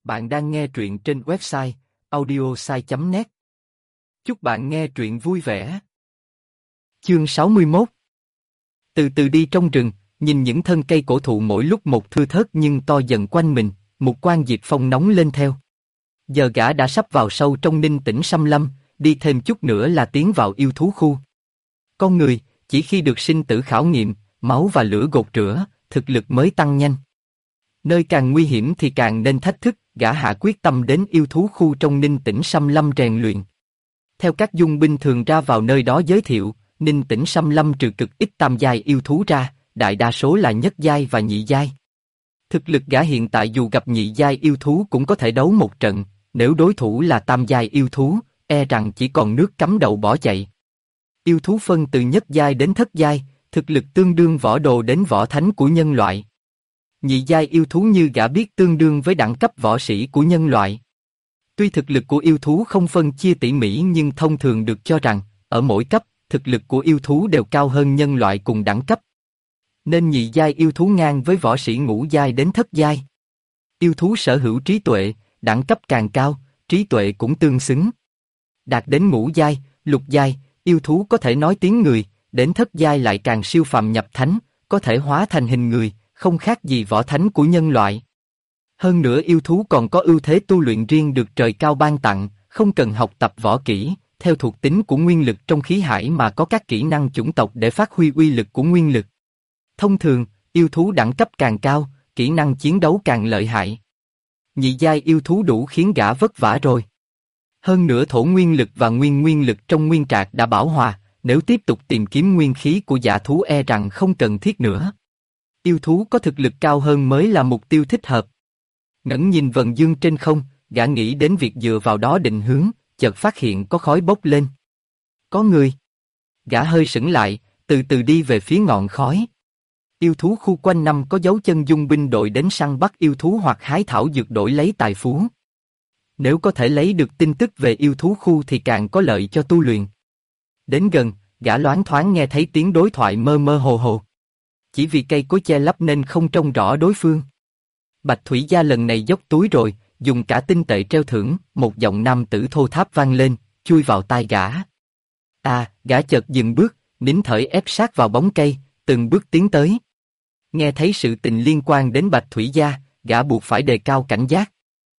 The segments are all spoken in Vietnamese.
Bạn đang nghe truyện trên website audiosai.net. Chúc bạn nghe truyện vui vẻ. Chương 61. Từ từ đi trong rừng, nhìn những thân cây cổ thụ mỗi lúc một thưa thớt nhưng to dần quanh mình, mục quan Diệp Phong nóng lên theo. Giờ gã đã sắp vào sâu trong Ninh Tĩnh Xâm Lâm, đi thêm chút nữa là tiến vào yêu thú khu. Con người, chỉ khi được sinh tử khảo nghiệm, máu và lửa gột rửa, thực lực mới tăng nhanh. Nơi càng nguy hiểm thì càng nên thách thức, gã hạ quyết tâm đến yêu thú khu trong Ninh Tĩnh Xâm Lâm rèn luyện. Theo các dung binh thường ra vào nơi đó giới thiệu, Ninh Tĩnh Xâm Lâm trừ cực ít tam giai yêu thú ra, đại đa số là nhất giai và nhị giai. Thực lực gã hiện tại dù gặp nhị giai yêu thú cũng có thể đấu một trận, nếu đối thủ là tam giai yêu thú, e rằng chỉ còn nước cắm đầu bỏ chạy. Yêu thú phân từ nhất giai đến thất giai, thực lực tương đương võ đồ đến võ thánh của nhân loại. Nhị giai yêu thú như gã biết tương đương với đẳng cấp võ sĩ của nhân loại. Tuy thực lực của yêu thú không phân chia tỉ mỉ nhưng thông thường được cho rằng, ở mỗi cấp, thực lực của yêu thú đều cao hơn nhân loại cùng đẳng cấp. Nên nhị giai yêu thú ngang với võ sĩ ngũ giai đến thất giai. Yêu thú sở hữu trí tuệ, đẳng cấp càng cao, trí tuệ cũng tương xứng. Đạt đến ngũ giai, lục giai, yêu thú có thể nói tiếng người, đến thất giai lại càng siêu phàm nhập thánh, có thể hóa thành hình người, không khác gì võ thánh của nhân loại. Hơn nữa yêu thú còn có ưu thế tu luyện riêng được trời cao ban tặng, không cần học tập võ kỹ, theo thuộc tính của nguyên lực trong khí hải mà có các kỹ năng chủng tộc để phát huy uy lực của nguyên lực. Thông thường, yêu thú đẳng cấp càng cao, kỹ năng chiến đấu càng lợi hại. Nhị giai yêu thú đủ khiến gã vất vả rồi. Hơn nữa thổ nguyên lực và nguyên lực trong nguyên trạc đã bảo hòa, nếu tiếp tục tìm kiếm nguyên khí của dã thú e rằng không cần thiết nữa. Yêu thú có thực lực cao hơn mới là mục tiêu thích hợp. Ngẩng nhìn vầng dương trên không, gã nghĩ đến việc dựa vào đó định hướng, chợt phát hiện có khói bốc lên. Có người. Gã hơi sững lại, từ từ đi về phía ngọn khói. Yêu thú khu quanh năm có dấu chân dung binh đội đến săn bắt yêu thú hoặc hái thảo dược đổi lấy tài phú. Nếu có thể lấy được tin tức về yêu thú khu thì càng có lợi cho tu luyện. Đến gần, gã loáng thoáng nghe thấy tiếng đối thoại mơ mơ hồ hồ. Chỉ vì cây cối che lấp nên không trông rõ đối phương. Bạch Thủy Gia lần này dốc túi rồi, dùng cả tinh tệ treo thưởng, một giọng nam tử thô tháp vang lên, chui vào tai gã. Gã chợt dừng bước, nín thở ép sát vào bóng cây, từng bước tiến tới. Nghe thấy sự tình liên quan đến Bạch Thủy Gia, gã buộc phải đề cao cảnh giác.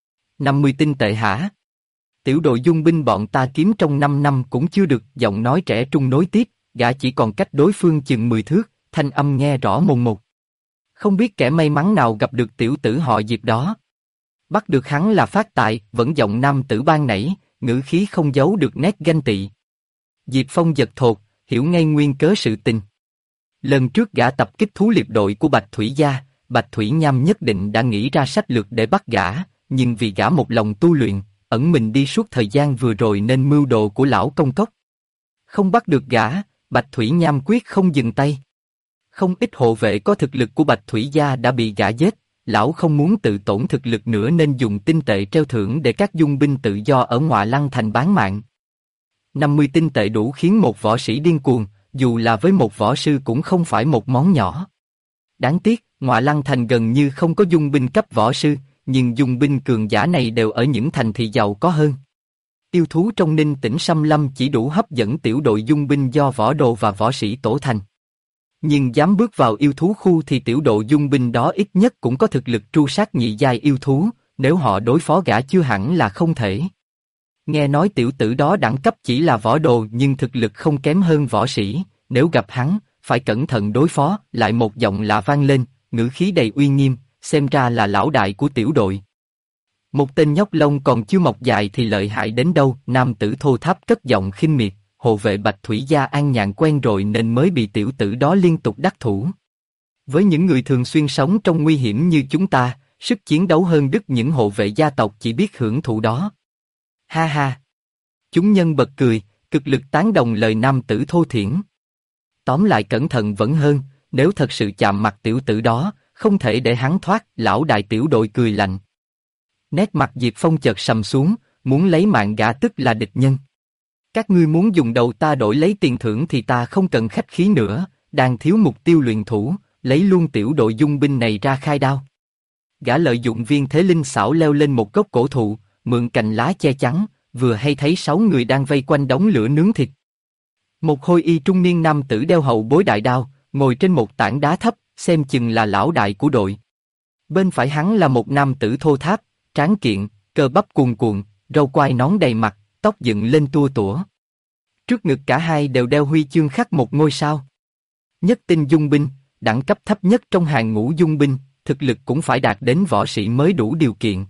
50 tinh tệ hả? Tiểu đội dung binh bọn ta kiếm trong 5 năm cũng chưa được, giọng nói trẻ trung nối tiếp, gã chỉ còn cách đối phương chừng 10 thước, thanh âm nghe rõ mồn một. Không biết kẻ may mắn nào gặp được tiểu tử họ Diệp đó. Bắt được hắn là phát tài, vẫn giọng nam tử ban nãy, ngữ khí không giấu được nét ganh tị. Diệp Phong giật thột, hiểu ngay nguyên cớ sự tình. Lần trước gã tập kích thú liệp đội của Bạch Thủy Gia, Bạch Thủy Nham nhất định đã nghĩ ra sách lược để bắt gã, nhưng vì gã một lòng tu luyện, ẩn mình đi suốt thời gian vừa rồi nên mưu đồ của lão công cốc. Không bắt được gã, Bạch Thủy Nham quyết không dừng tay. Không ít hộ vệ có thực lực của Bạch Thủy Gia đã bị gã giết, lão không muốn tự tổn thực lực nữa nên dùng tinh tệ treo thưởng để các dung binh tự do ở Ngọa Lăng Thành bán mạng. 50 tinh tệ đủ khiến một võ sĩ điên cuồng, dù là với một võ sư cũng không phải một món nhỏ. Đáng tiếc, Ngọa Lăng Thành gần như không có dung binh cấp võ sư, nhưng dung binh cường giả này đều ở những thành thị giàu có hơn. Yêu thú trong Ninh Tĩnh Xâm Lâm chỉ đủ hấp dẫn tiểu đội dung binh do võ đồ và võ sĩ tổ thành. Nhưng dám bước vào yêu thú khu thì tiểu đội dung binh đó ít nhất cũng có thực lực tru sát nhị giai yêu thú, nếu họ đối phó gã chưa hẳn là không thể. Nghe nói tiểu tử đó đẳng cấp chỉ là võ đồ nhưng thực lực không kém hơn võ sĩ, nếu gặp hắn, phải cẩn thận đối phó. Lại một giọng lạ vang lên, ngữ khí đầy uy nghiêm, xem ra là lão đại của tiểu đội. Một tên nhóc lông còn chưa mọc dài thì lợi hại đến đâu, nam tử thô tháp cất giọng khinh miệt. Hộ vệ Bạch Thủy Gia an nhàn quen rồi nên mới bị tiểu tử đó liên tục đắc thủ. Với những người thường xuyên sống trong nguy hiểm như chúng ta, sức chiến đấu hơn đứt những hộ vệ gia tộc chỉ biết hưởng thụ đó. Ha ha! Chúng nhân bật cười, cực lực tán đồng lời nam tử thô thiển. Tóm lại cẩn thận vẫn hơn, nếu thật sự chạm mặt tiểu tử đó, không thể để hắn thoát. Lão đại tiểu đội cười lạnh. Nét mặt Diệp Phong chợt sầm xuống, muốn lấy mạng gã tức là địch nhân. Các ngươi muốn dùng đầu ta đổi lấy tiền thưởng thì ta không cần khách khí nữa, đang thiếu mục tiêu luyện thủ, lấy luôn tiểu đội dung binh này ra khai đao. Gã lợi dụng viên thế linh xảo leo lên một gốc cổ thụ, mượn cành lá che chắn, vừa hay thấy 6 người đang vây quanh đống lửa nướng thịt. Một hôi y trung niên nam tử đeo hậu bối đại đao, ngồi trên một tảng đá thấp, xem chừng là lão đại của đội. Bên phải hắn là một nam tử thô tháp, tráng kiện, cơ bắp cuồn cuộn, râu quai nón đầy mặt, tóc dựng lên tua tủa. Trước ngực cả hai đều đeo huy chương khắc một ngôi sao. Nhất tinh dung binh, đẳng cấp thấp nhất trong hàng ngũ dung binh, thực lực cũng phải đạt đến võ sĩ mới đủ điều kiện.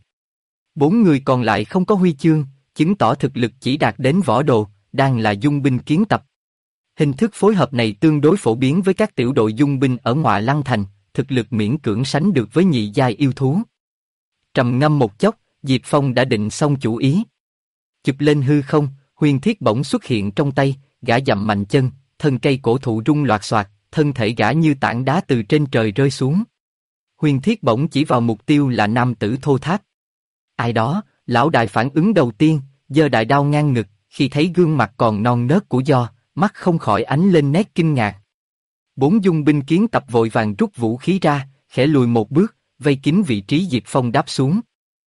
4 người còn lại không có huy chương, chứng tỏ thực lực chỉ đạt đến võ đồ, đang là dung binh kiến tập. Hình thức phối hợp này tương đối phổ biến với các tiểu đội dung binh ở ngoại Lăng Thành, thực lực miễn cưỡng sánh được với nhị giai yêu thú. Trầm ngâm một chốc, Diệp Phong đã định xong chủ ý. Chụp lên hư không, huyền thiết bổng xuất hiện trong tay, gã dậm mạnh chân, thân cây cổ thụ rung loạt xoạt, thân thể gã như tảng đá từ trên trời rơi xuống. Huyền thiết bổng chỉ vào mục tiêu là nam tử thô tháp. Ai đó, lão đại phản ứng đầu tiên, giơ đại đao ngang ngực, khi thấy gương mặt còn non nớt của Do, mắt không khỏi ánh lên nét kinh ngạc. 4 dung binh kiến tập vội vàng rút vũ khí ra, khẽ lùi một bước, vây kín vị trí Diệp Phong đáp xuống.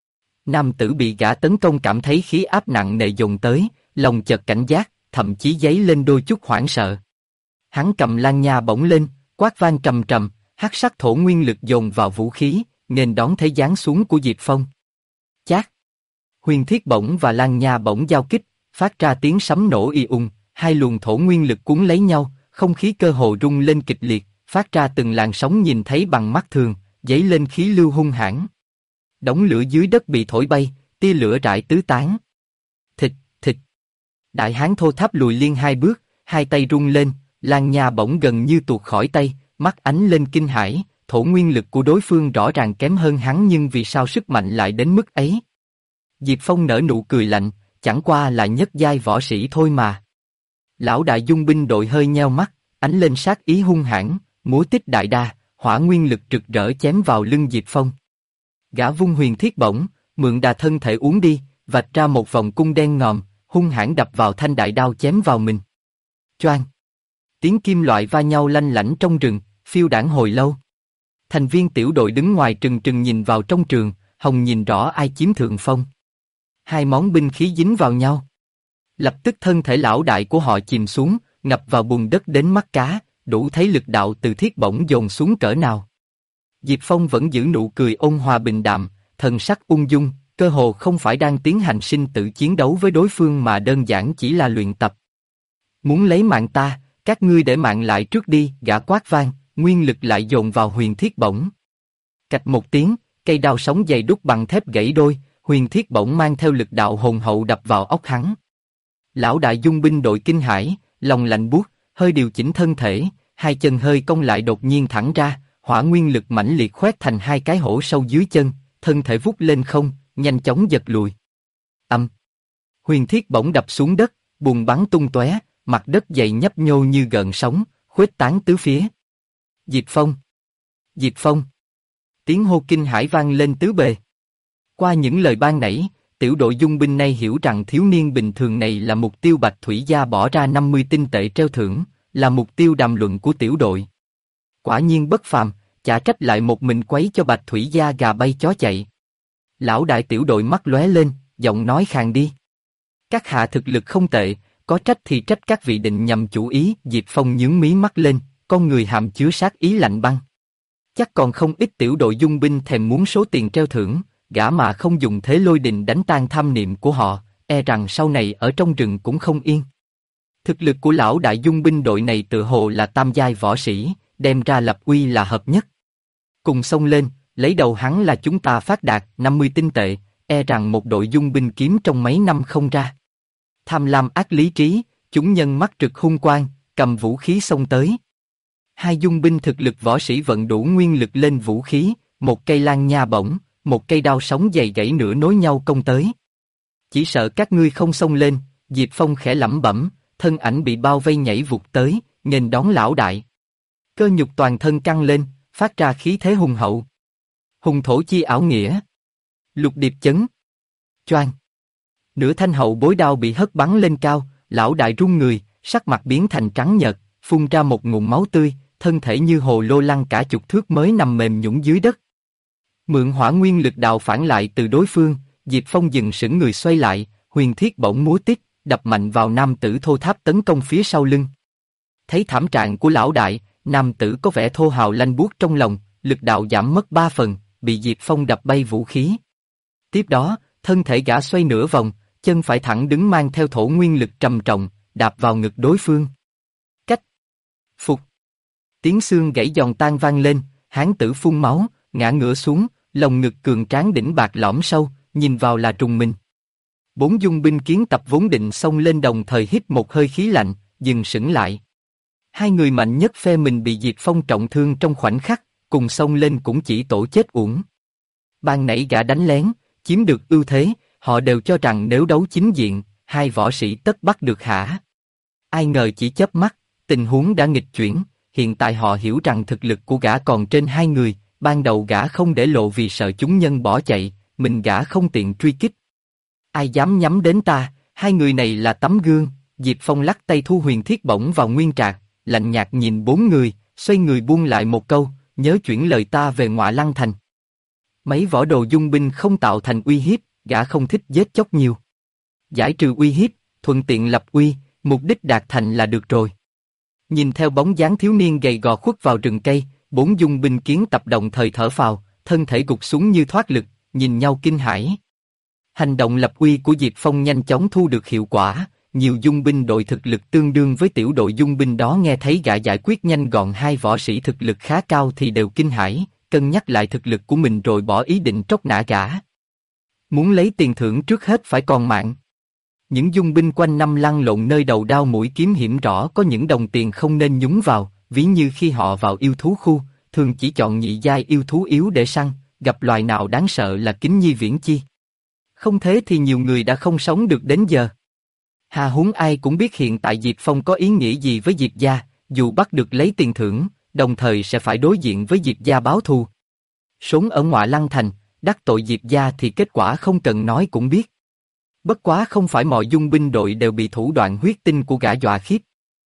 Nam tử bị gã tấn công cảm thấy khí áp nặng nề dồn tới, lòng chợt cảnh giác, thậm chí dấy lên đôi chút hoảng sợ. Hắn cầm lan nha bổng lên, quát vang trầm trầm, hắc sắc thổ nguyên lực dồn vào vũ khí, nên đón thế giáng xuống của Diệp Phong. Chát! Huyền thiết bổng và lan nha bổng giao kích, phát ra tiếng sấm nổ y ung, hai luồng thổ nguyên lực cuốn lấy nhau, không khí cơ hồ rung lên kịch liệt, phát ra từng làn sóng nhìn thấy bằng mắt thường, dấy lên khí lưu hung hãn. Đống lửa dưới đất bị thổi bay, tia lửa rải tứ tán. Thịt, thịt. Đại hán thô tháp lùi liên 2 bước, hai tay rung lên, lan nha bổng gần như tuột khỏi tay, mắt ánh lên kinh hãi. Thổ nguyên lực của đối phương rõ ràng kém hơn hắn, nhưng vì sao sức mạnh lại đến mức ấy? Diệp Phong nở nụ cười lạnh, chẳng qua là nhất giai võ sĩ thôi mà. Lão đại dung binh đội hơi nheo mắt, ánh lên sát ý hung hãn, múa tích đại đa, hỏa nguyên lực rực rỡ chém vào lưng Diệp Phong. Gã vung huyền thiết bổng, mượn đà thân thể uốn đi, vạch ra một vòng cung đen ngòm, hung hãn đập vào thanh đại đao chém vào mình. Choang! Tiếng kim loại va nhau lanh lảnh trong rừng, phiêu đãng hồi lâu. Thành viên tiểu đội đứng ngoài trừng trừng nhìn vào trong trường, hồng nhìn rõ ai chiếm thượng phong. Hai món binh khí dính vào nhau. Lập tức thân thể lão đại của họ chìm xuống, ngập vào bùn đất đến mắt cá, đủ thấy lực đạo từ thiết bổng dồn xuống cỡ nào. Diệp Phong vẫn giữ nụ cười ôn hòa bình đạm, thần sắc ung dung, cơ hồ không phải đang tiến hành sinh tử chiến đấu với đối phương mà đơn giản chỉ là luyện tập. Muốn lấy mạng ta, các ngươi để mạng lại trước đi, gã quát vang, nguyên lực lại dồn vào huyền thiết bổng. Cạch một tiếng, cây đao sống dày đúc bằng thép gãy đôi, huyền thiết bổng mang theo lực đạo hùng hậu đập vào óc hắn. Lão đại dung binh đội kinh hãi, lòng lạnh buốt, hơi điều chỉnh thân thể, hai chân hơi cong lại đột nhiên thẳng ra, hỏa nguyên lực mãnh liệt khoét thành hai cái hổ sâu dưới chân, thân thể vút lên không, nhanh chóng giật lùi. Âm! Huyền thiết bổng đập xuống đất, bùn bắn tung tóe, mặt đất dày nhấp nhô như gợn sóng, khuếch tán tứ phía. Diệp Phong! Diệp Phong! Tiếng hô kinh hãi vang lên tứ bề. Qua những lời ban nãy, tiểu đội dung binh nay hiểu rằng thiếu niên bình thường này là mục tiêu Bạch Thủy Gia bỏ ra 50 tinh tệ treo thưởng, là mục tiêu đàm luận của tiểu đội. Quả nhiên bất phàm, chả trách lại một mình quấy cho Bạch Thủy Gia gà bay chó chạy. Lão đại tiểu đội mắt lóe lên, giọng nói khàn đi. Các hạ thực lực không tệ, có trách thì trách các vị định nhầm chủ ý. Diệp Phong nhướng mí mắt lên, con người hàm chứa sát ý lạnh băng. Chắc còn không ít tiểu đội dung binh thèm muốn số tiền treo thưởng, gã mà không dùng thế lôi đình đánh tan tham niệm của họ, e rằng sau này ở trong rừng cũng không yên. Thực lực của lão đại dung binh đội này tự hồ là tam giai võ sĩ, đem ra lập uy là hợp nhất. Cùng xông lên, lấy đầu hắn là chúng ta phát đạt 50 tinh tệ, e rằng một đội dung binh kiếm trong mấy năm không ra. Tham lam ác lý trí, chúng nhân mắt trực hung quang, cầm vũ khí xông tới. Hai dung binh thực lực võ sĩ vận đủ nguyên lực lên vũ khí, một cây lan nha bổng, một cây đao sống dày gãy nửa nối nhau công tới. Chỉ sợ các ngươi không xông lên, Diệp Phong khẽ lẩm bẩm, thân ảnh bị bao vây nhảy vụt tới, nghênh đón lão đại. Cơ nhục toàn thân căng lên, phát ra khí thế hùng hậu. Hùng thổ chi ảo nghĩa. Lục điệp chấn. Choang. Nửa thanh hậu bối đao bị hất bắn lên cao, lão đại run người, sắc mặt biến thành trắng nhợt, phun ra một ngụm máu tươi, thân thể như hồ lô lăn cả chục thước mới nằm mềm nhũn dưới đất. Mượn hỏa nguyên lực đạo phản lại từ đối phương, Diệp Phong dừng sững người xoay lại, huyền thiết bổng múa tít, đập mạnh vào nam tử thô tháp tấn công phía sau lưng. Thấy thảm trạng của lão đại, nam tử có vẻ thô hào lanh buốt trong lòng, lực đạo giảm mất 3 phần, bị Diệp Phong đập bay vũ khí. Tiếp đó, thân thể gã xoay nửa vòng, chân phải thẳng đứng mang theo thổ nguyên lực trầm trọng, đạp vào ngực đối phương. Cách. Phục. Tiếng xương gãy giòn tan vang lên, hán tử phun máu, ngã ngửa xuống, lồng ngực cường tráng đỉnh bạc lõm sâu, nhìn vào là trùng mình. 4 dung binh kiến tập vốn định xông lên đồng thời hít một hơi khí lạnh, dừng sững lại. 2 người mạnh nhất phe mình bị Diệp Phong trọng thương trong khoảnh khắc, cùng xông lên cũng chỉ tổ chết uổng. Ban nãy gã đánh lén, chiếm được ưu thế, họ đều cho rằng nếu đấu chính diện, 2 võ sĩ tất bắt được hả. Ai ngờ chỉ chớp mắt, tình huống đã nghịch chuyển, hiện tại họ hiểu rằng thực lực của gã còn trên 2 người, ban đầu gã không để lộ vì sợ chúng nhân bỏ chạy, mình gã không tiện truy kích. Ai dám nhắm đến ta, 2 người này là tấm gương. Diệp Phong lắc tay thu huyền thiết bổng vào nguyên trạc, lạnh nhạt nhìn 4 người, xoay người buông lại một câu, nhớ chuyển lời ta về Ngọa Lăng Thành. Mấy võ đồ dung binh không tạo thành uy hiếp, gã không thích giết chóc nhiều. Giải trừ uy hiếp, thuận tiện lập uy, mục đích đạt thành là được rồi. Nhìn theo bóng dáng thiếu niên gầy gò khuất vào rừng cây, 4 dung binh kiến tập đồng thời thở phào, thân thể gục xuống như thoát lực, nhìn nhau kinh hãi. Hành động lập uy của Diệp Phong nhanh chóng thu được hiệu quả, nhiều dung binh đội thực lực tương đương với tiểu đội dung binh đó nghe thấy gã giải quyết nhanh gọn 2 võ sĩ thực lực khá cao thì đều kinh hãi, cân nhắc lại thực lực của mình rồi bỏ ý định tróc nã gã. Muốn lấy tiền thưởng trước hết phải còn mạng. Những dung binh quanh năm lăn lộn nơi đầu đao mũi kiếm hiểm rõ có những đồng tiền không nên nhúng vào, ví như khi họ vào yêu thú khu, thường chỉ chọn nhị giai yêu thú yếu để săn, gặp loài nào đáng sợ là kính nhi viễn chi. Không thế thì nhiều người đã không sống được đến giờ. Hà huống ai cũng biết hiện tại Diệp Phong có ý nghĩa gì với Diệp gia, dù bắt được lấy tiền thưởng, đồng thời sẽ phải đối diện với Diệp gia báo thù. Sống ở Ngọa Lăng Thành, đắc tội Diệp gia thì kết quả không cần nói cũng biết. Bất quá không phải mọi dung binh đội đều bị thủ đoạn huyết tinh của gã dọa khiếp.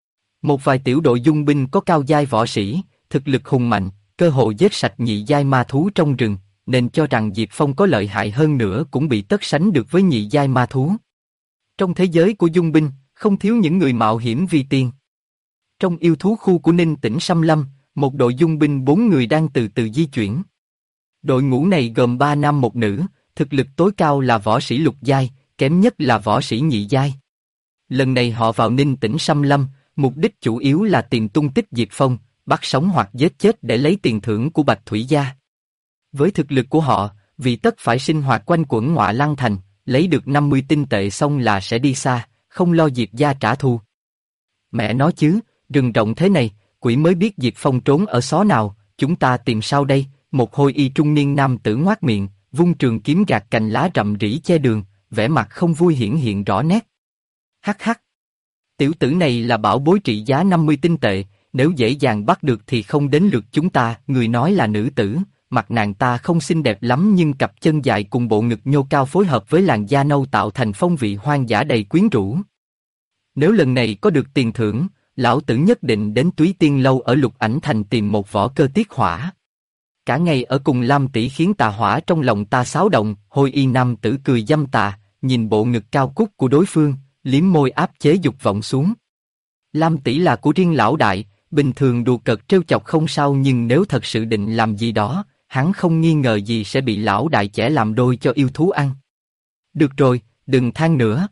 Một vài tiểu đội dung binh có cao giai võ sĩ, thực lực hùng mạnh, cơ hội giết sạch nhị giai ma thú trong rừng, nên cho rằng Diệp Phong có lợi hại hơn nữa cũng bị tất sánh được với nhị giai ma thú. Trong thế giới của dung binh, không thiếu những người mạo hiểm vì tiền. Trong yêu thú khu của Ninh Tỉnh Sâm Lâm, một đội dung binh 4 người đang từ từ di chuyển. Đội ngũ này gồm 3 nam 1 nữ, thực lực tối cao là võ sĩ lục giai, kém nhất là võ sĩ nhị giai. Lần này họ vào Ninh Tỉnh Sâm Lâm, mục đích chủ yếu là tìm tung tích Diệp Phong, bắt sống hoặc giết chết để lấy tiền thưởng của Bạch Thủy gia. Với thực lực của họ, vì tất phải sinh hoạt quanh quẩn Ngọa Lăng Thành, lấy được 50 tinh tệ xong là sẽ đi xa, không lo Diệp gia trả thù. Mẹ nói chứ, rừng rộng thế này, quỷ mới biết Diệp Phong trốn ở xó nào, chúng ta tìm sao đây? Một hôi y trung niên nam tử ngoác miệng, vung trường kiếm gạt cành lá rậm rĩ che đường, vẻ mặt không vui hiển hiện rõ nét. Hắc hắc. Tiểu tử này là bảo bối trị giá 50 tinh tệ, nếu dễ dàng bắt được thì không đến lượt chúng ta. Người nói là nữ tử, mặt nàng ta không xinh đẹp lắm nhưng cặp chân dài cùng bộ ngực nhô cao phối hợp với làn da nâu tạo thành phong vị hoang dã đầy quyến rũ. Nếu lần này có được tiền thưởng, lão tử nhất định đến Túy Tiên Lâu ở Lục Ảnh Thành tìm một võ cơ tiết hỏa. Cả ngày ở cùng Lam tỷ khiến tà hỏa trong lòng ta xáo động. Hôi y nam tử cười dâm tà, nhìn bộ ngực cao cút của đối phương, liếm môi áp chế dục vọng xuống. Lam tỷ là của riêng lão đại, bình thường đùa cợt trêu chọc không sao nhưng nếu thật sự định làm gì đó, hắn không nghi ngờ gì sẽ bị lão đại chẻ làm đôi cho yêu thú ăn. Được rồi, đừng than nữa.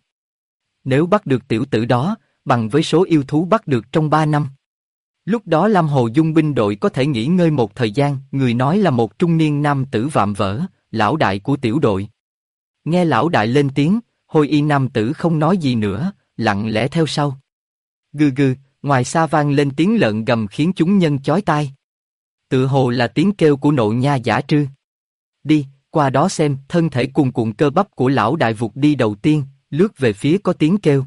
Nếu bắt được tiểu tử đó, bằng với số yêu thú bắt được trong 3 năm. Lúc đó Lam Hồ dung binh đội có thể nghỉ ngơi một thời gian, người nói là một trung niên nam tử vạm vỡ, lão đại của tiểu đội. Nghe lão đại lên tiếng, hôi y nam tử không nói gì nữa, lặng lẽ theo sau. Gừ gừ, ngoài xa vang lên tiếng lợn gầm khiến chúng nhân chói tai. Tự hồ là tiếng kêu của nộ nha giả trư. Đi, qua đó xem. Thân thể cuồn cuộn cơ bắp của lão đại vụt đi đầu tiên, lướt về phía có tiếng kêu.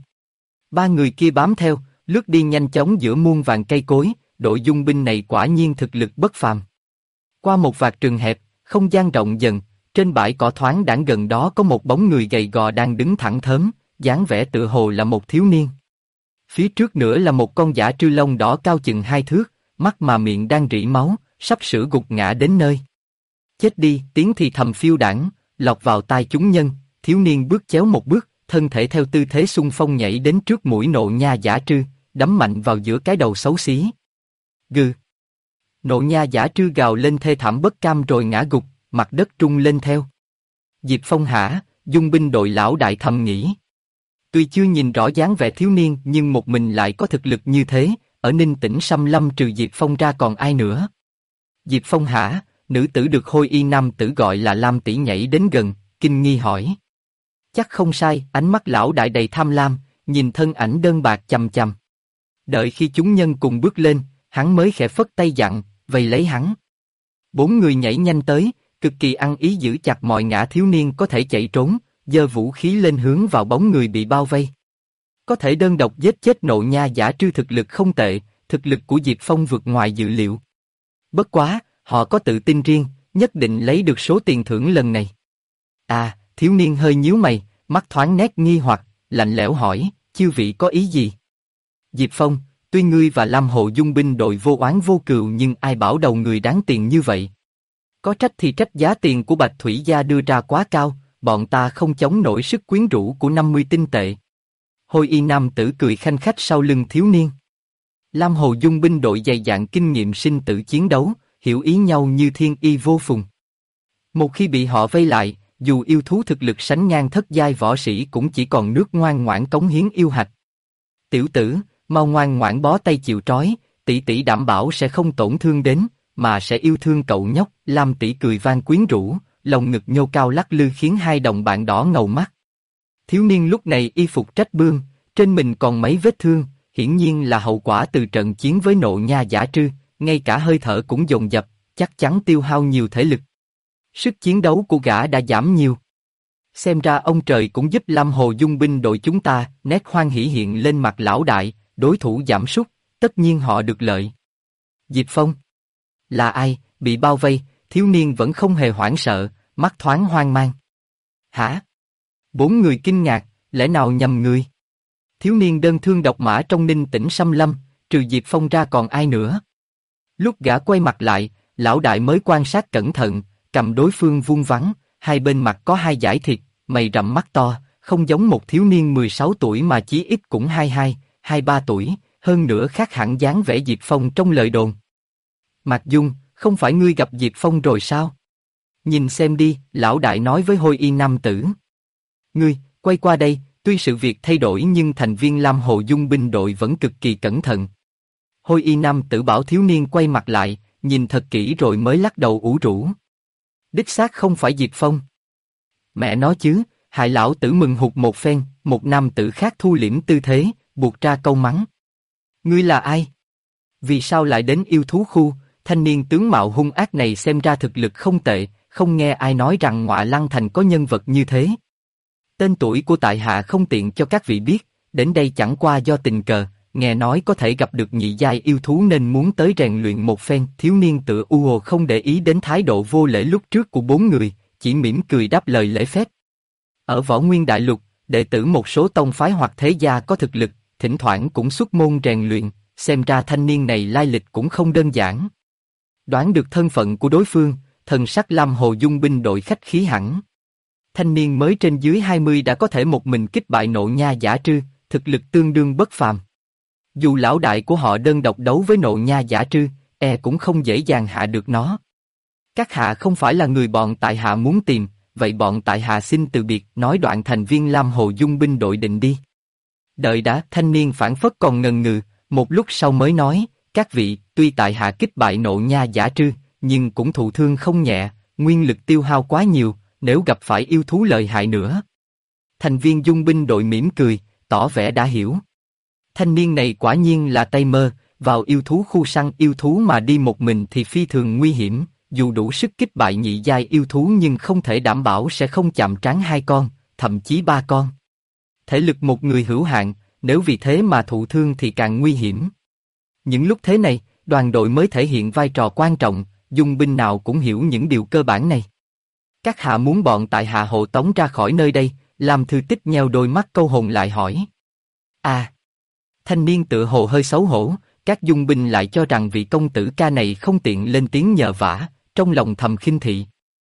3 người kia bám theo, lướt đi nhanh chóng giữa muôn vàn cây cối. Đội dung binh này quả nhiên thực lực bất phàm. Qua một vạt rừng hẹp, không gian rộng dần, trên bãi cỏ thoáng đãng gần đó có một bóng người gầy gò đang đứng thẳng thớm, dáng vẻ tựa hồ là một thiếu niên. Phía trước nữa là một con dã trư lông đỏ cao chừng 2 thước, mắt mà miệng đang rỉ máu, sắp sửa gục ngã đến nơi. Chết đi, tiếng thì thầm phiêu đãng, lọt vào tai chúng nhân, thiếu niên bước chéo một bước, thân thể theo tư thế xung phong nhảy đến trước mũi Nộ Nha Giả Trư, đấm mạnh vào giữa cái đầu xấu xí. Gừ. Nộ Nha Giả Trư gào lên thê thảm bất cam rồi ngã gục, mặt đất trung lên theo. Diệp Phong hả? Dung binh đội lão đại thầm nghĩ. Tuy chưa nhìn rõ dáng vẻ thiếu niên nhưng một mình lại có thực lực như thế, ở Ninh Tĩnh Xâm Lâm trừ Diệp Phong ra còn ai nữa? Diệp Phong hả? Nữ tử được Hôi Y nam tử gọi là Lam tỷ nhảy đến gần, kinh nghi hỏi. Chắc không sai, ánh mắt lão đại đầy tham lam, nhìn thân ảnh đơn bạc chằm chằm. Đợi khi chúng nhân cùng bước lên, hắn mới khẽ phất tay dặn, vây lấy hắn. 4 người nhảy nhanh tới, cực kỳ ăn ý giữ chặt mọi ngã thiếu niên có thể chạy trốn, giơ vũ khí lên hướng vào bóng người bị bao vây. Có thể đơn độc giết chết Nộ Nha Giả Trư thực lực không tệ, thực lực của Diệp Phong vượt ngoài dự liệu. Bất quá, họ có tự tin riêng, nhất định lấy được số tiền thưởng lần này. À, thiếu niên hơi nhíu mày, mắt thoáng nét nghi hoặc, lạnh lẽo hỏi, chư vị có ý gì? Diệp Phong, tuy ngươi và Lam Hồ Dung binh đội vô oán vô cừu nhưng ai bảo đầu người đáng tiền như vậy? Có trách thì trách giá tiền của Bạch Thủy Gia đưa ra quá cao, bọn ta không chống nổi sức quyến rũ của 50 tinh tệ. Hôi Y nam tử cười khanh khách sau lưng thiếu niên. Lam Hồ Dung binh đội dày dạn kinh nghiệm sinh tử chiến đấu, hiểu ý nhau như thiên y vô phùng. Một khi bị họ vây lại, dù yêu thú thực lực sánh ngang thất giai võ sĩ cũng chỉ còn nước ngoan ngoãn cống hiến yêu hạch. Tiểu tử, mau ngoan ngoãn bó tay chịu trói, tỷ tỷ đảm bảo sẽ không tổn thương đến, mà sẽ yêu thương cậu nhóc. Lam tỷ cười vang quyến rũ, lồng ngực nhô cao lắc lư khiến hai đồng bạn đỏ ngầu mắt. Thiếu niên lúc này y phục trách bươm, trên mình còn mấy vết thương, hiển nhiên là hậu quả từ trận chiến với Nộ Nha Giả Trư, ngay cả hơi thở cũng dồn dập, chắc chắn tiêu hao nhiều thể lực. Sức chiến đấu của gã đã giảm nhiều. Xem ra ông trời cũng giúp Lam Hồ Dung binh đội chúng ta. Nét hoan hỉ hiện lên mặt lão đại, đối thủ giảm sút, tất nhiên họ được lợi. Diệp Phong. Là ai? Bị bao vây, thiếu niên vẫn không hề hoảng sợ, mắt thoáng hoang mang. Hả? 4 người kinh ngạc, lẽ nào nhầm người? Thiếu niên đơn thương độc mã trong Ninh Tĩnh Xâm Lâm, trừ Diệp Phong ra còn ai nữa? Lúc gã quay mặt lại, lão đại mới quan sát cẩn thận, cầm đối phương vuông vắn, hai bên mặt có hai dải thịt, mày rậm mắt to, không giống một thiếu niên 16 tuổi mà chí ít cũng 23 tuổi, hơn nữa khác hẳn dáng vẻ Diệp Phong trong lời đồn. Mạc Dung, không phải ngươi gặp Diệp Phong rồi sao? Nhìn xem đi, lão đại nói với Hôi Y nam tử. Ngươi, quay qua đây, tuy sự việc thay đổi nhưng thành viên Lam Hồ Dung binh đội vẫn cực kỳ cẩn thận. Hôi Y nam tử bảo thiếu niên quay mặt lại, nhìn thật kỹ rồi mới lắc đầu ủ rũ. Đích xác không phải Diệp Phong. Mẹ nói chứ, hại lão tử mừng hụt một phen, một nam tử khác thu liễm tư thế, buộc ra câu mắng. Ngươi là ai? Vì sao lại đến yêu thú khu? Thanh niên tướng mạo hung ác này xem ra thực lực không tệ, không nghe ai nói rằng Ngọa Lăng Thành có nhân vật như thế. Tên tuổi của tại hạ không tiện cho các vị biết, đến đây chẳng qua do tình cờ, nghe nói có thể gặp được nhị giai yêu thú nên muốn tới rèn luyện một phen. Thiếu niên tựa u hồ không để ý đến thái độ vô lễ lúc trước của 4 người, chỉ mỉm cười đáp lời lễ phép. Ở Võ Nguyên Đại Lục, đệ tử một số tông phái hoặc thế gia có thực lực, thỉnh thoảng cũng xuất môn rèn luyện, xem ra thanh niên này lai lịch cũng không đơn giản. Đoán được thân phận của đối phương, thần sắc Lam Hồ Dung binh đội khách khí hẳn. Thanh niên mới trên dưới 20 đã có thể một mình kích bại Nộ Nha Giả Trư, thực lực tương đương bất phàm. Dù lão đại của họ đơn độc đấu với Nộ Nha Giả Trư, cũng không dễ dàng hạ được nó. Các hạ không phải là người bọn tại hạ muốn tìm, vậy bọn tại hạ xin từ biệt. Nói đoạn thành viên Lam Hồ Dung binh đội định đi. Đợi đã, thanh niên phản phất còn ngần ngừ, một lúc sau mới nói, các vị, tuy tại hạ kích bại Nộ Nha Giả Trư, nhưng cũng thụ thương không nhẹ, nguyên lực tiêu hao quá nhiều, nếu gặp phải yêu thú lợi hại nữa. Thành viên Dung binh đội mỉm cười, tỏ vẻ đã hiểu. Thanh niên này quả nhiên là tay mơ, vào yêu thú khu săn yêu thú mà đi một mình thì phi thường nguy hiểm, dù đủ sức kích bại nhị giai yêu thú nhưng không thể đảm bảo sẽ không chạm trán 2 con, thậm chí 3 con. Thể lực một người hữu hạn, nếu vì thế mà thụ thương thì càng nguy hiểm. Những lúc thế này, đoàn đội mới thể hiện vai trò quan trọng, Dung binh nào cũng hiểu những điều cơ bản này. Các hạ muốn bọn tại hạ hộ tống ra khỏi nơi đây, làm Thư Tích nheo đôi mắt câu hồn lại hỏi. À! Thanh niên tựa hồ hơi xấu hổ, các Dung binh lại cho rằng vị công tử ca này không tiện lên tiếng nhờ vả, trong lòng thầm khinh thị.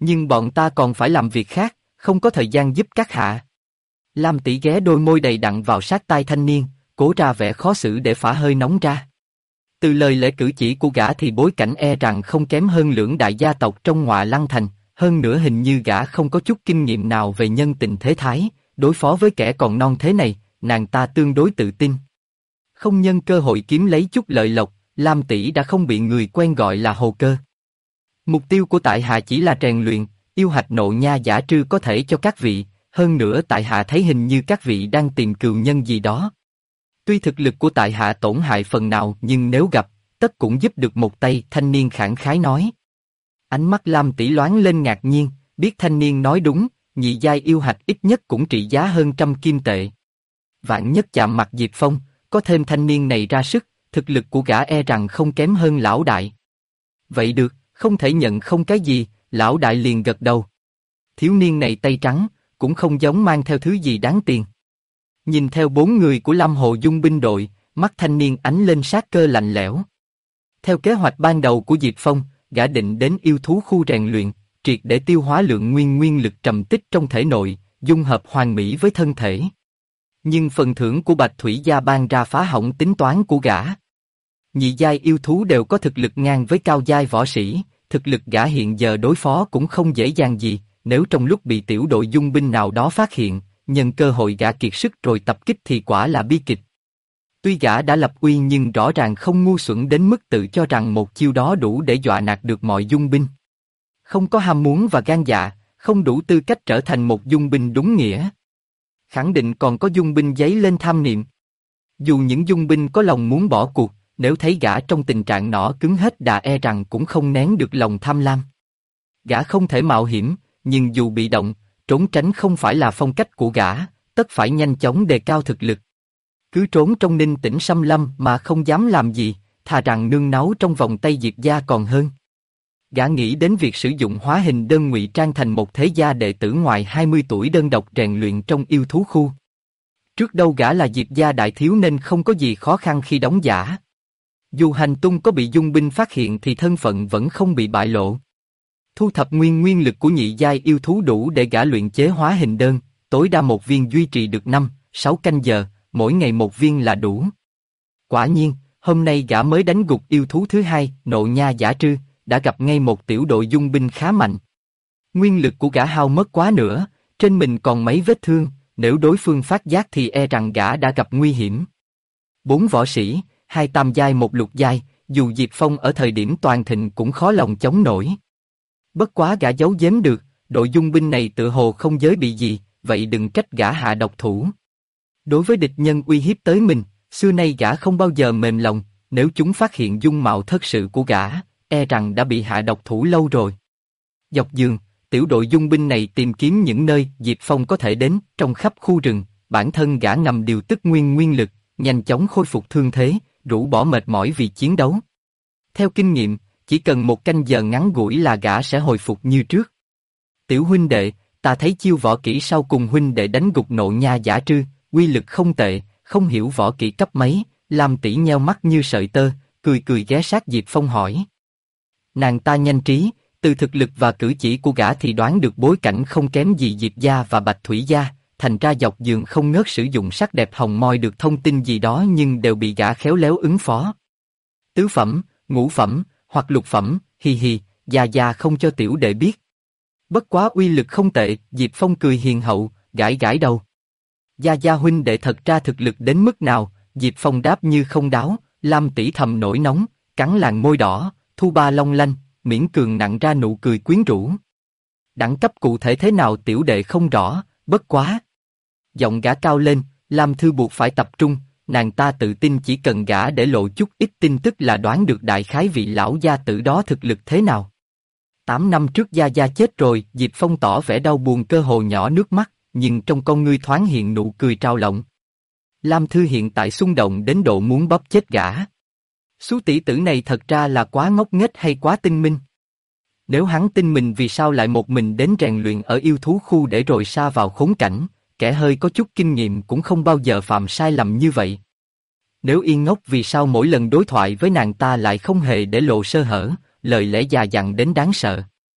Nhưng bọn ta còn phải làm việc khác, không có thời gian giúp các hạ. Lam Tỷ ghé đôi môi đầy đặn vào sát tai thanh niên, cố ra vẻ khó xử để phả hơi nóng ra. Từ lời lẽ cử chỉ của gã thì bối cảnh e rằng không kém hơn lưỡng đại gia tộc trong Ngọa Lăng Thành, hơn nữa hình như gã không có chút kinh nghiệm nào về nhân tình thế thái, đối phó với kẻ còn non thế này, nàng ta tương đối tự tin. Không nhân cơ hội kiếm lấy chút lợi lộc, Lam Tỷ đã không bị người quen gọi là hồ cơ. Mục tiêu của tại hạ chỉ là rèn luyện, yêu hạch nộ nha giả trư có thể cho các vị, hơn nữa tại hạ thấy hình như các vị đang tìm cừu nhân gì đó. Tuy thực lực của tại hạ tổn hại phần nào nhưng nếu gặp, tất cũng giúp được một tay, thanh niên khẳng khái nói. Ánh mắt Lam Tỷ loáng lên ngạc nhiên, biết thanh niên nói đúng, nhị giai yêu hạch ít nhất cũng trị giá hơn 100 kim tệ. Vạn nhất chạm mặt Diệp Phong, có thêm thanh niên này ra sức, thực lực của gã e rằng không kém hơn lão đại. Vậy được, không thể nhận không cái gì, lão đại liền gật đầu. Thiếu niên này tay trắng, cũng không giống mang theo thứ gì đáng tiền. Nhìn theo 4 người của Lâm Hồ Dung binh đội, mắt thanh niên ánh lên sát cơ lạnh lẽo. Theo kế hoạch ban đầu của Diệp Phong, gã định đến yêu thú khu rèn luyện, triệt để tiêu hóa lượng nguyên lực trầm tích trong thể nội, dung hợp hoàn mỹ với thân thể. Nhưng phần thưởng của Bạch Thủy Gia ban ra phá hỏng tính toán của gã. Nhị giai yêu thú đều có thực lực ngang với cao giai võ sĩ, thực lực gã hiện giờ đối phó cũng không dễ dàng gì, nếu trong lúc bị tiểu đội dung binh nào đó phát hiện, nhân cơ hội gã kiệt sức rồi tập kích thì quả là bi kịch. Tuy gã đã lập uy nhưng rõ ràng không ngu xuẩn đến mức tự cho rằng một chiêu đó đủ để dọa nạt được mọi dung binh. Không có ham muốn và gan dạ, không đủ tư cách trở thành một dung binh đúng nghĩa. Khẳng định còn có dung binh dấy lên tham niệm. Dù những dung binh có lòng muốn bỏ cuộc, nếu thấy gã trong tình trạng nỏ cứng hết đà e rằng cũng không nén được lòng tham lam. Gã không thể mạo hiểm, nhưng dù bị động, trốn tránh không phải là phong cách của gã, tất phải nhanh chóng đề cao thực lực. Cứ trốn trong ninh tĩnh xâm lâm mà không dám làm gì, thà rằng nương náu trong vòng tay Diệp gia còn hơn. Gã nghĩ đến việc sử dụng hóa hình đơn ngụy trang thành một thế gia đệ tử ngoài 20 tuổi đơn độc rèn luyện trong yêu thú khu. Trước đâu gã là Diệp gia đại thiếu nên không có gì khó khăn khi đóng giả. Dù hành tung có bị dung binh phát hiện thì thân phận vẫn không bị bại lộ. Thu thập nguyên lực của nhị giai yêu thú đủ để gã luyện chế hóa hình đơn, tối đa một viên duy trì được 5-6 canh giờ, mỗi ngày một viên là đủ. Quả nhiên, hôm nay gã mới đánh gục yêu thú thứ hai, nộ nha giả trư, đã gặp ngay một tiểu đội dung binh khá mạnh. Nguyên lực của gã hao mất quá nữa, trên mình còn mấy vết thương, nếu đối phương phát giác thì e rằng gã đã gặp nguy hiểm. 4 võ sĩ, 2 tam giai một lục giai, dù Diệp Phong ở thời điểm toàn thịnh cũng khó lòng chống nổi. Bất quá gã giấu giếm được, đội dung binh này tự hồ không giới bị gì, vậy đừng trách gã hạ độc thủ. Đối với địch nhân uy hiếp tới mình, xưa nay gã không bao giờ mềm lòng, nếu chúng phát hiện dung mạo thật sự của gã, e rằng đã bị hạ độc thủ lâu rồi. Dọc đường, tiểu đội dung binh này tìm kiếm những nơi Diệp Phong có thể đến, trong khắp khu rừng, bản thân gã ngầm điều tức nguyên lực, nhanh chóng khôi phục thương thế, rũ bỏ mệt mỏi vì chiến đấu. Theo kinh nghiệm, chỉ cần một canh giờ ngắn ngủi là gã sẽ hồi phục như trước. Tiểu huynh đệ, ta thấy chiêu võ kỹ sau cùng huynh đệ đánh gục nộ nha giả trư, uy lực không tệ, không hiểu võ kỹ cấp mấy, Lam Tỷ nheo mắt như sợi tơ, cười ghé sát Diệp Phong hỏi. Nàng ta nhanh trí, từ thực lực và cử chỉ của gã thì đoán được bối cảnh không kém gì Diệp gia và Bạch Thủy gia, thành ra dọc đường không ngớt sử dụng sắc đẹp hồng moi được thông tin gì đó nhưng đều bị gã khéo léo ứng phó. Tứ phẩm, ngũ phẩm, hoặc lục phẩm, hi, gia không cho tiểu đệ biết. Bất quá uy lực không tệ, Diệp Phong cười hiền hậu, gãi đầu. Gia huynh đệ thật ra thực lực đến mức nào, Diệp Phong đáp như không đáo, Lam Tỷ thầm nổi nóng, cắn làn môi đỏ, thu ba long lanh, miễn cường nặn ra nụ cười quyến rũ. Đẳng cấp cụ thể thế nào tiểu đệ không rõ, bất quá. Giọng gã cao lên, Lam Thư buộc phải tập trung, nàng ta tự tin chỉ cần gã để lộ chút ít tin tức là đoán được đại khái vị lão gia tử đó thực lực thế nào. 8 năm trước gia chết rồi, Diệp Phong tỏ vẻ đau buồn cơ hồ nhỏ nước mắt, nhưng trong con ngươi thoáng hiện nụ cười trao lộng. Lam Thư hiện tại xung động đến độ muốn bóp chết gã. Số tỷ tử này thật ra là quá ngốc nghếch hay quá tinh minh? Nếu hắn tin mình vì sao lại một mình đến rèn luyện ở yêu thú khu để rồi sa vào khốn cảnh, kẻ hơi có chút kinh nghiệm cũng không bao giờ phạm sai lầm như vậy. Nếu yên ngốc vì sao mỗi lần đối thoại với nàng ta lại không hề để lộ sơ hở, lời lẽ già dặn đến đáng sợ.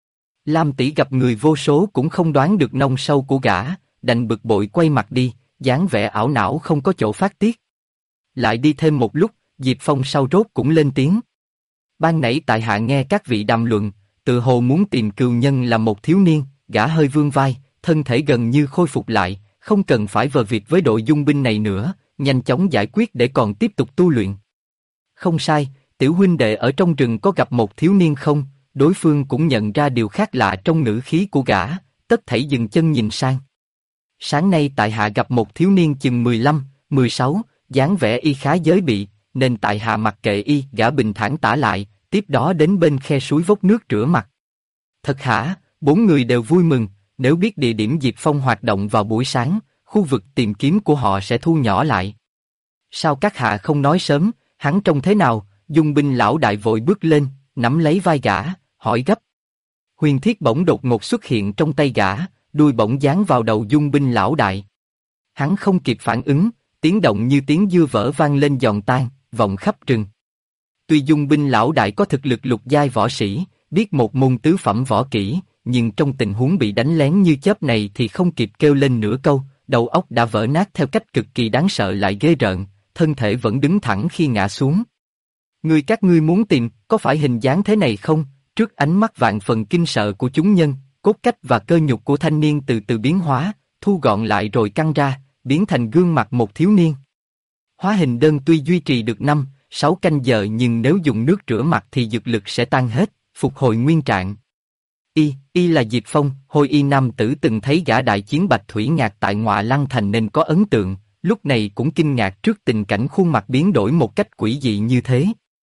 Lam Tỷ gặp người vô số cũng không đoán được nông sâu của gã, đành bực bội quay mặt đi, dáng vẻ ảo não không có chỗ phát tiết. Lại đi thêm một lúc, Diệp Phong sau rốt cũng lên tiếng. Ban nãy tại hạ nghe các vị đàm luận, tự hồ muốn tìm cừu nhân là một thiếu niên, gã hơi vươn vai, thân thể gần như khôi phục lại, không cần phải vờ việc với đội dung binh này nữa, nhanh chóng giải quyết để còn tiếp tục tu luyện. Không sai, tiểu huynh đệ ở trong rừng có gặp một thiếu niên không? Đối phương cũng nhận ra điều khác lạ trong ngữ khí của gã, tất thảy dừng chân nhìn sang. Sáng nay tại hạ gặp một thiếu niên chừng 15, 16, dáng vẻ y khá giới bị, nên tại hạ mặc kệ y, gã bình thản tả lại, tiếp đó đến bên khe suối vốc nước rửa mặt. Thật hả? Bốn người đều vui mừng, nếu biết địa điểm Diệp Phong hoạt động vào buổi sáng, khu vực tìm kiếm của họ sẽ thu nhỏ lại. Sao các hạ không nói sớm, hắn trông thế nào? Dung binh lão đại vội bước lên, nắm lấy vai gã, hỏi gấp. Huyền thiết bổng đột ngột xuất hiện trong tay gã, đuôi bổng giáng vào đầu dung binh lão đại. Hắn không kịp phản ứng, tiếng động như tiếng dưa vỡ vang lên giòn tan, vọng khắp rừng. Tuy dung binh lão đại có thực lực lục giai võ sĩ, biết một môn tứ phẩm võ kỹ, nhưng trong tình huống bị đánh lén như chớp này thì không kịp kêu lên nửa câu, đầu óc đã vỡ nát theo cách cực kỳ đáng sợ lại ghê rợn, thân thể vẫn đứng thẳng khi ngã xuống. Người các ngươi muốn tìm, có phải hình dáng thế này không? Trước ánh mắt vạn phần kinh sợ của chúng nhân, cốt cách và cơ nhục của thanh niên từ từ biến hóa, thu gọn lại rồi căng ra, biến thành gương mặt một thiếu niên. Hóa hình đơn tuy duy trì được 5-6 canh giờ nhưng nếu dùng nước rửa mặt thì dược lực sẽ tan hết, phục hồi nguyên trạng. Y là Diệp Phong, hồi y nam tử từng thấy gã đại chiến Bạch Thủy Ngạc tại Ngọa Lăng Thành nên có ấn tượng, lúc này cũng kinh ngạc trước tình cảnh khuôn mặt biến đổi một cách quỷ dị như thế.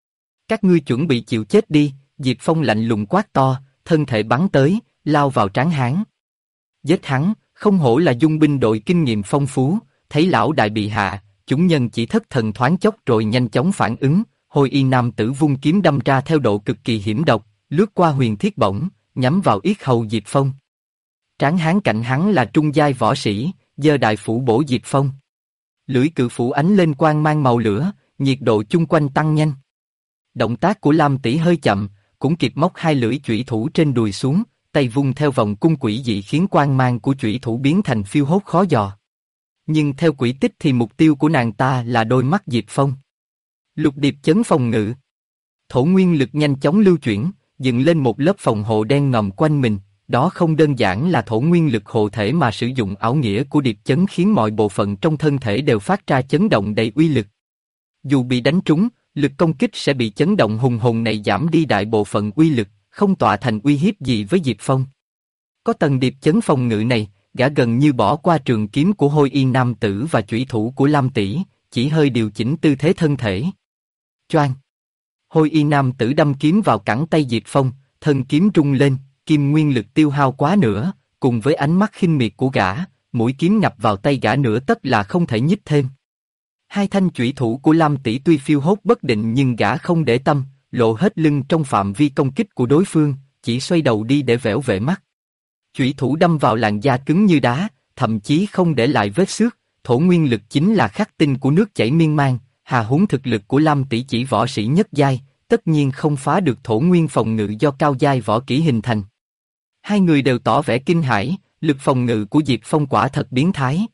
Các ngươi chuẩn bị chịu chết đi, Diệp Phong lạnh lùng quát to, thân thể bắn tới, lao vào trán Hán. Giết hắn, không hổ là dung binh đội kinh nghiệm phong phú, thấy lão đại bị hạ, chúng nhân chỉ thất thần thoáng chốc rồi nhanh chóng phản ứng, hồi y nam tử vung kiếm đâm ra theo độ cực kỳ hiểm độc, lướt qua huyền thiết bổng, nhắm vào yết hầu Diệp Phong. Tráng Hán cạnh hắn là trung giai võ sĩ, giơ đại phủ bổ Diệp Phong. Lưỡi cự phủ ánh lên quang mang màu lửa, nhiệt độ chung quanh tăng nhanh. Động tác của Lam Tỷ hơi chậm, cũng kịp móc hai lưỡi chủy thủ trên đùi xuống, tay vung theo vòng cung quỷ dị khiến quang mang của chủy thủ biến thành phiêu hốt khó dò. Nhưng theo quỷ tích thì mục tiêu của nàng ta là đôi mắt Diệp Phong. Lục điệp chấn phòng ngự. Thổ nguyên lực nhanh chóng lưu chuyển, dựng lên một lớp phòng hộ đen ngòm quanh mình, đó không đơn giản là thổ nguyên lực hộ thể mà sử dụng ảo nghĩa của điệp chấn khiến mọi bộ phận trong thân thể đều phát ra chấn động đầy uy lực. Dù bị đánh trúng, lực công kích sẽ bị chấn động hùng hồn này giảm đi đại bộ phận uy lực, không tọa thành uy hiếp gì với Diệp Phong. Có tầng điệp chấn phòng ngự này, gã gần như bỏ qua trường kiếm của Hôi Y nam tử và chủy thủ của Lam Tỷ, chỉ hơi điều chỉnh tư thế thân thể. Choang! Hôi Y nam tử đâm kiếm vào cẳng tay Diệp Phong, thân kiếm rung lên, kim nguyên lực tiêu hao quá nữa, cùng với ánh mắt khinh miệt của gã, mũi kiếm nhập vào tay gã nửa tấc là không thể nhích thêm. Hai thanh chủy thủ của Lam Tỷ tuy phiêu hốt bất định nhưng gã không để tâm, lộ hết lưng trong phạm vi công kích của đối phương, chỉ xoay đầu đi để vẻo vệ mắt. Chủy thủ đâm vào làn da cứng như đá, thậm chí không để lại vết xước, thổ nguyên lực chính là khắc tinh của nước chảy miên man, hà huống thực lực của Lam Tỷ chỉ võ sĩ nhất giai, tất nhiên không phá được thổ nguyên phòng ngự do cao giai võ kỹ hình thành. Hai người đều tỏ vẻ kinh hãi, lực phòng ngự của Diệp Phong quả thật biến thái.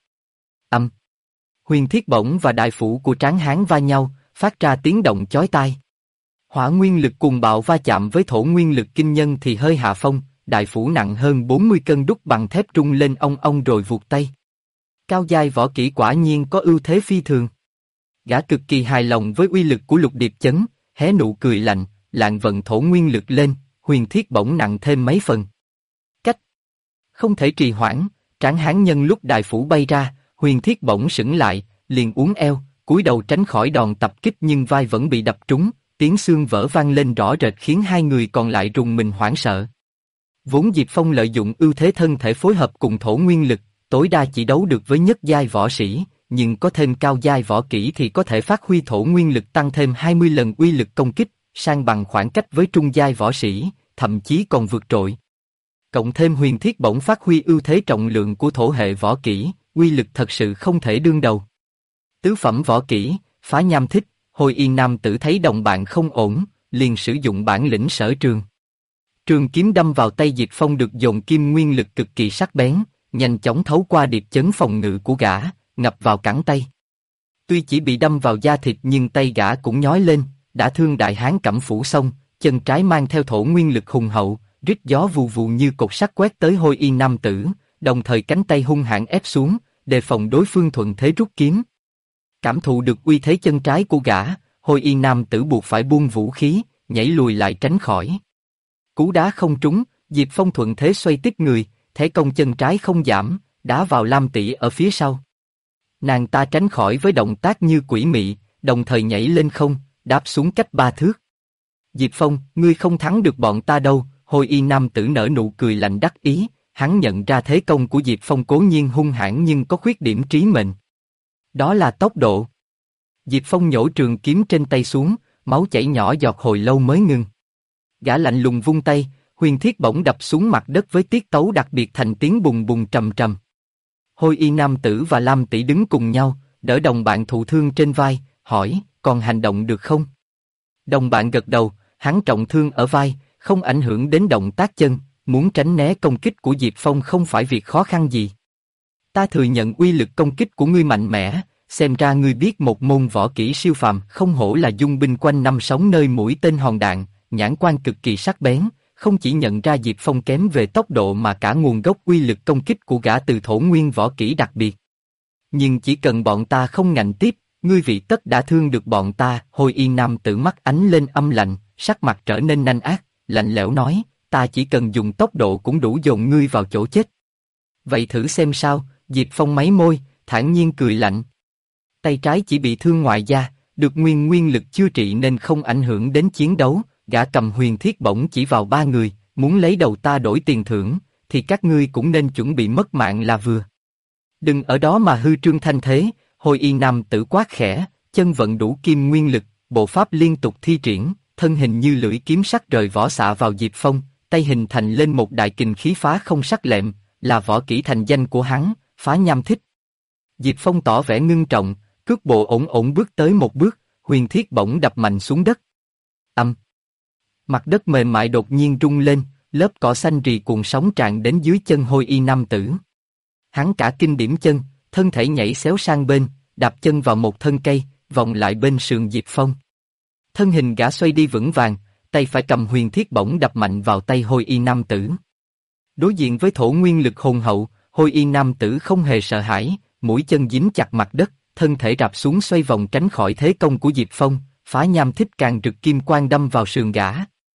Huyền thiết bổng và đại phủ của Tráng Hán va nhau, phát ra tiếng động chói tai. Hỏa nguyên lực cùng bạo va chạm với thổ nguyên lực kinh nhân thì hơi hạ phong, đại phủ nặng hơn 40 cân đúc bằng thép rung lên ong ong rồi vụt tay. Cao giai võ kỹ quả nhiên có ưu thế phi thường. Gã cực kỳ hài lòng với uy lực của lục điệp chấn, hé nụ cười lạnh, lạng vận thổ nguyên lực lên, huyền thiết bổng nặng thêm mấy phần. Cách! Không thể trì hoãn, Tráng Hán nhân lúc đại phủ bay ra, huyền thiết bổng sững lại, liền uốn eo, cúi đầu tránh khỏi đòn tập kích nhưng vai vẫn bị đập trúng, tiếng xương vỡ vang lên rõ rệt khiến hai người còn lại rùng mình hoảng sợ. Vốn Diệp Phong lợi dụng ưu thế thân thể phối hợp cùng thổ nguyên lực, tối đa chỉ đấu được với nhất giai võ sĩ, nhưng có thêm cao giai võ kỹ thì có thể phát huy thổ nguyên lực tăng thêm 20 lần uy lực công kích, sang bằng khoảng cách với trung giai võ sĩ, thậm chí còn vượt trội. Cộng thêm huyền thiết bổng phát huy ưu thế trọng lượng của thổ hệ võ kỹ, uy lực thật sự không thể đương đầu. Tứ phẩm võ kỹ, phá nham thích, Hồi Y nam tử thấy đồng bạn không ổn, liền sử dụng bản lĩnh sở trường. Trường kiếm đâm vào tay Diệp Phong được dồn kim nguyên lực cực kỳ sắc bén, nhanh chóng thấu qua điệp chấn phòng ngự của gã, ngập vào cẳng tay. Tuy chỉ bị đâm vào da thịt nhưng tay gã cũng nhói lên, đã thương đại hán Cẩm Phủ xong, chân trái mang theo thổ nguyên lực hùng hậu, rít gió vù vù như cột sắt quét tới Hôi Y nam tử, đồng thời cánh tay hung hãn ép xuống, đề phòng đối phương thuận thế rút kiếm. Cảm thụ được uy thế chân trái của gã, Hôi Y nam tử buộc phải buông vũ khí, nhảy lùi lại tránh khỏi. Cú đá không trúng, Diệp Phong thuận thế xoay tiếp người, thế công chân trái không giảm, đá vào Lam Tỷ ở phía sau. Nàng ta tránh khỏi với động tác như quỷ mị, đồng thời nhảy lên không, đáp xuống cách 3 thước. Diệp Phong, ngươi không thắng được bọn ta đâu. Hôi Y nam tử nở nụ cười lạnh đắc ý, hắn nhận ra thế công của Diệp Phong cố nhiên hung hãn nhưng có khuyết điểm trí mệnh. Đó là tốc độ. Diệp Phong nhổ trường kiếm trên tay xuống, máu chảy nhỏ giọt hồi lâu mới ngừng. Gã lạnh lùng vung tay, huyền thiết bổng đập xuống mặt đất với tiết tấu đặc biệt thành tiếng bùng bùng trầm trầm. Hôi Y nam tử và Lam Tỷ đứng cùng nhau, đỡ đồng bạn thụ thương trên vai, hỏi, còn hành động được không? Đồng bạn gật đầu, hắn trọng thương ở vai, không ảnh hưởng đến động tác chân, muốn tránh né công kích của Diệp Phong không phải việc khó khăn gì. Ta thừa nhận uy lực công kích của ngươi mạnh mẽ, xem ra ngươi biết một môn võ kỹ siêu phàm, không hổ là dung binh quanh năm sống nơi mũi tên hòn đạn, nhãn quan cực kỳ sắc bén, không chỉ nhận ra Diệp Phong kém về tốc độ mà cả nguồn gốc uy lực công kích của gã từ thổ nguyên võ kỹ đặc biệt. Nhưng chỉ cần bọn ta không ngạnh tiếp, ngươi vị tất đã thương được bọn ta. Hôi Y nam tử mắt ánh lên âm lạnh, sắc mặt trở nên nanh ác, lạnh lẽo nói, ta chỉ cần dùng tốc độ cũng đủ dồn ngươi vào chỗ chết. Vậy thử xem sao. Diệp Phong máy môi, thản nhiên cười lạnh. Tay trái chỉ bị thương ngoài da, được nguyên lực chữa trị nên không ảnh hưởng đến chiến đấu. Gã cầm huyền thiết bổng chỉ vào 3 người, muốn lấy đầu ta đổi tiền thưởng, thì các ngươi cũng nên chuẩn bị mất mạng là vừa. Đừng ở đó mà hư trương thanh thế. Hôi Y nam tử quát khẽ, chân vận đủ kim nguyên lực, bộ pháp liên tục thi triển, thân hình như lưỡi kiếm sắc rời vỏ xạ vào Diệp Phong, tay hình thành lên một đại kình khí phá không sắc lẹm, là võ kỹ thành danh của hắn, phá nham thích. Diệp Phong tỏ vẻ ngưng trọng, cước bộ ổn ổn bước tới một bước, huyền thiết bổng đập mạnh xuống đất. Mặt đất mềm mại đột nhiên rung lên, lớp cỏ xanh rì cuộn sóng tràn đến dưới chân Hôi Y nam tử. Hắn cả kinh điểm chân, thân thể nhảy xéo sang bên, đạp chân vào một thân cây, vòng lại bên sườn Diệp Phong. Thân hình gã xoay đi vững vàng, tay phải cầm huyền thiết bổng đập mạnh vào tay Hôi Y nam tử. Đối diện với thổ nguyên lực hùng hậu, Hôi Y nam tử không hề sợ hãi, mũi chân dính chặt mặt đất, thân thể rạp xuống xoay vòng tránh khỏi thế công của Diệp Phong, phá nham thích càng rực kim quang đâm vào sườn gã.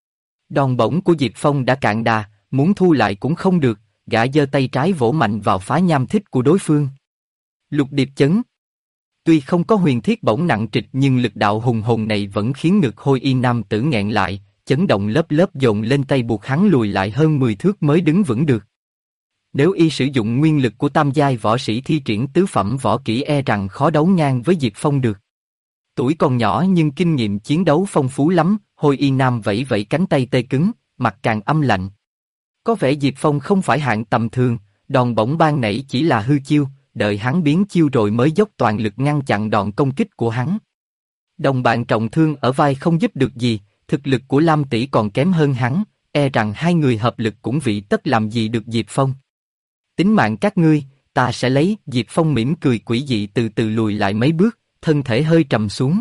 Đòn bổng của Diệp Phong đã cạn đà, muốn thu lại cũng không được, gã giơ tay trái vỗ mạnh vào phá nham thích của đối phương. Lục điệp chấn. Tuy không có huyền thiết bổng nặng trịch nhưng lực đạo hùng hồn này vẫn khiến ngực Hôi Y nam tử nghẹn lại, chấn động lớp lớp dồn lên tay buộc hắn lùi lại hơn 10 thước mới đứng vững được. Nếu y sử dụng nguyên lực của tam giai võ sĩ thi triển tứ phẩm võ kỹ e rằng khó đấu ngang với Diệp Phong được. Tuổi còn nhỏ nhưng kinh nghiệm chiến đấu phong phú lắm. Hôi Y nam vẫy vẫy cánh tay tê cứng, mặt càng âm lạnh. Có vẻ Diệp Phong không phải hạng tầm thường, đòn bổng ban nãy chỉ là hư chiêu, đợi hắn biến chiêu rồi mới dốc toàn lực ngăn chặn đòn công kích của hắn. Đồng bạn trọng thương ở vai không giúp được gì, thực lực của Lam Tỷ còn kém hơn hắn, e rằng hai người hợp lực cũng vị tất làm gì được Diệp Phong. Tính mạng các ngươi, ta sẽ lấy. Diệp Phong mỉm cười quỷ dị từ từ lùi lại mấy bước, thân thể hơi trầm xuống.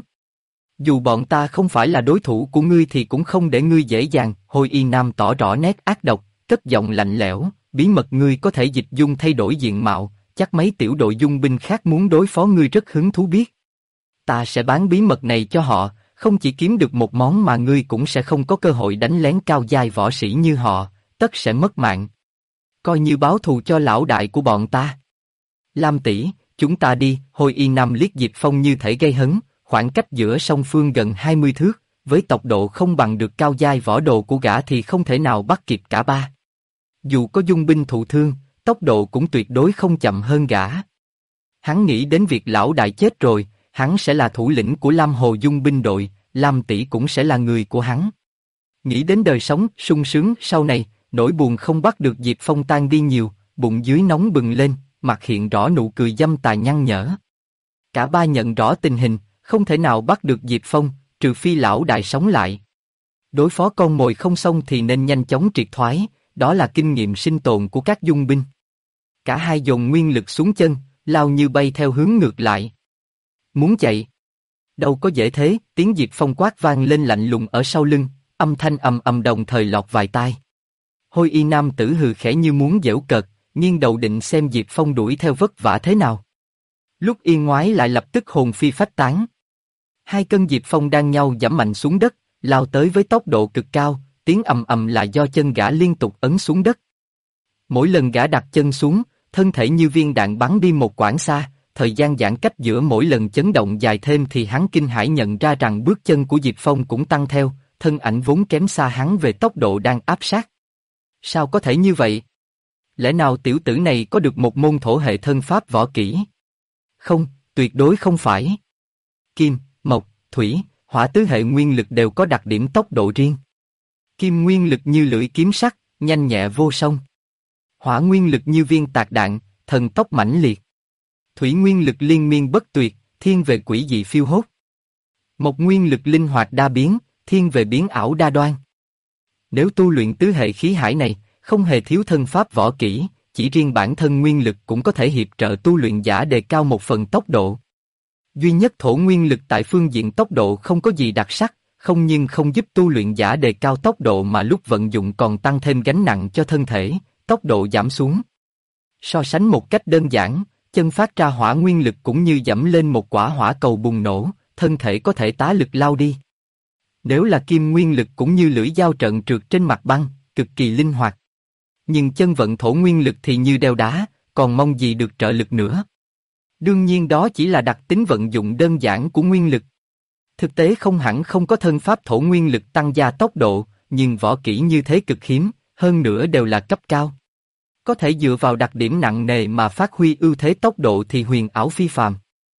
Dù bọn ta không phải là đối thủ của ngươi thì cũng không để ngươi dễ dàng. Hôi Y nam tỏ rõ nét ác độc, cất giọng lạnh lẽo, bí mật ngươi có thể dịch dung thay đổi diện mạo, chắc mấy tiểu đội dung binh khác muốn đối phó ngươi rất hứng thú biết. Ta sẽ bán bí mật này cho họ, không chỉ kiếm được một món mà ngươi cũng sẽ không có cơ hội đánh lén cao giai võ sĩ như họ, tất sẽ mất mạng. Coi như báo thù cho lão đại của bọn ta. Lam tỷ, chúng ta đi. Hôi Y nam liếc Diệp Phong như thể gây hấn, khoảng cách giữa song phương gần 20 thước, với tốc độ không bằng được cao giai võ đồ của gã thì không thể nào bắt kịp cả ba. Dù có dung binh thụ thương, tốc độ cũng tuyệt đối không chậm hơn gã. Hắn nghĩ đến việc lão đại chết rồi, hắn sẽ là thủ lĩnh của Lam Hồ dung binh đội, Lam tỷ cũng sẽ là người của hắn. Nghĩ đến đời sống sung sướng sau này, nỗi buồn không bắt được Diệp Phong tan đi nhiều, bụng dưới nóng bừng lên, mặt hiện rõ nụ cười dâm tà nhăn nhở. Cả ba nhận rõ tình hình, không thể nào bắt được Diệp Phong, trừ phi lão đại sống lại. Đối phó con mồi không xong thì nên nhanh chóng triệt thoái, đó là kinh nghiệm sinh tồn của các dung binh. Cả hai dồn nguyên lực xuống chân, lao như bay theo hướng ngược lại. Muốn chạy? Đâu có dễ thế, tiếng Diệp Phong quát vang lên lạnh lùng ở sau lưng, âm thanh ầm ầm đồng thời lọt vài tai. Hôi y nam tử hừ khẽ như muốn giễu cợt, nghiêng đầu định xem Diệp Phong đuổi theo vất vả thế nào. Lúc yên ngoái lại lập tức hồn phi phách tán. Hai cân Diệp Phong đang nhau giẫm mạnh xuống đất, lao tới với tốc độ cực cao, tiếng ầm ầm là do chân gã liên tục ấn xuống đất. Mỗi lần gã đặt chân xuống, thân thể như viên đạn bắn đi một quãng xa, thời gian giãn cách giữa mỗi lần chấn động dài thêm thì hắn kinh hãi nhận ra rằng bước chân của Diệp Phong cũng tăng theo, thân ảnh vốn kém xa hắn về tốc độ đang áp sát. Sao có thể như vậy? Lẽ nào tiểu tử này có được một môn thổ hệ thân pháp võ kỹ? Không, tuyệt đối không phải. Kim, mộc, thủy, hỏa tứ hệ nguyên lực đều có đặc điểm tốc độ riêng. Kim nguyên lực như lưỡi kiếm sắc, nhanh nhẹ vô song. Hỏa nguyên lực như viên tạc đạn, thần tốc mãnh liệt. Thủy nguyên lực liên miên bất tuyệt, thiên về quỷ dị phiêu hốt. Mộc nguyên lực linh hoạt đa biến, thiên về biến ảo đa đoan. Nếu tu luyện tứ hệ khí hải này, không hề thiếu thân pháp võ kỹ, chỉ riêng bản thân nguyên lực cũng có thể hiệp trợ tu luyện giả đề cao một phần tốc độ. Duy nhất thổ nguyên lực tại phương diện tốc độ không có gì đặc sắc, không nhưng không giúp tu luyện giả đề cao tốc độ mà lúc vận dụng còn tăng thêm gánh nặng cho thân thể, tốc độ giảm xuống. So sánh một cách đơn giản, chân phát ra hỏa nguyên lực cũng như dẫm lên một quả hỏa cầu bùng nổ, thân thể có thể tá lực lao đi. Nếu là kim nguyên lực cũng như lưỡi dao trợn trượt trên mặt băng, cực kỳ linh hoạt. Nhưng chân vận thổ nguyên lực thì như đeo đá, còn mong gì được trợ lực nữa. Đương nhiên đó chỉ là đặc tính vận dụng đơn giản của nguyên lực. Thực tế không hẳn không có thân pháp thổ nguyên lực tăng gia tốc độ, nhưng võ kỹ như thế cực hiếm, hơn nữa đều là cấp cao. Có thể dựa vào đặc điểm nặng nề mà phát huy ưu thế tốc độ thì huyền ảo phi phàm.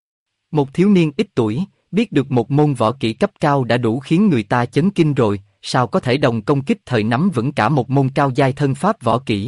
Một thiếu niên ít tuổi, biết được một môn võ kỹ cấp cao đã đủ khiến người ta chấn kinh rồi, sao có thể đồng công kích thời nắm vững cả một môn cao giai thân pháp võ kỹ.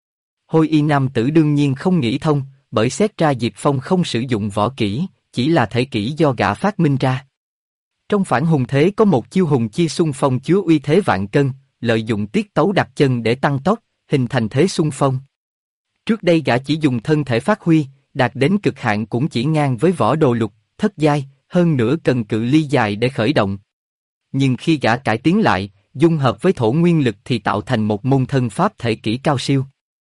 Hôi y nam tử đương nhiên không nghĩ thông, bởi xét ra Diệp Phong không sử dụng võ kỹ, chỉ là thể kỹ do gã phát minh ra. Trong phản hùng thế có một chiêu hùng chi xung phong chứa uy thế vạn cân, lợi dụng tiết tấu đặt chân để tăng tốc, hình thành thế xung phong. Trước đây gã chỉ dùng thân thể phát huy, đạt đến cực hạn cũng chỉ ngang với võ đồ lục, thất giai, hơn nữa cần cự ly dài để khởi động. Nhưng khi gã cải tiến lại, dung hợp với thổ nguyên lực thì tạo thành một môn thân pháp thể kỹ cao siêu.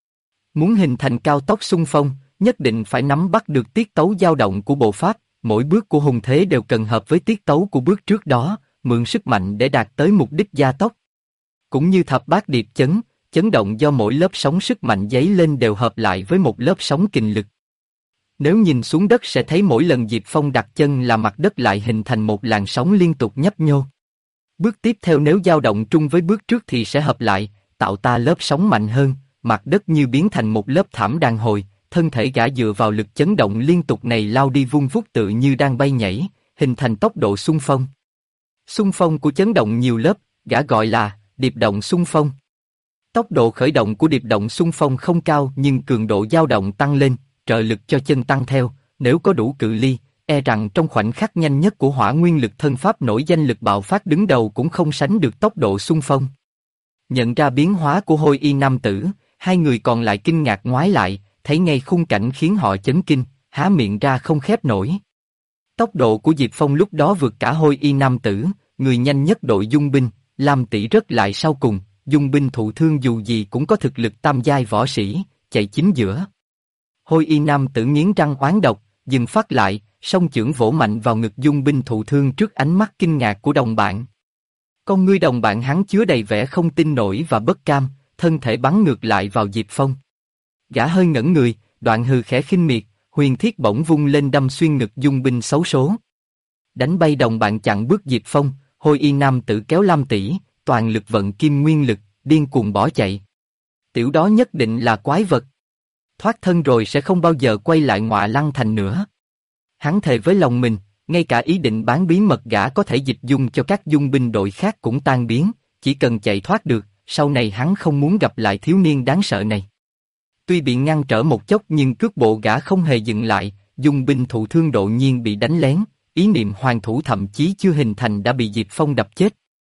Muốn hình thành cao tốc xung phong, nhất định phải nắm bắt được tiết tấu dao động của bộ pháp, mỗi bước của hùng thế đều cần hợp với tiết tấu của bước trước đó, mượn sức mạnh để đạt tới mục đích gia tốc. Cũng như thập bát điệp chấn, chấn động do mỗi lớp sóng sức mạnh dấy lên đều hợp lại với một lớp sóng kình lực. Nếu nhìn xuống đất sẽ thấy mỗi lần Diệp Phong đặt chân là mặt đất lại hình thành một làn sóng liên tục nhấp nhô. Bước tiếp theo nếu dao động trung với bước trước thì sẽ hợp lại, tạo ta lớp sóng mạnh hơn, mặt đất như biến thành một lớp thảm đàn hồi, thân thể gã dựa vào lực chấn động liên tục này lao đi vung vút tự như đang bay nhảy, hình thành tốc độ xung phong. Xung phong của chấn động nhiều lớp, gã gọi là điệp động xung phong. Tốc độ khởi động của điệp động xung phong không cao nhưng cường độ dao động tăng lên, trợ lực cho chân tăng theo, nếu có đủ cự ly, e rằng trong khoảnh khắc nhanh nhất của hỏa nguyên lực thân pháp nổi danh lực bạo phát đứng đầu cũng không sánh được tốc độ xung phong. Nhận ra biến hóa của hôi y nam tử, hai người còn lại kinh ngạc ngoái lại, thấy ngay khung cảnh khiến họ chấn kinh, há miệng ra không khép nổi. Tốc độ của Diệp Phong lúc đó vượt cả hôi y nam tử, người nhanh nhất đội dung binh, Lam tỷ rớt lại sau cùng, dung binh thụ thương dù gì cũng có thực lực tam giai võ sĩ, chạy chính giữa. Hôi y nam tử nghiến răng oán độc, dừng phát lại, song chưởng vỗ mạnh vào ngực dung binh thụ thương trước ánh mắt kinh ngạc của đồng bạn. Con ngươi đồng bạn hắn chứa đầy vẻ không tin nổi và bất cam, thân thể bắn ngược lại vào Diệp Phong. Gã hơi ngẩn người, đoạn hừ khẽ khinh miệt, huyền thiết bổng vung lên đâm xuyên ngực dung binh xấu số. Đánh bay đồng bạn chặn bước Diệp Phong, hôi y nam tử kéo Lam tỷ, toàn lực vận kim nguyên lực, điên cuồng bỏ chạy. Tiểu đó nhất định là quái vật. Thoát thân rồi sẽ không bao giờ quay lại Ngọa Lăng Thành nữa. Hắn thề với lòng mình, ngay cả ý định bán bí mật gã có thể dịch dung cho các dung binh đội khác cũng tan biến, chỉ cần chạy thoát được, sau này hắn không muốn gặp lại thiếu niên đáng sợ này. Tuy bị ngăn trở một chốc nhưng cước bộ gã không hề dừng lại, dung binh thụ thương đột nhiên bị đánh lén, ý niệm hoàn thủ thậm chí chưa hình thành đã bị Diệp Phong đập chết.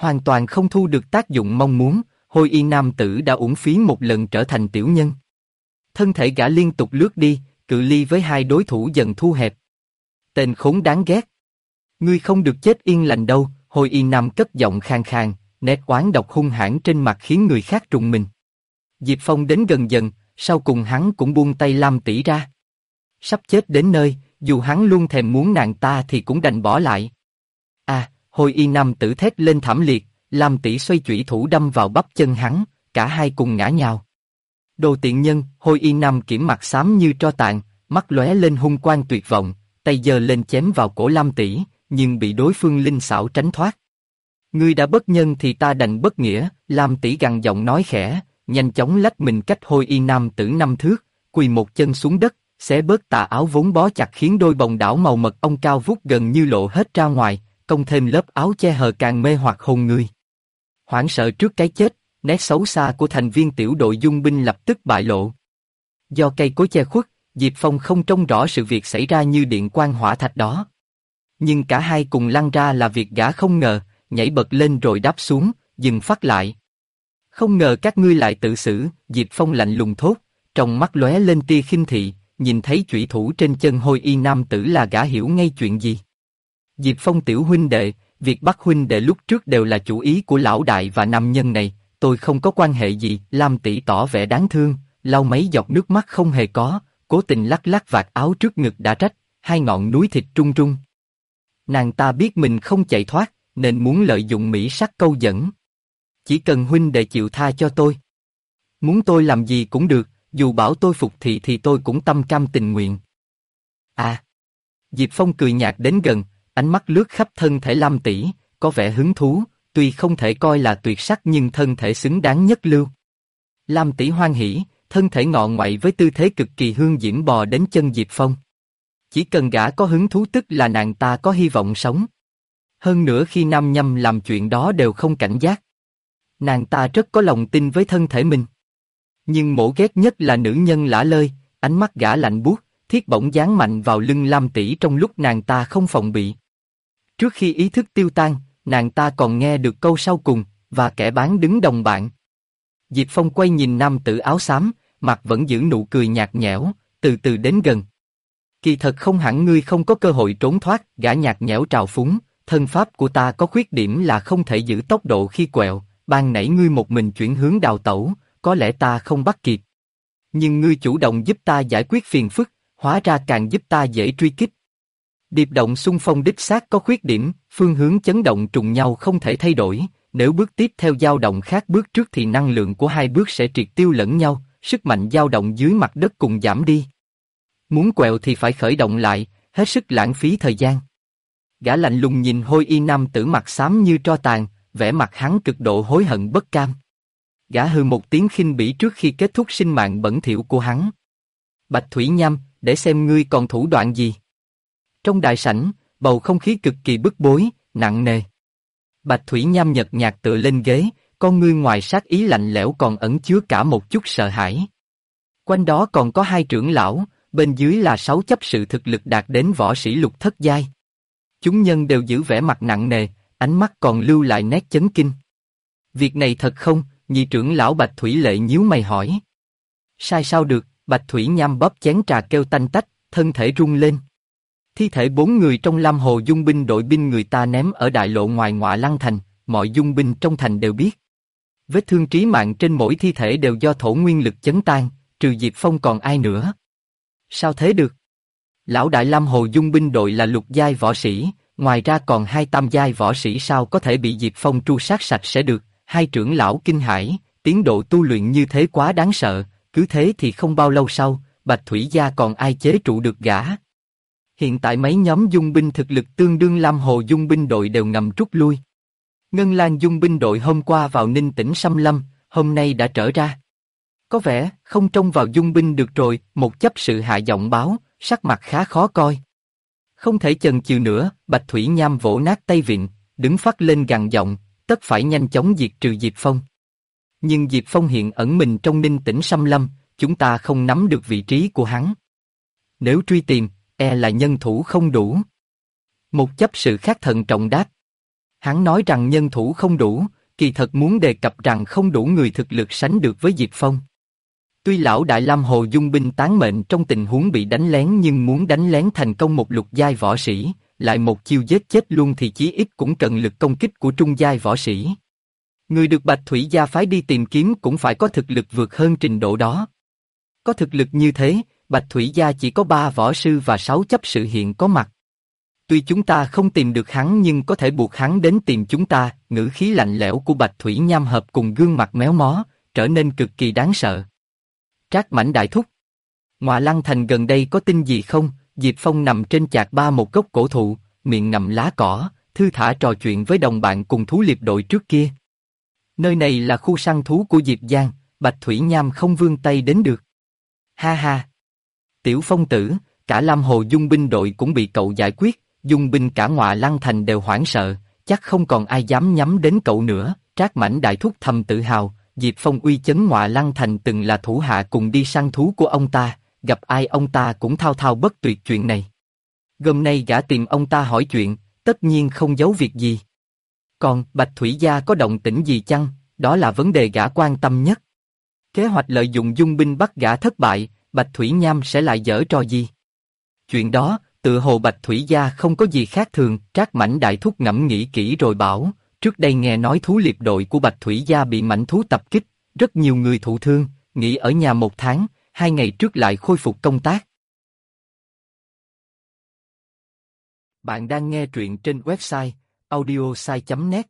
Hoàn toàn không thu được tác dụng mong muốn, Hôi Y nam tử đã uổng phí một lần trở thành tiểu nhân. Thân thể gã liên tục lướt đi, cự ly với hai đối thủ dần thu hẹp. Tên khốn đáng ghét. Ngươi không được chết yên lành đâu, Hôi Y nam cất giọng khàn khàn, nét oán độc hung hãn trên mặt khiến người khác rùng mình. Diệp Phong đến gần dần, sau cùng hắn cũng buông tay Lam tỷ ra. Sắp chết đến nơi, dù hắn luôn thèm muốn nàng ta thì cũng đành bỏ lại. À, Hôi Y nam tử thét lên thảm liệt, Lam tỷ xoay chủy thủ đâm vào bắp chân hắn, cả hai cùng ngã nhào. Đồ tiện nhân, Hôi Y nam kiểm mặt xám như tro tàn, mắt lóe lên hung quang tuyệt vọng, tay giơ lên chém vào cổ Lam tỷ, nhưng bị đối phương linh xảo tránh thoát. Ngươi đã bất nhân thì ta đành bất nghĩa, Lam tỷ gằn giọng nói khẽ, nhanh chóng lách mình cách Hôi Y nam tử 5 thước, quỳ một chân xuống đất, xé bớt tà áo vốn bó chặt khiến đôi bồng đảo màu mật ong cao vút gần như lộ hết ra ngoài, cộng thêm lớp áo che hờ càng mê hoặc hồn người. Hoảng sợ trước cái chết, nét xấu xa của thành viên tiểu đội dung binh lập tức bại lộ. Do cây cối che khuất, Diệp Phong không trông rõ sự việc xảy ra như điện quang hỏa thạch đó. Nhưng cả hai cùng lăn ra là việc gã không ngờ, nhảy bật lên rồi đáp xuống, dừng phát lại. Không ngờ các ngươi lại tự xử, Diệp Phong lạnh lùng thốt, trong mắt lóe lên tia khinh thị, nhìn thấy chủy thủ trên chân Hôi Y nam tử là gã hiểu ngay chuyện gì. Diệp Phong tiểu huynh đệ, việc bắt huynh đệ lúc trước đều là chủ ý của lão đại và nam nhân này, tôi không có quan hệ gì. Lam tỷ tỏ vẻ đáng thương, lau mấy giọt nước mắt không hề có, cố tình lắc lắc vạt áo trước ngực đã trách, hai ngọn núi thịt trung trung. Nàng ta biết mình không chạy thoát, nên muốn lợi dụng mỹ sắc câu dẫn. Chỉ cần huynh đệ chịu tha cho tôi. Muốn tôi làm gì cũng được, dù bảo tôi phục thì tôi cũng tâm cam tình nguyện. À! Diệp Phong cười nhạt đến gần, ánh mắt lướt khắp thân thể Lam tỷ, có vẻ hứng thú, tuy không thể coi là tuyệt sắc nhưng thân thể xứng đáng nhất lưu. Lam tỷ hoan hỉ, thân thể ngọ ngoại với tư thế cực kỳ hương diễm bò đến chân Diệp Phong. Chỉ cần gã có hứng thú tức là nàng ta có hy vọng sống. Hơn nữa khi nam nhâm làm chuyện đó đều không cảnh giác. Nàng ta rất có lòng tin với thân thể mình. Nhưng mổ ghét nhất là nữ nhân lả lơi, ánh mắt gã lạnh buốt, thiết bổng giáng mạnh vào lưng Lam tỷ trong lúc nàng ta không phòng bị. Trước khi ý thức tiêu tan, nàng ta còn nghe được câu sau cùng, và kẻ bán đứng đồng bạn. Diệp Phong quay nhìn nam tử áo xám, mặt vẫn giữ nụ cười nhạt nhẽo, từ từ đến gần. Kỳ thật không hẳn ngươi không có cơ hội trốn thoát, gã nhạt nhẽo trào phúng, thân pháp của ta có khuyết điểm là không thể giữ tốc độ khi quẹo, ban nãy ngươi một mình chuyển hướng đào tẩu, có lẽ ta không bắt kịp. Nhưng ngươi chủ động giúp ta giải quyết phiền phức, hóa ra càng giúp ta dễ truy kích. Điệp động xung phong đích xác có khuyết điểm, phương hướng chấn động trùng nhau không thể thay đổi, nếu bước tiếp theo dao động khác bước trước thì năng lượng của hai bước sẽ triệt tiêu lẫn nhau, sức mạnh dao động dưới mặt đất cùng giảm đi. Muốn quẹo thì phải khởi động lại, hết sức lãng phí thời gian. Gã lạnh lùng nhìn Hôi Y nam tử mặt xám như tro tàn, vẻ mặt hắn cực độ hối hận bất cam. Gã hừ một tiếng khinh bỉ trước khi kết thúc sinh mạng bẩn thỉu của hắn. Bạch Thủy Nham, để xem ngươi còn thủ đoạn gì. Trong đại sảnh, bầu không khí cực kỳ bức bối, nặng nề. Bạch Thủy Nham nhợt nhạt tựa lên ghế, con ngươi ngoài sát ý lạnh lẽo còn ẩn chứa cả một chút sợ hãi. Quanh đó còn có hai trưởng lão, bên dưới là 6 chấp sự thực lực đạt đến võ sĩ lục thất giai. Chúng nhân đều giữ vẻ mặt nặng nề, ánh mắt còn lưu lại nét chấn kinh. Việc này thật không? Nhị trưởng lão Bạch Thủy Lệ nhíu mày hỏi. Sai sao được? Bạch Thủy Nham bóp chén trà kêu tanh tách, thân thể rung lên. Thi thể 4 người trong Lam Hồ dung binh đội binh người ta ném ở đại lộ ngoài Ngọa Lăng thành, mọi dung binh trong thành đều biết. Vết thương trí mạng trên mỗi thi thể đều do thổ nguyên lực chấn tan, trừ Diệp Phong còn ai nữa? Sao thế được? Lão đại Lam Hồ dung binh đội là lục giai võ sĩ, ngoài ra còn 2 tam giai võ sĩ sao có thể bị Diệp Phong tru sát sạch sẽ được? Hai trưởng lão kinh hãi, tiến độ tu luyện như thế quá đáng sợ, cứ thế thì không bao lâu sau, Bạch Thủy gia còn ai chế trụ được gã? Hiện tại mấy nhóm dung binh thực lực tương đương Lam Hồ dung binh đội đều ngầm rút lui. Ngân Lan dung binh đội hôm qua vào Ninh Tỉnh xâm lâm, hôm nay đã trở ra. Có vẻ không trông vào dung binh được rồi, một chấp sự hạ giọng báo, sắc mặt khá khó coi. Không thể chần chừ nữa, Bạch Thủy Nham vỗ nát tay vịn, đứng phắt lên gằn giọng, tất phải nhanh chóng diệt trừ Diệp Phong. Nhưng Diệp Phong hiện ẩn mình trong Ninh Tỉnh xâm lâm, chúng ta không nắm được vị trí của hắn. Nếu truy tìm, e là nhân thủ không đủ. Một chấp sự khác thận trọng đáp. Hắn nói rằng nhân thủ không đủ, kỳ thật muốn đề cập rằng không đủ người thực lực sánh được với Diệp Phong. Tuy lão đại Lam Hồ Dung binh tán mệnh trong tình huống bị đánh lén, nhưng muốn đánh lén thành công một lục giai võ sĩ, lại một chiêu giết chết luôn thì chí ít cũng cần lực công kích của trung giai võ sĩ. Người được Bạch Thủy Gia phái đi tìm kiếm cũng phải có thực lực vượt hơn trình độ đó. Có thực lực như thế, Bạch Thủy Gia chỉ có 3 võ sư và 6 chấp sự hiện có mặt. Tuy chúng ta không tìm được hắn nhưng có thể buộc hắn đến tìm chúng ta. Ngữ khí lạnh lẽo của Bạch Thủy Nham hợp cùng gương mặt méo mó, trở nên cực kỳ đáng sợ. Trác Mãnh đại thúc, Ngọa Lăng Thành gần đây có tin gì không? Diệp Phong nằm trên chạc ba một gốc cổ thụ, miệng ngậm lá cỏ, thư thả trò chuyện với đồng bạn cùng thú liệp đội trước kia. Nơi này là khu săn thú của Diệp Giang, Bạch Thủy Nham không vươn tay đến được. Ha ha! Tiểu Phong tử, cả Lam Hồ Dung binh đội cũng bị cậu giải quyết, Dung binh cả Ngọa Lăng Thành đều hoảng sợ, chắc không còn ai dám nhắm đến cậu nữa. Trác Mãnh đại thúc thầm tự hào, Diệp Phong uy chấn Ngọa Lăng Thành từng là thủ hạ cùng đi săn thú của ông ta, gặp ai ông ta cũng thao thao bất tuyệt chuyện này. Hôm nay gã tìm ông ta hỏi chuyện, tất nhiên không giấu việc gì. Còn Bạch Thủy Gia có động tĩnh gì chăng? Đó là vấn đề gã quan tâm nhất. Kế hoạch lợi dụng Dung binh bắt gã thất bại, Bạch Thủy Nham sẽ lại giở trò gì? Chuyện đó, tự hồ Bạch Thủy Gia không có gì khác thường. Trác Mãnh đại thúc ngẫm nghĩ kỹ rồi bảo, trước đây nghe nói thú liệp đội của Bạch Thủy Gia bị mãnh thú tập kích, rất nhiều người thụ thương, nghỉ ở nhà 1 tháng, 2 ngày trước lại khôi phục công tác. Bạn đang nghe truyện trên website audiosai.net.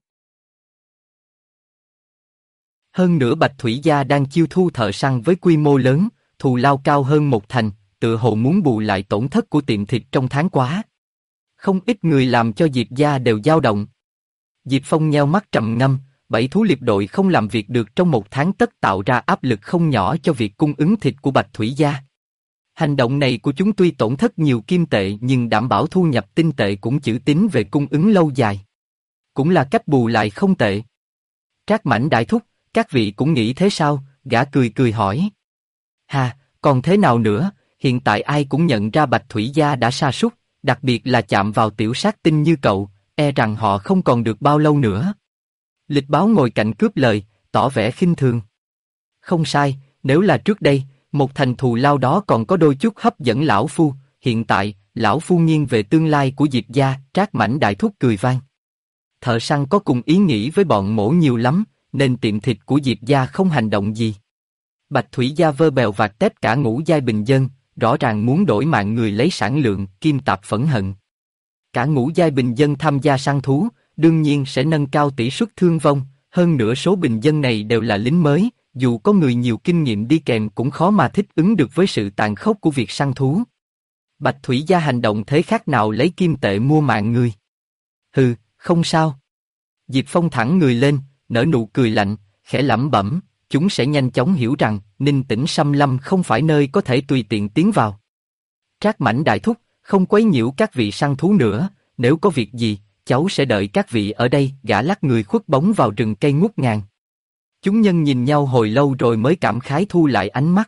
Hơn nữa Bạch Thủy Gia đang chiêu thu thợ săn với quy mô lớn, thù lao cao hơn 1 thành, tự hồ muốn bù lại tổn thất của tiệm thịt trong tháng quá. Không ít người làm cho Diệp Gia đều dao động. Diệp Phong nheo mắt trầm ngâm, 7 thú liệp đội không làm việc được trong 1 tháng tất tạo ra áp lực không nhỏ cho việc cung ứng thịt của Bạch Thủy Gia. Hành động này của chúng tuy tổn thất nhiều kim tệ nhưng đảm bảo thu nhập tinh tệ cũng chữ tín về cung ứng lâu dài. Cũng là cách bù lại không tệ. Trác Mãnh đại thúc, các vị cũng nghĩ thế sao? Gã cười cười hỏi. Hà, còn thế nào nữa, hiện tại ai cũng nhận ra Bạch Thủy Gia đã sa sút, đặc biệt là chạm vào tiểu sát tinh như cậu, e rằng họ không còn được bao lâu nữa. Lịch Báo ngồi cạnh cướp lời, tỏ vẻ khinh thường. Không sai, nếu là trước đây, 1 thành thù lao đó còn có đôi chút hấp dẫn lão phu, hiện tại, lão phu nghiêng về tương lai của Diệp Gia. Trác Mãnh đại thúc cười vang. Thợ săn có cùng ý nghĩ với bọn mổ nhiều lắm, nên tiệm thịt của Diệp Gia không hành động gì. Bạch Thủy Gia vơ bèo vạt tép cả ngũ giai bình dân, rõ ràng muốn đổi mạng người lấy sản lượng, kim tạp phẫn hận. Cả ngũ giai bình dân tham gia săn thú, đương nhiên sẽ nâng cao tỷ suất thương vong, hơn nữa số bình dân này đều là lính mới, dù có người nhiều kinh nghiệm đi kèm cũng khó mà thích ứng được với sự tàn khốc của việc săn thú. Bạch Thủy Gia hành động thế khác nào lấy kim tệ mua mạng người. Hừ, không sao. Diệp Phong thẳng người lên, nở nụ cười lạnh, khẽ lẩm bẩm, chúng sẽ nhanh chóng hiểu rằng Ninh Tĩnh Xâm Lâm không phải nơi có thể tùy tiện tiến vào. Trác Mãnh đại thúc, không quấy nhiễu các vị săn thú nữa, nếu có việc gì, cháu sẽ đợi các vị ở đây. Gã lắc người khuất bóng vào rừng cây ngút ngàn. Chúng nhân nhìn nhau hồi lâu rồi mới cảm khái thu lại ánh mắt.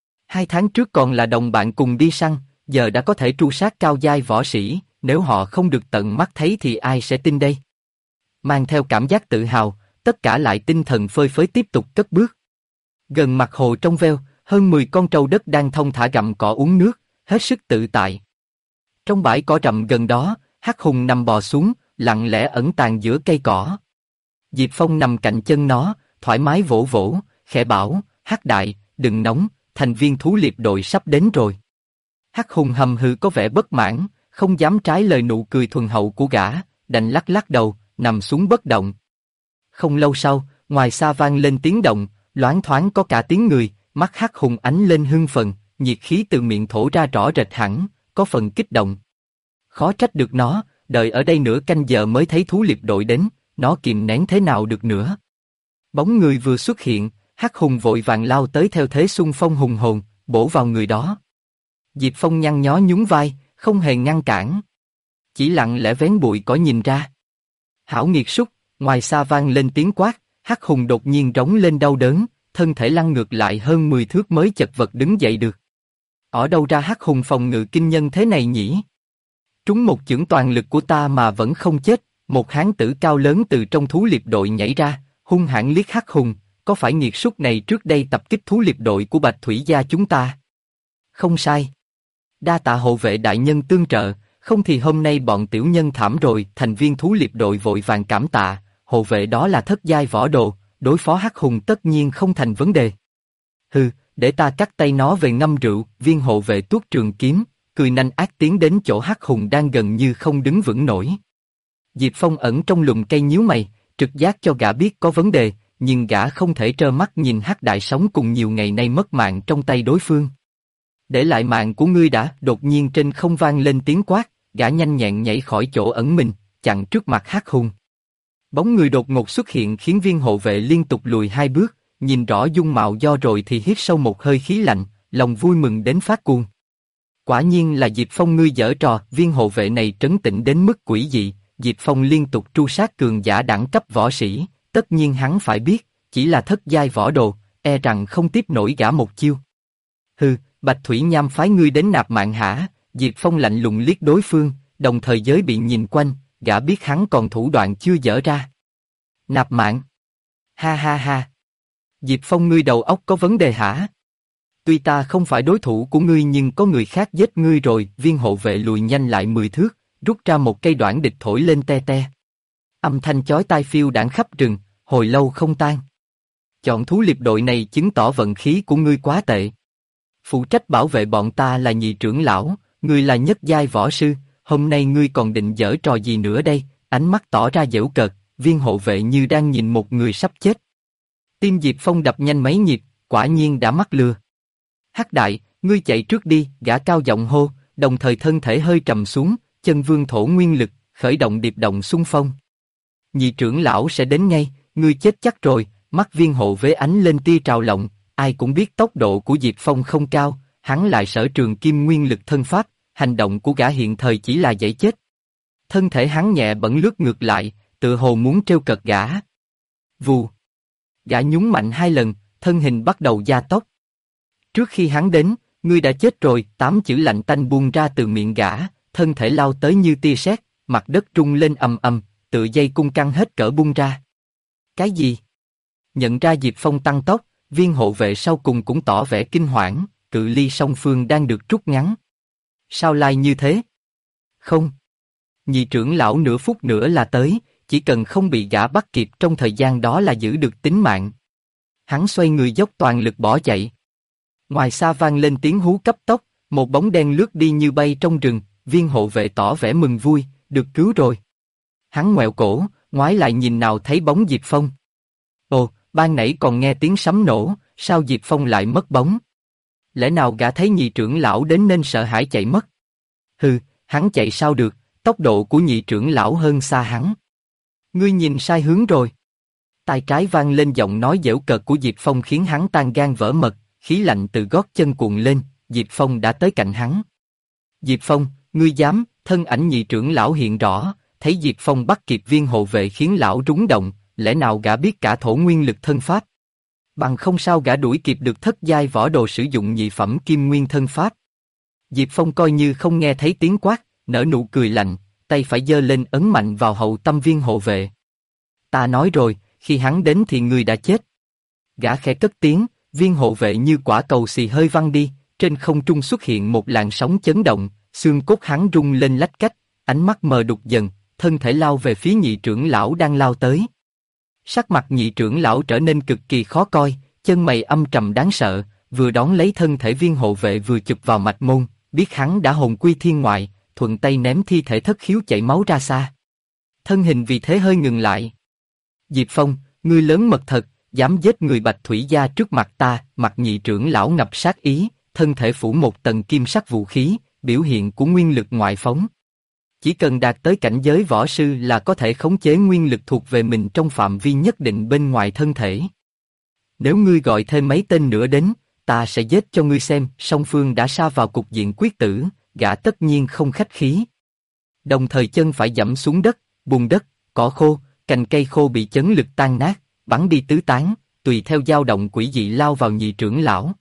2 tháng trước còn là đồng bạn cùng đi săn, giờ đã có thể tru sát cao giai võ sĩ, nếu họ không được tận mắt thấy thì ai sẽ tin đây? Mang theo cảm giác tự hào, tất cả lại tinh thần phơi phới tiếp tục cất bước. Gần mặt hồ trong veo, hơn 10 con trâu đất đang thong thả gặm cỏ uống nước, hết sức tự tại. Trong bãi cỏ rậm gần đó, Hắc Hùng nằm bò xuống, lặng lẽ ẩn tàng giữa cây cỏ. Diệp Phong nằm cạnh chân nó, thoải mái vỗ vỗ, khẽ bảo, Hắc đại, đừng nóng, thành viên thú liệp đội sắp đến rồi. Hắc Hùng hầm hừ có vẻ bất mãn, không dám trái lời nụ cười thuần hậu của gã, đành lắc lắc đầu, nằm xuống bất động. Không lâu sau, ngoài xa vang lên tiếng động, loáng thoáng có cả tiếng người, mắt Hắc Hùng ánh lên hưng phấn, nhiệt khí từ miệng thổ ra rõ rệt hẳn, có phần kích động. Khó trách được nó, đợi ở đây nửa canh giờ mới thấy thú liệp đội đến, nó kìm nén thế nào được nữa. Bóng người vừa xuất hiện, Hắc Hùng vội vàng lao tới theo thế xung phong hùng hồn, bổ vào người đó. Diệp Phong nhăn nhó nhún vai, không hề ngăn cản. Chỉ lặng lẽ vén bụi cỏ nhìn ra. Hảo nghiệt súc, ngoài xa vang lên tiếng quát, Hắc Hùng đột nhiên rống lên đau đớn, thân thể lăn ngược lại hơn 10 thước mới chật vật đứng dậy được. Ở đâu ra Hắc Hùng phòng ngự kinh nhân thế này nhỉ? Trúng một chưởng toàn lực của ta mà vẫn không chết, Một hán tử cao lớn từ trong thú liệp đội nhảy ra, hung hãn liếc Hắc Hùng, có phải nghiệt súc này trước đây tập kích thú liệp đội của Bạch Thủy gia chúng ta? Không sai. Đa tạ hộ vệ đại nhân tương trợ, không thì hôm nay bọn tiểu nhân thảm rồi. Thành viên thú liệp đội vội vàng cảm tạ, hộ vệ đó là thất giai võ đồ, đối phó Hắc Hùng tất nhiên không thành vấn đề. Hừ, để ta cắt tay nó về ngâm rượu. Viên hộ vệ tuốt trường kiếm, cười nanh ác tiến đến chỗ Hắc Hùng đang gần như không đứng vững nổi. Diệp Phong ẩn trong lùm cây nhíu mày, trực giác cho gã biết có vấn đề, nhưng gã không thể trơ mắt nhìn Hắc Đại sống cùng nhiều ngày nay mất mạng trong tay đối phương. Để lại mạng của ngươi đã. Đột nhiên trên không vang lên tiếng quát, gã nhanh nhẹn nhảy khỏi chỗ ẩn mình, chặn trước mặt Hắc Hùng. Bóng người đột ngột xuất hiện khiến viên hộ vệ liên tục lùi 2 bước, nhìn rõ dung mạo do rồi thì hít sâu một hơi khí lạnh, lòng vui mừng đến phát cuồng. Quả nhiên là Diệp Phong ngươi giở trò. Viên hộ vệ này trấn tĩnh đến mức quỷ dị. Diệp Phong liên tục tru sát cường giả đẳng cấp võ sĩ, tất nhiên hắn phải biết, chỉ là thất giai võ đồ, e rằng không tiếp nổi gã một chiêu. Hừ, Bạch Thủy Nham phái ngươi đến nạp mạng hả? Diệp Phong lạnh lùng liếc đối phương, đồng thời giới bị nhìn quanh, gã biết hắn còn thủ đoạn chưa dở ra. Nạp mạng? Ha ha ha. Diệp Phong ngươi đầu óc có vấn đề hả? Tuy ta không phải đối thủ của ngươi nhưng có người khác giết ngươi rồi. Viên hộ vệ lùi nhanh lại 10 thước, rút ra một cây đoản địch thổi lên te te. Âm thanh chói tai phiêu đãng khắp rừng, hồi lâu không tan. Chọn thú liệp đội này chứng tỏ vận khí của ngươi quá tệ. Phụ trách bảo vệ bọn ta là nhị trưởng lão, ngươi là nhất giai võ sư, hôm nay ngươi còn định giở trò gì nữa đây? Ánh mắt tỏ ra giễu cợt, viên hộ vệ như đang nhìn một người sắp chết. Tim Diệp Phong đập nhanh mấy nhịp, quả nhiên đã mắc lừa. Hắc đại, ngươi chạy trước đi, gã cao giọng hô, đồng thời thân thể hơi trầm xuống, chân vương thổ nguyên lực, khởi động điệp động xung phong. Nhị trưởng lão sẽ đến ngay, ngươi chết chắc rồi. Mắt viên hộ vệ ánh lên tia trào lộng, ai cũng biết tốc độ của Diệp Phong không cao, hắn lại sở trường kim nguyên lực thân pháp, hành động của gã hiện thời chỉ là dãy chết. Thân thể hắn nhẹ bẫng lướt ngược lại, tựa hồ muốn trêu cợt gã. Vù. Gã nhún mạnh 2 lần, thân hình bắt đầu gia tốc. Trước khi hắn đến, ngươi đã chết rồi. 8 chữ lạnh tanh buông ra từ miệng gã, thân thể lao tới như tia sét, mặt đất rung lên ầm ầm, tựa dây cung căng hết cỡ bung ra. Cái gì? Nhận ra Diệp Phong tăng tốc, viên hộ vệ sau cùng cũng tỏ vẻ kinh hoảng, cự ly song phương đang được rút ngắn. Sao lai như thế? Không. Nhị trưởng lão nửa phút nữa là tới, chỉ cần không bị gã bắt kịp trong thời gian đó là giữ được tính mạng. Hắn xoay người dốc toàn lực bỏ chạy. Ngoài xa vang lên tiếng hú cấp tốc, một bóng đen lướt đi như bay trong rừng, viên hộ vệ tỏ vẻ mừng vui, được cứu rồi. Hắn ngoẹo cổ, ngoái lại nhìn nào thấy bóng Diệp Phong. Ồ, ban nãy còn nghe tiếng sấm nổ, sao Diệp Phong lại mất bóng? Lẽ nào gã thấy nhị trưởng lão đến nên sợ hãi chạy mất? Hừ, hắn chạy sao được, tốc độ của nhị trưởng lão hơn xa hắn. Ngươi nhìn sai hướng rồi. Tai trái vang lên giọng nói giễu cợt của Diệp Phong khiến hắn tan gan vỡ mật, khí lạnh từ gót chân cuồn lên, Diệp Phong đã tới cạnh hắn. Diệp Phong, ngươi dám? Thân ảnh nhị trưởng lão hiện rõ, thấy Diệp Phong bắt kịp viên hộ vệ khiến lão rúng động, lẽ nào gã biết cả thổ nguyên lực thân pháp? Bằng không sao gã đuổi kịp được thất giai võ đồ sử dụng nhị phẩm kim nguyên thân pháp? Diệp Phong coi như không nghe thấy tiếng quát, nở nụ cười lạnh, tay phải giơ lên ấn mạnh vào hậu tâm viên hộ vệ. Ta nói rồi, khi hắn đến thì ngươi đã chết. Gã khẽ cất tiếng, viên hộ vệ như quả cầu xì hơi văng đi, trên không trung xuất hiện một làn sóng chấn động, xương cốt hắn rung lên lách cách, ánh mắt mờ đục dần, thân thể lao về phía nhị trưởng lão đang lao tới. Sắc mặt nhị trưởng lão trở nên cực kỳ khó coi, chân mày âm trầm đáng sợ, vừa đón lấy thân thể viên hộ vệ vừa chụp vào mạch môn, biết hắn đã hồn quy thiên ngoại, thuận tay ném thi thể thất khiếu chảy máu ra xa. Thân hình vì thế hơi ngừng lại. Diệp Phong, ngươi lớn mật thật, dám giết người Bạch Thủy gia trước mặt ta. Mặt nhị trưởng lão ngập sát ý, thân thể phủ một tầng kim sắc vũ khí, biểu hiện của nguyên lực ngoại phóng. Chỉ cần đạt tới cảnh giới võ sư là có thể khống chế nguyên lực thuộc về mình trong phạm vi nhất định bên ngoài thân thể. Nếu ngươi gọi thêm mấy tên nữa đến, ta sẽ giết cho ngươi xem. Song phương đã sa vào cục diện quyết tử, gã tất nhiên không khách khí. Đồng thời chân phải giẫm xuống đất, bùn đất, cỏ khô, cành cây khô bị chấn lực tan nát, bắn đi tứ tán, tùy theo dao động quỷ dị lao vào nhị trưởng lão.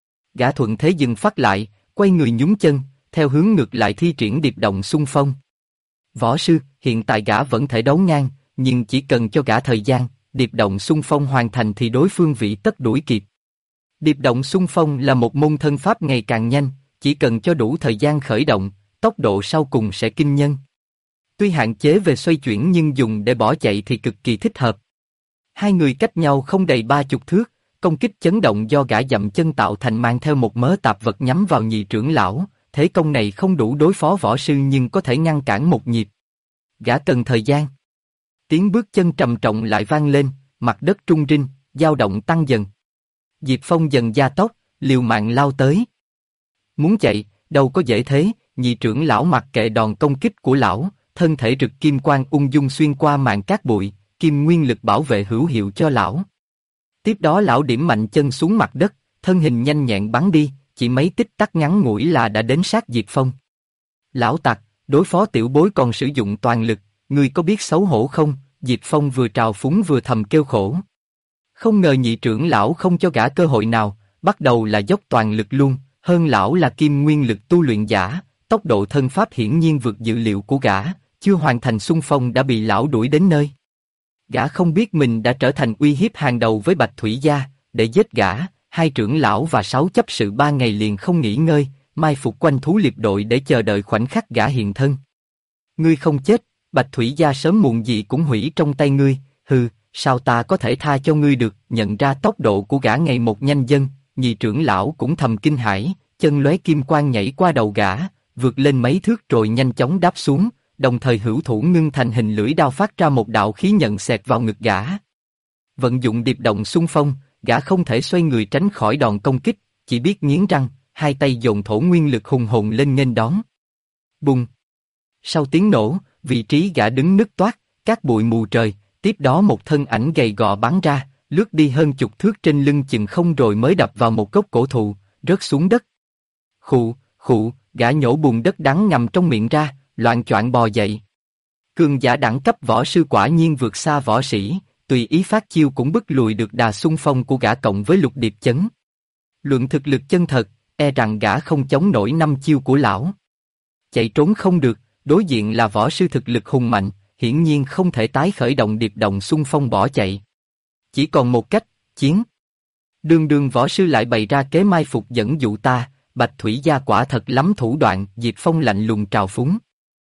Gã thuận thế dừng phát lại, quay người nhún chân, theo hướng ngược lại thi triển điệp động xung phong. Võ sư, hiện tại gã vẫn thể đấu ngang, nhưng chỉ cần cho gã thời gian, điệp động xung phong hoàn thành thì đối phương vị tất đuổi kịp. Điệp động xung phong là một môn thân pháp ngày càng nhanh, chỉ cần cho đủ thời gian khởi động, tốc độ sau cùng sẽ kinh nhân. Tuy hạn chế về xoay chuyển nhưng dùng để bỏ chạy thì cực kỳ thích hợp. Hai người cách nhau không đầy 30 thước, công kích chấn động do gã dậm chân tạo thành mang theo một mớ tạp vật nhắm vào nhị trưởng lão, thế công này không đủ đối phó võ sư nhưng có thể ngăn cản một nhịp. Gã cần thời gian. Tiếng bước chân trầm trọng lại vang lên, mặt đất rung rinh, dao động tăng dần. Diệp Phong dần gia tốc, liều mạng lao tới. Muốn chạy, đâu có dễ thế, nhị trưởng lão mặc kệ đòn công kích của lão, thân thể rực kim quang ung dung xuyên qua màn cát bụi, kim nguyên lực bảo vệ hữu hiệu cho lão. Tiếp đó lão điểm mạnh chân xuống mặt đất, thân hình nhanh nhẹn bắn đi, chỉ mấy tích tắc ngắn ngủi là đã đến sát Diệp Phong. Lão tặc, đối phó tiểu bối còn sử dụng toàn lực, ngươi có biết xấu hổ không? Diệp Phong vừa trào phúng vừa thầm kêu khổ. Không ngờ nhị trưởng lão không cho gã cơ hội nào, bắt đầu là dốc toàn lực luôn, hơn lão là kim nguyên lực tu luyện giả, tốc độ thân pháp hiển nhiên vượt dự liệu của gã, chưa hoàn thành xung phong đã bị lão đuổi đến nơi. Gã không biết mình đã trở thành uy hiếp hàng đầu với Bạch Thủy Gia, để giết gã, hai trưởng lão và 6 chấp sự 3 ngày liền không nghỉ ngơi, mai phục quanh thú liệp đội để chờ đợi khoảnh khắc gã hiện thân. Ngươi không chết, Bạch Thủy Gia sớm muộn gì cũng hủy trong tay ngươi, hừ, sao ta có thể tha cho ngươi được? Nhận ra tốc độ của gã ngày một nhanh dần, nhị trưởng lão cũng thầm kinh hãi, chân lóe kim quang nhảy qua đầu gã, vượt lên mấy thước rồi nhanh chóng đáp xuống, đồng thời hữu thủ ngưng thành hình lưỡi đao phát ra một đạo khí nhận xẹt vào ngực gã. Vận dụng điệp động xung phong, gã không thể xoay người tránh khỏi đòn công kích, chỉ biết nghiến răng, hai tay dồn thổ nguyên lực hùng hồn lên nghênh đón. Bùng! Sau tiếng nổ, vị trí gã đứng nứt toát, cát bụi mù trời, tiếp đó một thân ảnh gầy gò bắn ra, lướt đi hơn chục thước trên lưng chừng không rồi mới đập vào một gốc cổ thụ, rớt xuống đất. Khụ, gã nhổ bùn đất đắng ngầm trong miệng ra, loạng choạng bò dậy. Cường giả đẳng cấp võ sư quả nhiên vượt xa võ sĩ, tùy ý phát chiêu cũng bức lùi được đà xung phong của gã cộng với lục điệp chấn. Luận thực lực chân thật, e rằng gã không chống nổi 5 chiêu của lão. Chạy trốn không được, đối diện là võ sư thực lực hùng mạnh, hiển nhiên không thể tái khởi động điệp động xung phong bỏ chạy. Chỉ còn một cách, chiến. Đường võ sư lại bày ra kế mai phục dẫn dụ ta, Bạch Thủy Gia quả thật lắm thủ đoạn, Diệp Phong lạnh lùng trào phúng.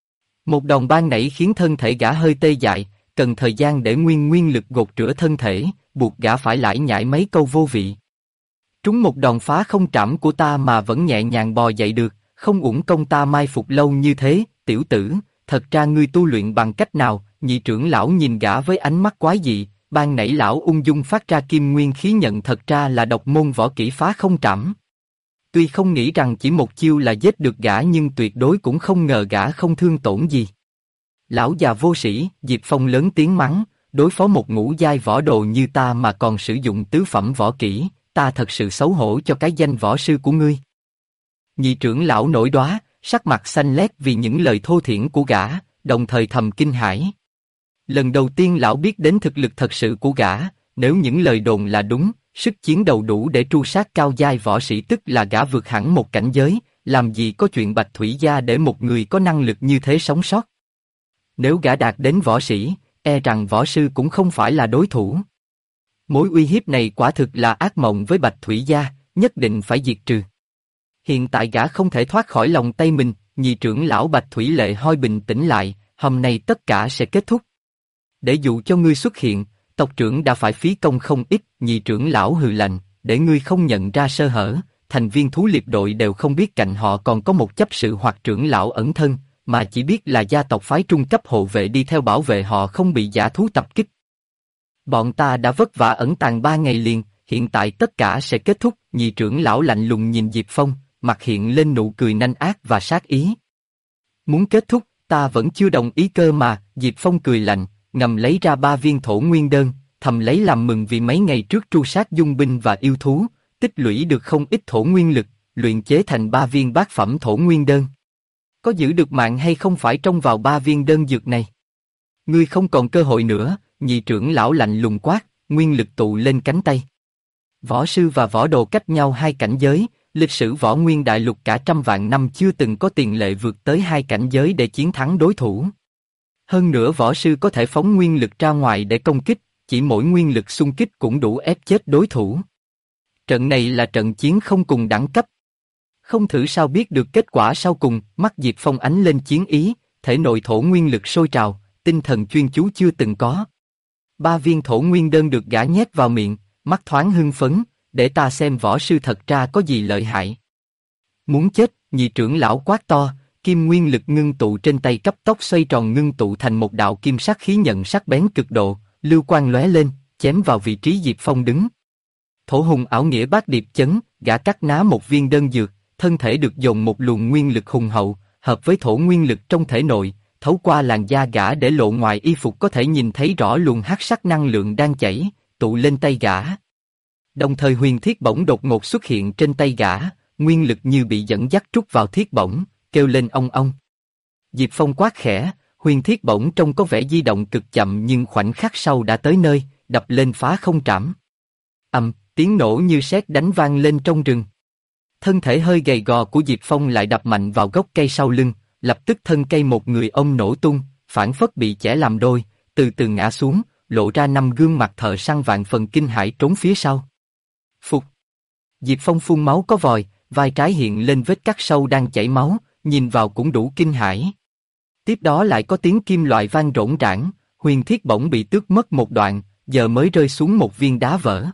Một đòn ban nảy khiến thân thể gã hơi tê dại, cần thời gian để nguyên lực gột rửa thân thể, buộc gã phải lải nhải mấy câu vô vị. Trúng một đòn phá không trảm của ta mà vẫn nhẹ nhàng bò dậy được, không uổng công ta mai phục lâu như thế, tiểu tử, thật ra ngươi tu luyện bằng cách nào? Nhị trưởng lão nhìn gã với ánh mắt quái dị, ban nãy lão ung dung phát ra kim nguyên khí nhận thật ra là độc môn võ kỹ phá không trảm. Tuy không nghĩ rằng chỉ một chiêu là giết được gã nhưng tuyệt đối cũng không ngờ gã không thương tổn gì. Lão già vô sĩ, Diệp Phong lớn tiếng mắng, đối phó một ngũ giai võ đồ như ta mà còn sử dụng tứ phẩm võ kỹ, ta thật sự xấu hổ cho cái danh võ sư của ngươi. Nhị trưởng lão nổi đoá, sắc mặt xanh lét vì những lời thô thiển của gã, đồng thời thầm kinh hãi. Lần đầu tiên lão biết đến thực lực thật sự của gã, nếu những lời đồn là đúng, sức chiến đầu đủ để tru sát cao giai võ sĩ tức là gã vượt hẳn một cảnh giới, làm gì có chuyện Bạch Thủy Gia để một người có năng lực như thế sống sót. Nếu gã đạt đến võ sĩ, e rằng võ sư cũng không phải là đối thủ. Mối uy hiếp này quả thực là ác mộng với Bạch Thủy Gia, nhất định phải diệt trừ. Hiện tại gã không thể thoát khỏi lòng tay mình, nhị trưởng lão Bạch Thủy Lệ hoi bình tĩnh lại, hôm nay tất cả sẽ kết thúc. Để dụ cho ngươi xuất hiện, tộc trưởng đã phải phí công không ít, nhị trưởng lão hừ lạnh, để ngươi không nhận ra sơ hở, thành viên thú liệp đội đều không biết cạnh họ còn có một chấp sự hoặc trưởng lão ẩn thân, mà chỉ biết là gia tộc phái trung cấp hộ vệ đi theo bảo vệ họ không bị dã thú tập kích. Bọn ta đã vất vả ẩn tàng 3 ngày liền, hiện tại tất cả sẽ kết thúc, nhị trưởng lão lạnh lùng nhìn Diệp Phong, mặt hiện lên nụ cười nanh ác và sát ý. Muốn kết thúc, ta vẫn chưa đồng ý cơ mà, Diệp Phong cười lạnh, ngầm lấy ra 3 viên thổ nguyên đơn, thầm lấy làm mừng vì mấy ngày trước tru sát dung binh và yêu thú, tích lũy được không ít thổ nguyên lực, luyện chế thành 3 viên bát phẩm thổ nguyên đơn. Có giữ được mạng hay không phải trông vào 3 viên đơn dược này. Ngươi không còn cơ hội nữa, nhị trưởng lão lạnh lùng quát, nguyên lực tụ lên cánh tay. Võ sư và võ đồ cách nhau 2 cảnh giới, lịch sử võ nguyên đại lục cả trăm vạn năm chưa từng có tiền lệ vượt tới 2 cảnh giới để chiến thắng đối thủ. Hơn nữa võ sư có thể phóng nguyên lực ra ngoài để công kích, chỉ mỗi nguyên lực xung kích cũng đủ ép chết đối thủ. Trận này là trận chiến không cùng đẳng cấp. Không thử sao biết được kết quả sau cùng, mắt Diệp Phong ánh lên chiến ý, thể nội thổ nguyên lực sôi trào, tinh thần chuyên chú chưa từng có. 3 viên thổ nguyên đơn được gã nhét vào miệng, mắt thoáng hưng phấn, để ta xem võ sư thật ra có gì lợi hại. Muốn chết, nhị trưởng lão quát to, kim nguyên lực ngưng tụ trên tay cấp tốc xoay tròn ngưng tụ thành một đạo kim sắc khí nhận sắc bén cực độ, lưu quang lóe lên, chém vào vị trí Diệp Phong đứng. Thổ hùng ảo nghĩa bát điệp chấn, gã cắt ná một viên đơn dược, thân thể được dồn một luồng nguyên lực hùng hậu, hợp với thổ nguyên lực trong thể nội, thấu qua làn da gã để lộ ngoài y phục có thể nhìn thấy rõ luồng hắc sắc năng lượng đang chảy, tụ lên tay gã. Đồng thời huyền thiết bổng đột ngột xuất hiện trên tay gã, nguyên lực như bị dẫn dắt trút vào thiết bổng, kêu lên ong ong. Diệp Phong quát khẽ, huyền thiết bổng trông có vẻ di động cực chậm nhưng khoảnh khắc sau đã tới nơi, đập lên phá không trảm. Tiếng nổ như sét đánh vang lên trong rừng. Thân thể hơi gầy gò của Diệp Phong lại đập mạnh vào gốc cây sau lưng, lập tức thân cây một người ông nổ tung, phảng phất bị chẻ làm đôi, từ từ ngã xuống, lộ ra 5 gương mặt thợ săn vạn phần kinh hãi trốn phía sau. Phục. Diệp Phong phun máu có vòi, vai trái hiện lên vết cắt sâu đang chảy máu, nhìn vào cũng đủ kinh hãi. Tiếp đó lại có tiếng kim loại vang rỗng rãng, huyền thiết bổng bị tước mất một đoạn, giờ mới rơi xuống một viên đá vỡ.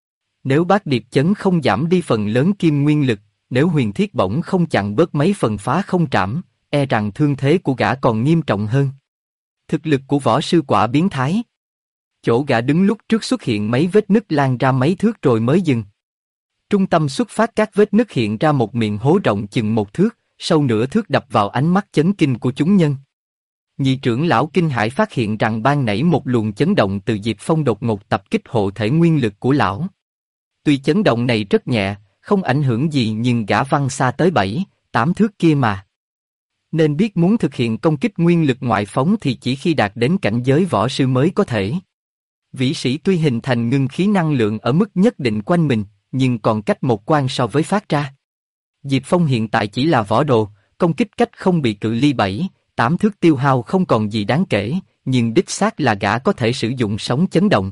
Nếu bát điệp chấn không giảm đi phần lớn kim nguyên lực, nếu huyền thiết bổng không chặn bớt mấy phần phá không trảm, e rằng thương thế của gã còn nghiêm trọng hơn. Thực lực của võ sư quả biến thái. Chỗ gã đứng lúc trước xuất hiện mấy vết nứt lan ra mấy thước rồi mới dừng. Trung tâm xuất phát các vết nứt hiện ra một miệng hố rộng chừng 1 thước, sâu nửa thước đập vào ánh mắt chấn kinh của chúng nhân. Nhị trưởng lão kinh hãi phát hiện rằng ban nãy một luồng chấn động từ Diệp Phong đột ngột tập kích hộ thể nguyên lực của lão. Tuy chấn động này rất nhẹ, không ảnh hưởng gì nhưng gã văng xa tới 7-8 thước kia mà. Nên biết muốn thực hiện công kích nguyên lực ngoại phóng thì chỉ khi đạt đến cảnh giới võ sư mới có thể. Vĩ sĩ tuy hình thành ngưng khí năng lượng ở mức nhất định quanh mình, nhưng còn cách một quan so với phát ra. Diệp Phong hiện tại chỉ là võ đồ, công kích cách không bị cự ly 7-8 thước tiêu hao không còn gì đáng kể, nhưng đích xác là gã có thể sử dụng sóng chấn động.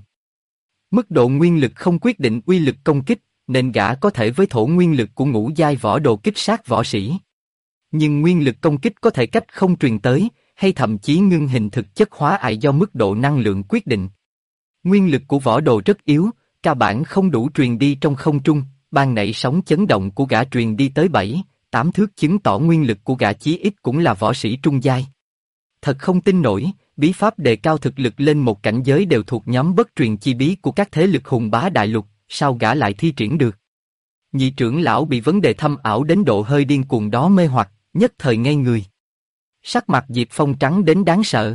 Mức độ nguyên lực không quyết định uy lực công kích, nên gã có thể với thổ nguyên lực của ngũ giai võ đồ kích sát võ sĩ. Nhưng nguyên lực công kích có thể cách không truyền tới, hay thậm chí ngưng hình thực chất hóa ải do mức độ năng lượng quyết định. Nguyên lực của võ đồ rất yếu, cơ bản không đủ truyền đi trong không trung, ban nãy sóng chấn động của gã truyền đi tới 7-8 thước chứng tỏ nguyên lực của gã chí ít cũng là võ sĩ trung giai. Thật không tin nổi, bí pháp đề cao thực lực lên một cảnh giới đều thuộc nhóm bất truyền chi bí của các thế lực hùng bá đại lục, sao gã lại thi triển được? Nhị trưởng lão bị vấn đề thâm ảo đến độ hơi điên cuồng đó mê hoặc, nhất thời ngây người. Sắc mặt Diệp Phong trắng đến đáng sợ.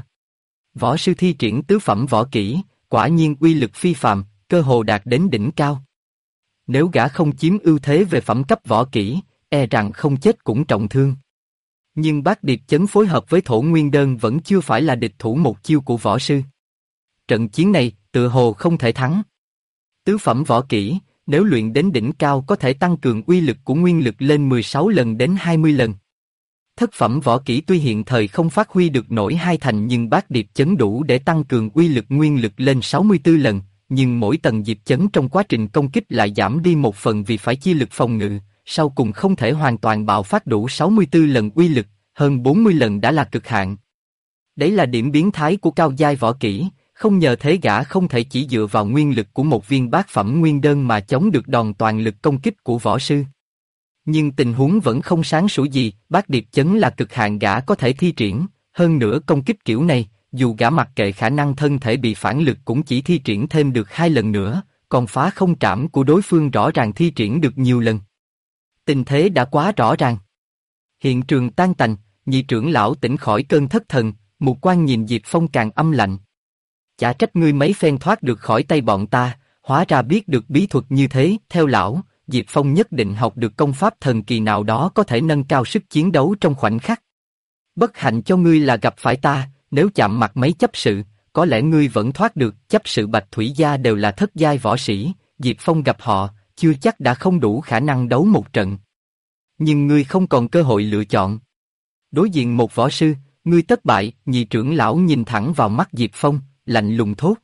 Võ sư thi triển tứ phẩm võ kỹ, quả nhiên uy lực phi phàm, cơ hồ đạt đến đỉnh cao. Nếu gã không chiếm ưu thế về phẩm cấp võ kỹ, e rằng không chết cũng trọng thương. Nhưng bát điệp chấn phối hợp với thổ nguyên đơn vẫn chưa phải là địch thủ một chiêu của võ sư. Trận chiến này, tựa hồ không thể thắng. Tứ phẩm võ kỹ, nếu luyện đến đỉnh cao có thể tăng cường uy lực của nguyên lực lên 16 lần đến 20 lần. Thất phẩm võ kỹ tuy hiện thời không phát huy được nổi 2 thành nhưng bát điệp chấn đủ để tăng cường uy lực nguyên lực lên 64 lần, nhưng mỗi tầng diệp chấn trong quá trình công kích lại giảm đi một phần vì phải chia lực phòng ngự, sau cùng không thể hoàn toàn bạo phát đủ 64 lần uy lực, hơn 40 lần đã là cực hạn. Đấy là điểm biến thái của cao giai võ kỹ, không nhờ thế gã không thể chỉ dựa vào nguyên lực của một viên bát phẩm nguyên đơn mà chống được đòn toàn lực công kích của võ sư. Nhưng tình huống vẫn không sáng sủa gì, bát điệp chấn là cực hạn gã có thể thi triển, hơn nữa công kích kiểu này, dù gã mặc kệ khả năng thân thể bị phản lực cũng chỉ thi triển thêm được 2 lần nữa, còn phá không trảm của đối phương rõ ràng thi triển được nhiều lần. Tình thế đã quá rõ ràng. Hiện trường tan tành, nhị trưởng lão tỉnh khỏi cơn thất thần, mục quan nhìn Diệp Phong càng âm lạnh. Chả trách ngươi mấy phen thoát được khỏi tay bọn ta, hóa ra biết được bí thuật như thế, theo lão, Diệp Phong nhất định học được công pháp thần kỳ nào đó có thể nâng cao sức chiến đấu trong khoảnh khắc. Bất hạnh cho ngươi là gặp phải ta, nếu chạm mặt mấy chấp sự, có lẽ ngươi vẫn thoát được, chấp sự Bạch Thủy Gia đều là thất giai võ sĩ, Diệp Phong gặp họ, chưa chắc đã không đủ khả năng đấu một trận. Nhưng ngươi không còn cơ hội lựa chọn. Đối diện một võ sư, Ngươi thất bại, nhị trưởng lão nhìn thẳng vào mắt Diệp Phong, lạnh lùng thốt.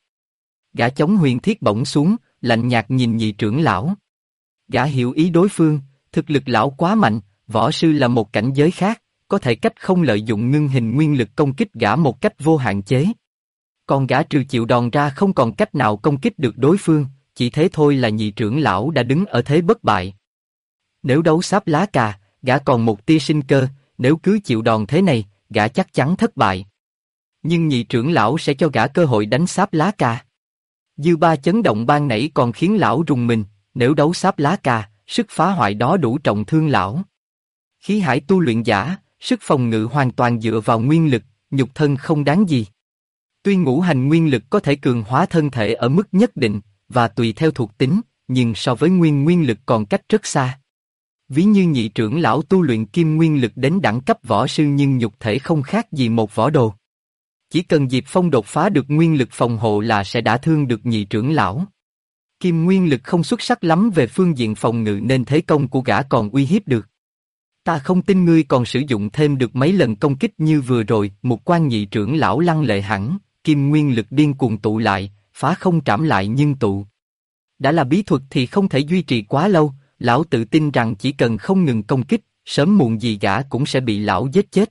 Gã chống huyền thiết bổng xuống, lạnh nhạt nhìn nhị trưởng lão. Gã hiểu ý đối phương, thực lực lão quá mạnh, võ sư là một cảnh giới khác, có thể cách không lợi dụng ngưng hình nguyên lực công kích gã một cách vô hạn chế. Còn gã trừ chịu đòn ra không còn cách nào công kích được đối phương, chỉ thế thôi là nhị trưởng lão đã đứng ở thế bất bại. Nếu đấu sáp lá cà, gã còn một tia sinh cơ, nếu cứ chịu đòn thế này, gã chắc chắn thất bại. Nhưng nhị trưởng lão sẽ cho gã cơ hội đánh sáp lá cà. Dư ba chấn động ban nãy còn khiến lão rùng mình, nếu đấu sáp lá cà, sức phá hoại đó đủ trọng thương lão. Khí hải tu luyện giả, sức phòng ngự hoàn toàn dựa vào nguyên lực, nhục thân không đáng gì. Tuy ngũ hành nguyên lực có thể cường hóa thân thể ở mức nhất định, và tùy theo thuộc tính, nhưng so với nguyên lực còn cách rất xa. Ví như nhị trưởng lão tu luyện kim nguyên lực đến đẳng cấp võ sư nhưng nhục thể không khác gì một võ đồ. Chỉ cần Diệp Phong đột phá được nguyên lực phòng hộ là sẽ đả thương được nhị trưởng lão. Kim nguyên lực không xuất sắc lắm về phương diện phòng ngự nên thế công của gã còn uy hiếp được. Ta không tin ngươi còn sử dụng thêm được mấy lần công kích như vừa rồi. Một quan nhị trưởng lão lăng lệ hẳn, kim nguyên lực điên cuồng tụ lại, phá không trảm lại nhưng tụ. Đã là bí thuật thì không thể duy trì quá lâu, lão tự tin rằng chỉ cần không ngừng công kích, sớm muộn gì gã cũng sẽ bị lão giết chết.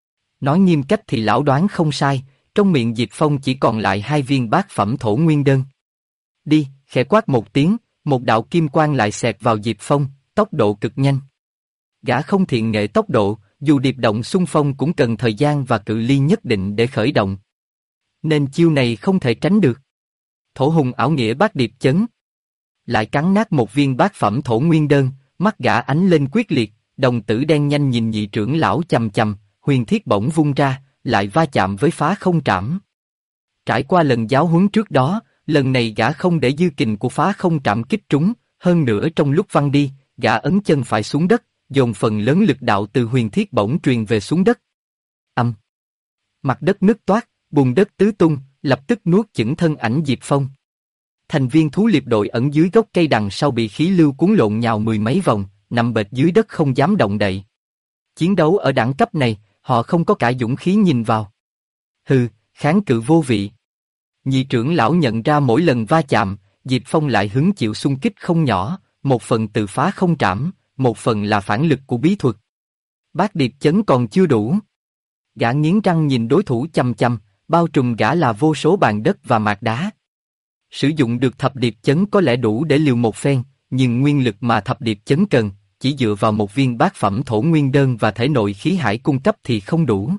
Nói nghiêm cách thì lão đoán không sai, trong miệng Diệp Phong chỉ còn lại 2 viên bát phẩm thổ nguyên đơn. Đi, khẽ quát một tiếng, một đạo kim quang lại xẹt vào Diệp Phong, tốc độ cực nhanh. Gã không thiện nghệ tốc độ, dù điệp động xung phong cũng cần thời gian và cự ly nhất định để khởi động. Nên chiêu này không thể tránh được. Thổ hùng ảo nghĩa bát điệp chấn. Lại cắn nát một viên bát phẩm thổ nguyên đơn, mắt gã ánh lên quyết liệt, đồng tử đen nhanh nhìn nhị trưởng lão chằm chằm, huyền thiết bổng vung ra, lại va chạm với phá không trảm. Trải qua lần giáo huấn trước đó, lần này gã không để dư kình của phá không trảm kích trúng, hơn nữa trong lúc văng đi, gã ấn chân phải xuống đất, dồn phần lớn lực đạo từ huyền thiết bổng truyền về xuống đất. Âm. Mặt đất nứt toát, bùn đất tứ tung, lập tức nuốt chửng thân ảnh Diệp Phong. Thành viên thú liệp đội ẩn dưới gốc cây đằng sau bị khí lưu cuốn lộn nhào 10 mấy vòng, nằm bệt dưới đất không dám động đậy. Chiến đấu ở đẳng cấp này, họ không có cả dũng khí nhìn vào. Hừ, kháng cự vô vị. Nhị trưởng lão nhận ra mỗi lần va chạm, Diệp Phong lại hứng chịu xung kích không nhỏ, một phần từ phá không trảm, một phần là phản lực của bí thuật. Bát điệp chấn còn chưa đủ. Gã nghiến răng nhìn đối thủ chăm chăm, bao trùm gã là vô số bàn đất và mạc đá. Sử dụng được thập điệp chấn có lẽ đủ để liều một phen, nhưng nguyên lực mà thập điệp chấn cần, chỉ dựa vào một viên bát phẩm thổ nguyên đơn và thể nội khí hải cung cấp thì không đủ.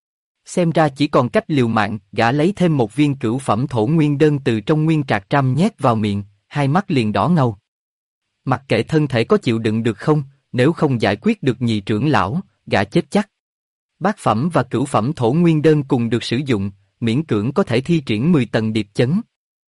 Xem ra chỉ còn cách liều mạng, gã lấy thêm một viên cửu phẩm thổ nguyên đơn từ trong nguyên trạc trăm nhét vào miệng, hai mắt liền đỏ ngầu. Mặc kệ thân thể có chịu đựng được không, nếu không giải quyết được nhị trưởng lão, gã chết chắc. Bát phẩm và cửu phẩm thổ nguyên đơn cùng được sử dụng, miễn cưỡng có thể thi triển 10 tầng điệp chấn.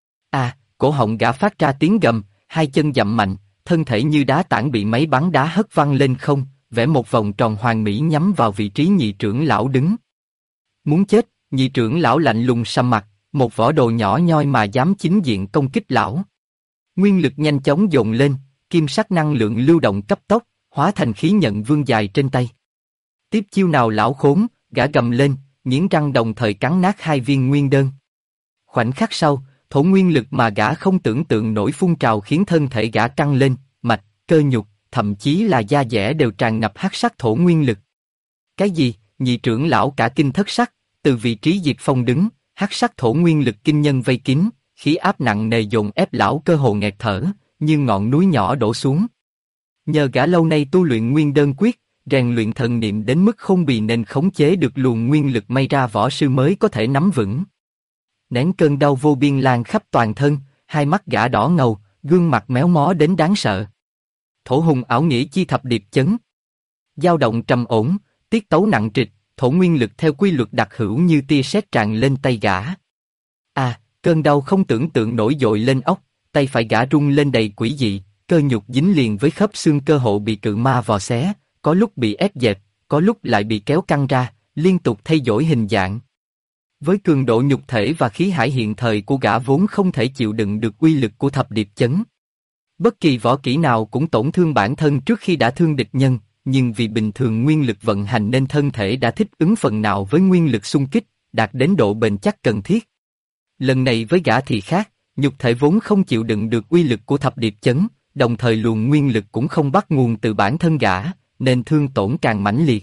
Cổ họng gã phát ra tiếng gầm, hai chân dậm mạnh, thân thể như đá tảng bị máy bắn đá hất văng lên không, vẽ một vòng tròn hoàn mỹ nhắm vào vị trí nhị trưởng lão đứng. Muốn chết, nhị trưởng lão lạnh lùng sầm mặt, một võ đồ nhỏ nhoi mà dám chính diện công kích lão. Nguyên lực nhanh chóng dồn lên, kim sắc năng lượng lưu động cấp tốc, hóa thành khí nhận vương dài trên tay. Tiếp chiêu nào lão khốn, gã gầm lên, nghiến răng đồng thời cắn nát 2 viên nguyên đơn. Khoảnh khắc sau, thổ nguyên lực mà gã không tưởng tượng nổi phun trào khiến thân thể gã căng lên, mạch, cơ nhục, thậm chí là da dẻ đều tràn ngập hắc sắc thổ nguyên lực. Cái gì? Nhị trưởng lão cả kinh thất sắc, từ vị trí Diệp Phong đứng, hắc sắc thổ nguyên lực kinh nhân vây kín, khí áp nặng nề dồn ép lão cơ hồ nghẹt thở, như ngọn núi nhỏ đổ xuống. Nhờ gã lâu nay tu luyện nguyên đơn quyết, rèn luyện thần niệm đến mức không bì nên khống chế được luồng nguyên lực may ra võ sư mới có thể nắm vững. Nén cơn đau vô biên lan khắp toàn thân, hai mắt gã đỏ ngầu, gương mặt méo mó đến đáng sợ. Thổ hùng ảo nghĩa chi thập điệp chấn. Dao động trầm ổn, tiết tấu nặng trịch, thổ nguyên lực theo quy luật đặc hữu như tia sét tràn lên tay gã. Cơn đau không tưởng tượng nổi dội lên óc, tay phải gã rung lên đầy quỷ dị, cơ nhục dính liền với khớp xương cơ hộ bị cự ma vò xé, có lúc bị ép dẹp, có lúc lại bị kéo căng ra, liên tục thay đổi hình dạng. Với cường độ nhục thể và khí hải hiện thời của gã vốn không thể chịu đựng được uy lực của thập điệp chấn. Bất kỳ võ kỹ nào cũng tổn thương bản thân trước khi đã thương địch nhân, nhưng vì bình thường nguyên lực vận hành nên thân thể đã thích ứng phần nào với nguyên lực xung kích, đạt đến độ bền chắc cần thiết. Lần này với gã thì khác, nhục thể vốn không chịu đựng được uy lực của thập điệp chấn, đồng thời luồng nguyên lực cũng không bắt nguồn từ bản thân gã, nên thương tổn càng mãnh liệt.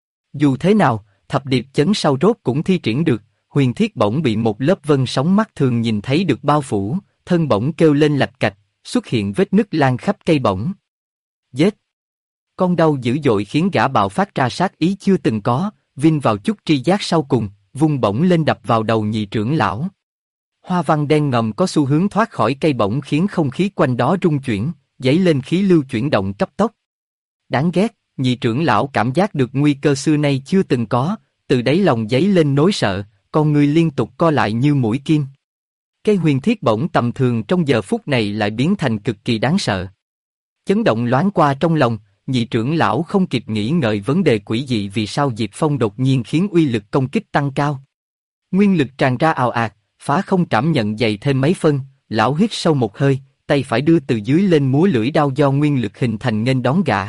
Dù thế nào, thập điệp chấn sau rốt cũng thi triển được, huyền thiết bổng bị một lớp vân sóng mắt thường nhìn thấy được bao phủ, thân bổng kêu lên lạch cạch, xuất hiện vết nứt lan khắp cây bổng. Giết! Con đau dữ dội khiến gã bạo phát ra sát ý chưa từng có, vin vào chút tri giác sau cùng, vung bổng lên đập vào đầu nhị trưởng lão. Hoa văn đen ngòm có xu hướng thoát khỏi cây bổng khiến không khí quanh đó rung chuyển, dấy lên khí lưu chuyển động cấp tốc. Đáng ghét, nhị trưởng lão cảm giác được nguy cơ xưa nay chưa từng có, từ đáy lòng dấy lên nỗi sợ, con người liên tục co lại như mũi kim. Cây huyền thiết bổng tầm thường trong giờ phút này lại biến thành cực kỳ đáng sợ. Chấn động loáng qua trong lòng, nhị trưởng lão không kịp nghĩ ngợi vấn đề quỷ dị vì sao Diệp Phong đột nhiên khiến uy lực công kích tăng cao. Nguyên lực tràn ra ào ạt, phá không trảm nhận dày thêm mấy phân, lão hít sâu một hơi, tay phải đưa từ dưới lên múa lưỡi đao do nguyên lực hình thành nghênh đón gã.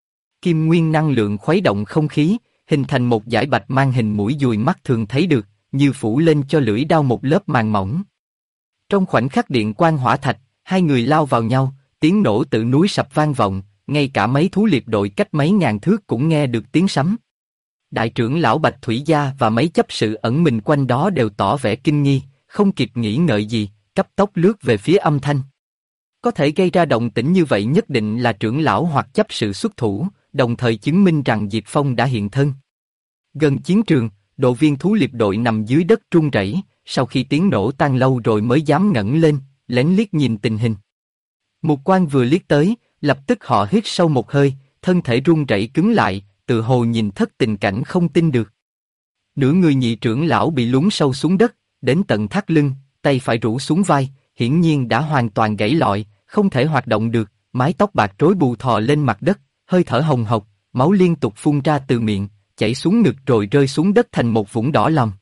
Kim nguyên năng lượng khuấy động không khí, hình thành một dải bạch mang hình mũi dùi mắt thường thấy được, như phủ lên cho lưỡi đao một lớp màng mỏng. Trong khoảnh khắc điện quang hỏa thạch, hai người lao vào nhau, tiếng nổ tự núi sập vang vọng, ngay cả mấy thú liệp đội cách mấy ngàn thước cũng nghe được tiếng sấm. Đại trưởng lão Bạch Thủy Gia và mấy chấp sự ẩn mình quanh đó đều tỏ vẻ kinh nghi, không kịp nghĩ ngợi gì, cấp tốc lướt về phía âm thanh. Có thể gây ra động tĩnh như vậy nhất định là trưởng lão hoặc chấp sự xuất thủ, đồng thời chứng minh rằng Diệp Phong đã hiện thân. Gần chiến trường, đội viên thú liệp đội nằm dưới đất run rẩy, sau khi tiếng nổ tan lâu rồi mới dám ngẩng lên, lén liếc nhìn tình hình. Mục Quang vừa liếc tới, lập tức họ hít sâu một hơi, thân thể run rẩy cứng lại, tự hồ nhìn thất tình cảnh không tin được. Nửa người nhị trưởng lão bị lún sâu xuống đất, đến tận thắt lưng, tay phải rũ xuống vai, hiển nhiên đã hoàn toàn gãy lọi, không thể hoạt động được, mái tóc bạc rối bù thò lên mặt đất, hơi thở hồng hộc, máu liên tục phun ra từ miệng, chảy xuống ngực rồi rơi xuống đất thành một vũng đỏ lòm.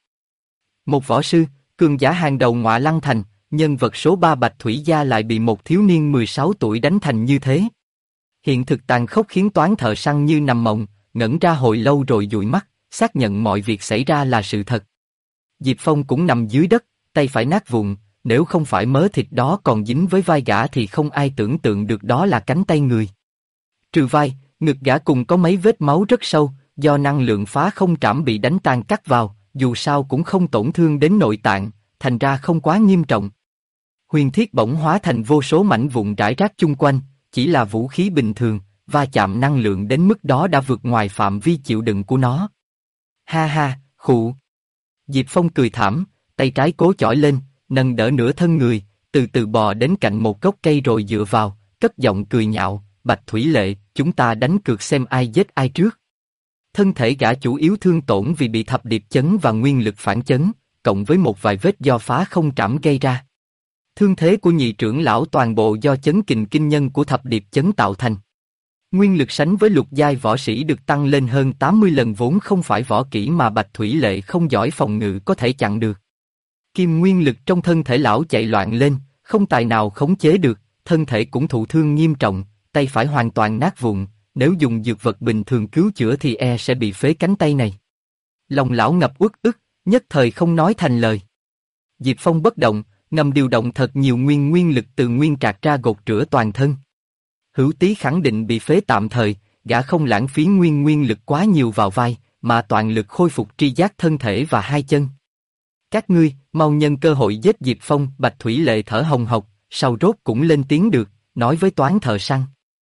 Một võ sư, cường giả hàng đầu Ngọa Lăng Thành, nhân vật số 3 Bạch Thủy Gia lại bị một thiếu niên 16 tuổi đánh thành như thế. Hiện thực tàn khốc khiến Toán thợ săn như nằm mộng, ngẩn ra hồi lâu rồi dụi mắt, xác nhận mọi việc xảy ra là sự thật. Diệp Phong cũng nằm dưới đất, tay phải nát vụn, nếu không phải mớ thịt đó còn dính với vai gã thì không ai tưởng tượng được đó là cánh tay người. Trừ vai, ngực gã cùng có mấy vết máu rất sâu, do năng lượng phá không trảm bị đánh tan cắt vào, dù sao cũng không tổn thương đến nội tạng, thành ra không quá nghiêm trọng. Huyền thiết bổng hóa thành vô số mảnh vụn rải rác chung quanh, chỉ là vũ khí bình thường, va chạm năng lượng đến mức đó đã vượt ngoài phạm vi chịu đựng của nó. Ha ha, khụ. Diệp Phong cười thảm, tay trái cố chỏi lên, nâng đỡ nửa thân người, từ từ bò đến cạnh một gốc cây rồi dựa vào, cất giọng cười nhạo, Bạch Thủy Lệ, chúng ta đánh cược xem ai giết ai trước. Thân thể gã chủ yếu thương tổn vì bị thập điệp chấn và nguyên lực phản chấn, cộng với một vài vết do phá không trảm gây ra. Thương thế của nhị trưởng lão toàn bộ do chấn kình kinh nhân của thập điệp chấn tạo thành. Nguyên lực sánh với lục giai võ sĩ được tăng lên hơn 80 lần vốn không phải võ kỹ mà Bạch Thủy Lệ không giỏi phòng ngự có thể chặn được. Kim nguyên lực trong thân thể lão chạy loạn lên, không tài nào khống chế được, thân thể cũng thụ thương nghiêm trọng, tay phải hoàn toàn nát vụn, nếu dùng dược vật bình thường cứu chữa thì sẽ bị phế cánh tay này. Lòng lão ngập uất ức, nhất thời không nói thành lời. Diệp Phong bất động, ngầm điều động thật nhiều nguyên lực từ nguyên trạc ra gột rửa toàn thân. Hữu Tý khẳng định bị phế tạm thời, gã không lãng phí nguyên lực quá nhiều vào vai, mà toàn lực khôi phục tri giác thân thể và hai chân. Các ngươi, mau nhân cơ hội giết Diệp Phong. Bạch Thủy Lệ thở hồng hộc, sau rốt cũng lên tiếng được, nói với Toán thợ săn.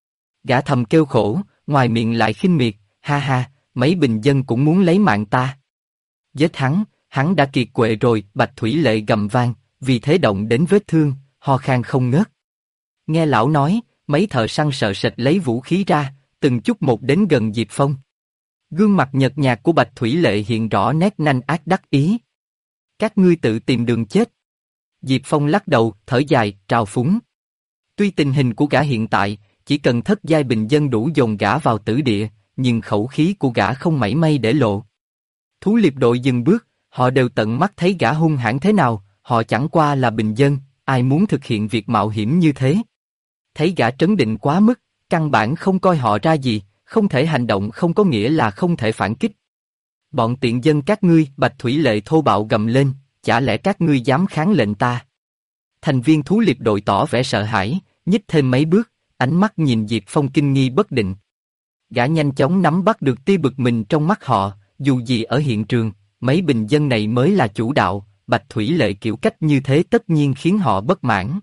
Gã thầm kêu khổ, ngoài miệng lại khinh miệt, ha ha, mấy bình dân cũng muốn lấy mạng ta. Giết hắn đã kiệt quệ rồi. Bạch Thủy Lệ gầm vang, vì thế động đến vết thương, ho khan không ngớt. Nghe lão nói, mấy thợ săn sợ sệt lấy vũ khí ra, từng chút một đến gần Diệp Phong. Gương mặt nhợt nhạt của Bạch Thủy Lệ hiện rõ nét nanh ác đắc ý. Các ngươi tự tìm đường chết. Diệp Phong lắc đầu, thở dài, trào phúng. Tuy tình hình của gã hiện tại, chỉ cần thất giai bình dân đủ dồn gã vào tử địa, nhưng khẩu khí của gã không mảy may để lộ. Thú liệp đội dừng bước, họ đều tận mắt thấy gã hung hãn thế nào, họ chẳng qua là bình dân, ai muốn thực hiện việc mạo hiểm như thế. Thấy gã trấn định quá mức, căn bản không coi họ ra gì, không thể hành động không có nghĩa là không thể phản kích. Bọn tiện dân các ngươi, Bạch Thủy Lệ thô bạo gầm lên, chả lẽ các ngươi dám kháng lệnh ta? Thành viên thú liệp đội tỏ vẻ sợ hãi, nhích thêm mấy bước, ánh mắt nhìn Diệp Phong kinh nghi bất định. Gã nhanh chóng nắm bắt được tia bực mình trong mắt họ, dù gì ở hiện trường, mấy bình dân này mới là chủ đạo, Bạch Thủy Lệ kiểu cách như thế tất nhiên khiến họ bất mãn.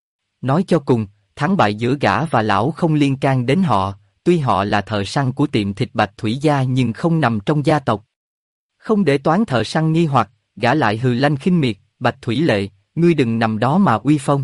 Nói cho cùng, thắng bại giữa gã và lão không liên can đến họ, tuy họ là thợ săn của tiệm thịt Bạch Thủy gia nhưng không nằm trong gia tộc. Không để toán thợ săn nghi hoặc, gã lại hừ lanh khinh miệt, Bạch Thủy Lệ, ngươi đừng nằm đó mà uy phong.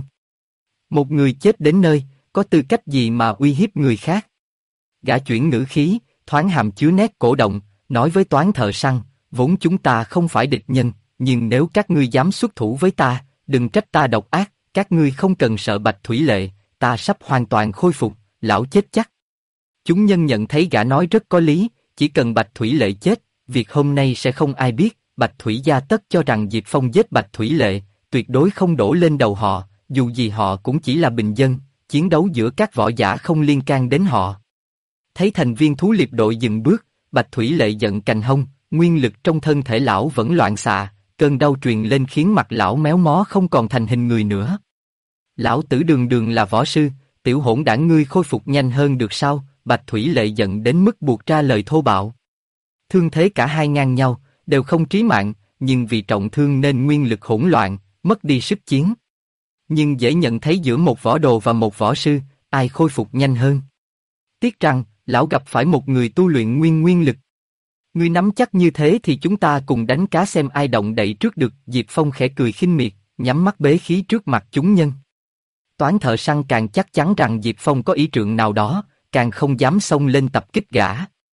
Một người chết đến nơi, có tư cách gì mà uy hiếp người khác? Gã chuyển ngữ khí, thoáng hàm chứa nét cổ động, nói với toán thợ săn, vốn chúng ta không phải địch nhân, nhưng nếu các ngươi dám xuất thủ với ta, đừng trách ta độc ác, các ngươi không cần sợ Bạch Thủy Lệ, ta sắp hoàn toàn khôi phục, lão chết chắc. Chúng nhân nhận thấy gã nói rất có lý, chỉ cần Bạch Thủy Lệ chết, việc hôm nay sẽ không ai biết, Bạch Thủy gia tất cho rằng Diệp Phong giết Bạch Thủy Lệ, tuyệt đối không đổ lên đầu họ, dù gì họ cũng chỉ là bình dân, chiến đấu giữa các võ giả không liên can đến họ. Thấy thành viên thú liệp đội dừng bước, Bạch Thủy Lệ giận cành hông, nguyên lực trong thân thể lão vẫn loạn xạ, cơn đau truyền lên khiến mặt lão méo mó không còn thành hình người nữa. Lão tử đường đường là võ sư, tiểu hỗn đản ngươi khôi phục nhanh hơn được sao? Bạch Thủy Lệ giận đến mức buộc ra lời thô bạo. Thương thế cả hai ngang nhau, đều không chí mạng, nhưng vì trọng thương nên nguyên lực hỗn loạn, mất đi sức chiến. Nhưng dễ nhận thấy giữa một võ đồ và một võ sư, ai khôi phục nhanh hơn. Tiếc rằng, lão gặp phải một người tu luyện nguyên lực. Ngươi nắm chắc như thế thì chúng ta cùng đánh cá xem ai động đậy trước được. Diệp Phong khẽ cười khinh miệt, nhắm mắt bế khí trước mặt chúng nhân. Toán thợ săn càng chắc chắn rằng Diệp Phong có ý trượng nào đó, càng không dám xông lên tập kích gã.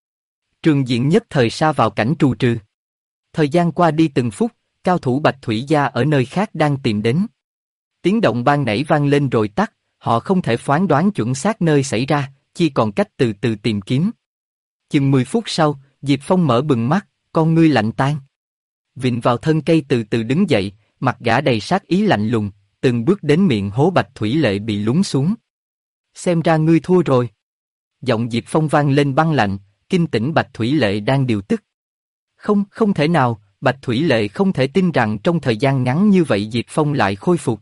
Trường diện nhất thời sa vào cảnh trù trừ. Thời gian qua đi từng phút, cao thủ Bạch Thủy gia ở nơi khác đang tìm đến. Tiếng động ban nãy vang lên rồi tắt, họ không thể phán đoán chuẩn xác nơi xảy ra, chỉ còn cách từ từ tìm kiếm. Chừng 10 phút sau, Diệp Phong mở bừng mắt, con ngươi lạnh tang. Vịn vào thân cây từ từ đứng dậy, mặt gã đầy sát ý lạnh lùng, từng bước đến miệng hố Bạch Thủy Lệ bị lún xuống. Xem ra ngươi thua rồi. Giọng Diệp Phong vang lên băng lạnh, kinh tỉnh Bạch Thủy Lệ đang điều tức. Không thể nào, Bạch Thủy Lệ không thể tin rằng trong thời gian ngắn như vậy Diệp Phong lại khôi phục.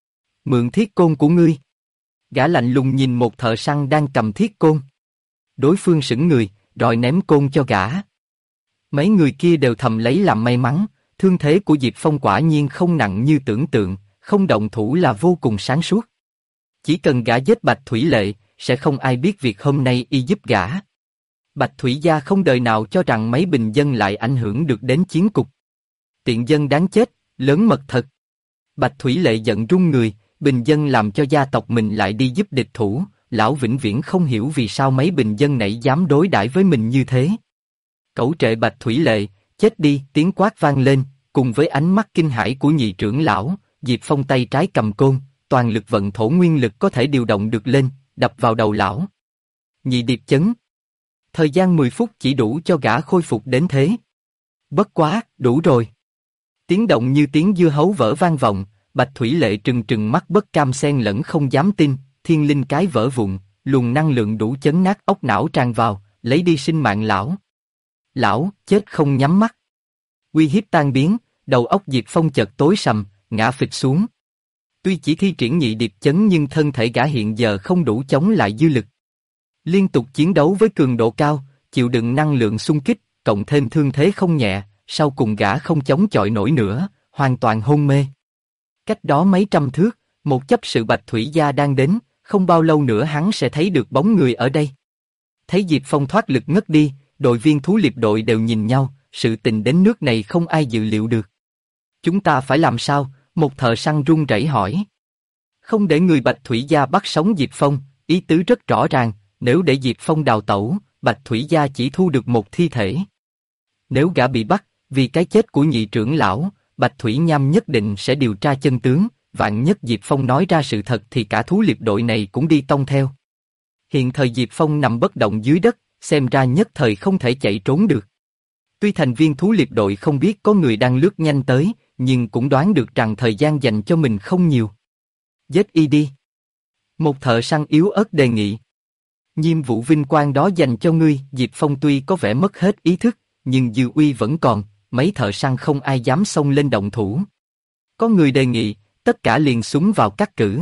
Mượn thiết côn của ngươi. Gã lạnh lùng nhìn một thợ săn đang cầm thiết côn. Đối phương sững người, rồi ném côn cho gã. Mấy người kia đều thầm lấy làm may mắn, thương thế của Diệp Phong quả nhiên không nặng như tưởng tượng, không động thủ là vô cùng sáng suốt. Chỉ cần gã giết Bạch Thủy Lệ, sẽ không ai biết việc hôm nay y giúp gã. Bạch Thủy gia không đời nào cho rằng mấy bình dân lại ảnh hưởng được đến chiến cục. Tiện dân đáng chết, lớn mật thật. Bạch Thủy Lệ giận run người, bình dân làm cho gia tộc mình lại đi giúp địch thủ, lão vĩnh viễn không hiểu vì sao mấy bình dân này dám đối đãi với mình như thế. Cẩu trệ Bạch Thủy Lệ, chết đi, tiếng quát vang lên, cùng với ánh mắt kinh hãi của nhị trưởng lão, Diệp Phong tay trái cầm côn, toàn lực vận thổ nguyên lực có thể điều động được lên, đập vào đầu lão. Nhị điệp chấn. Thời gian 10 phút chỉ đủ cho gã khôi phục đến thế. Bất quá, đủ rồi. Tiếng động như tiếng dưa hấu vỡ vang vọng, Bạch Thủy Lệ trừng trừng mắt bất cam xen lẫn không dám tin, thiên linh cái vỡ vụn, luồng năng lượng đủ chấn nát óc não tràn vào, lấy đi sinh mạng lão. Lão, chết không nhắm mắt. Uy hiếp tan biến, đầu óc Diệp Phong chợt tối sầm, ngã phịch xuống. Tuy chỉ thi triển nhị điệp chấn nhưng thân thể gã hiện giờ không đủ chống lại dư lực. Liên tục chiến đấu với cường độ cao, chịu đựng năng lượng xung kích, cộng thêm thương thế không nhẹ, sau cùng gã không chống chọi nổi nữa, hoàn toàn hôn mê. Cách đó mấy trăm thước, một chấp sự Bạch Thủy gia đang đến, không bao lâu nữa hắn sẽ thấy được bóng người ở đây. Thấy Diệp Phong thoát lực ngất đi, đội viên thú liệp đội đều nhìn nhau, sự tình đến nước này không ai dự liệu được. Chúng ta phải làm sao? Một thợ săn run rẩy hỏi. Không để người Bạch Thủy gia bắt sống Diệp Phong, ý tứ rất rõ ràng, nếu để Diệp Phong đào tẩu, Bạch Thủy gia chỉ thu được một thi thể. Nếu gã bị bắt, vì cái chết của nhị trưởng lão, Bạch Thủy Nham nhất định sẽ điều tra chân tướng, vạn nhất Diệp Phong nói ra sự thật thì cả thú liệp đội này cũng đi tông theo. Hiện thời Diệp Phong nằm bất động dưới đất, xem ra nhất thời không thể chạy trốn được. Tuy thành viên thú liệp đội không biết có người đang lướt nhanh tới, nhưng cũng đoán được rằng thời gian dành cho mình không nhiều. Giết y đi. Một thợ săn yếu ớt đề nghị. Nhiệm vụ vinh quang đó dành cho ngươi. Diệp Phong tuy có vẻ mất hết ý thức, nhưng dư uy vẫn còn, mấy thợ săn không ai dám xông lên động thủ. Có người đề nghị, tất cả liền súng vào cắt cử.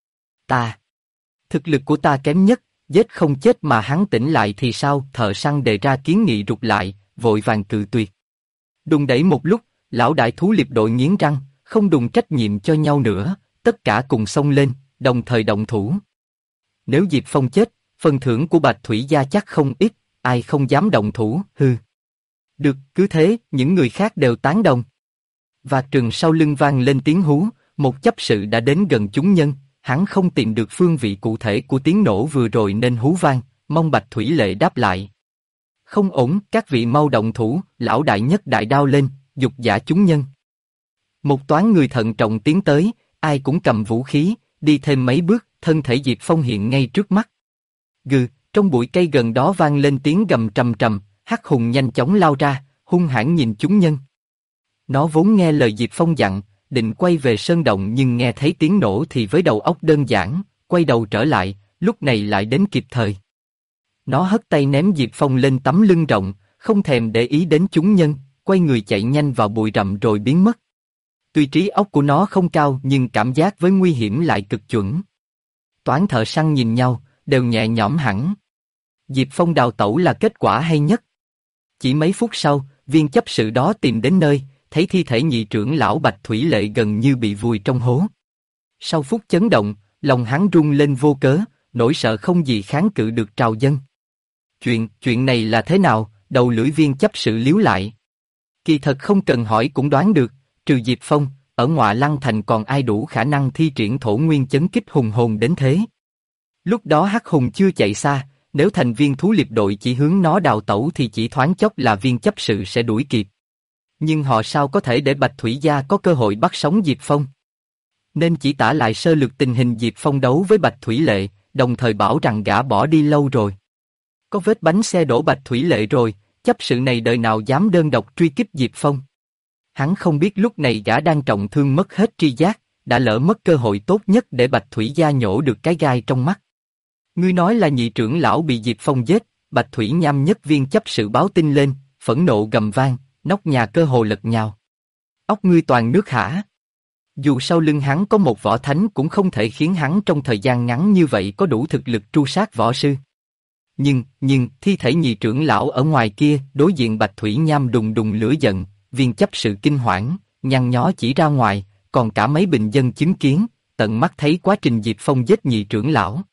Thực lực của ta kém nhất, giết không chết mà hắn tỉnh lại thì sao? Thợ săn đề ra kiến nghị rụt lại, vội vàng cự tuyệt. Đùng đẩy một lúc, lão đại thú liệp đội nghiến răng, không đùn trách nhiệm cho nhau nữa, tất cả cùng xông lên, đồng thời động thủ. Nếu Diệp Phong chết, phần thưởng của Bạch Thủy gia chắc không ít, ai không dám động thủ, hừ. Được, cứ thế, những người khác đều tán đồng. Và trừng sau lưng vang lên tiếng hú, một chấp sự đã đến gần chúng nhân, hắn không tìm được phương vị cụ thể của tiếng nổ vừa rồi nên hú vang, mong Bạch Thủy Lệ đáp lại. Không ổn, các vị mau động thủ, lão đại nhất đại đao lên, dục dã chúng nhân. Một toán người thận trọng tiến tới, ai cũng cầm vũ khí, đi thêm mấy bước, thân thể Diệp Phong hiện ngay trước mắt. Gừ, trong bụi cây gần đó vang lên tiếng gầm trầm trầm, Hắc Hùng nhanh chóng lao ra, hung hãn nhìn chúng nhân. Nó vốn nghe lời Diệp Phong dặn, định quay về sơn động nhưng nghe thấy tiếng nổ thì với đầu óc đơn giản, quay đầu trở lại, lúc này lại đến kịp thời. Nó hất tay ném Diệp Phong lên tấm lưng rộng, không thèm để ý đến chúng nhân, quay người chạy nhanh vào bụi rậm rồi biến mất. Tuy trí óc của nó không cao nhưng cảm giác với nguy hiểm lại cực chuẩn. Toán thợ săn nhìn nhau, đều nhẹ nhõm hẳn. Diệp Phong đào tẩu là kết quả hay nhất. Chỉ mấy phút sau, viên chấp sự đó tìm đến nơi, thấy thi thể nhị trưởng lão Bạch Thủy Lệ gần như bị vùi trong hố. Sau phút chấn động, lòng hắn rung lên vô cớ, nỗi sợ không gì kháng cự được trào dâng. Chuyện này là thế nào? Đầu lưỡi viên chấp sự liếu lại. Kỳ thật không cần hỏi cũng đoán được, trừ Diệp Phong, ở Ngọa Lăng Thành còn ai đủ khả năng thi triển thổ nguyên chấn kích hùng hồn đến thế. Lúc đó Hắc Hùng chưa chạy xa, nếu thành viên thú liệp đội chỉ hướng nó đào tẩu thì chỉ thoáng chốc là viên chấp sự sẽ đuổi kịp. Nhưng họ sao có thể để Bạch Thủy gia có cơ hội bắt sống Diệp Phong? Nên chỉ tả lại sơ lược tình hình Diệp Phong đấu với Bạch Thủy Lệ, đồng thời bảo rằng gã bỏ đi lâu rồi. Có vết bánh xe đổ Bạch Thủy Lệ rồi, chấp sự này đời nào dám đơn độc truy kích Diệp Phong. Hắn không biết lúc này gã đang trọng thương mất hết tri giác, đã lỡ mất cơ hội tốt nhất để Bạch Thủy gia nhổ được cái gai trong mắt. Ngươi nói là nhị trưởng lão bị Diệp Phong giết, Bạch Thủy Nham nhất viên chấp sự báo tin lên, phẫn nộ gầm vang, nóc nhà cơ hồ lật nhào. Óc ngươi toàn nước hả? Dù sau lưng hắn có một võ thánh cũng không thể khiến hắn trong thời gian ngắn như vậy có đủ thực lực tru sát võ sư. Nhưng, thi thể nhị trưởng lão ở ngoài kia, đối diện Bạch Thủy Nham đùng đùng lửa giận, viên chấp sự kinh hoảng, nhăn nhó chỉ ra ngoài, còn cả mấy bình dân chứng kiến, tận mắt thấy quá trình Diệp Phong giết nhị trưởng lão.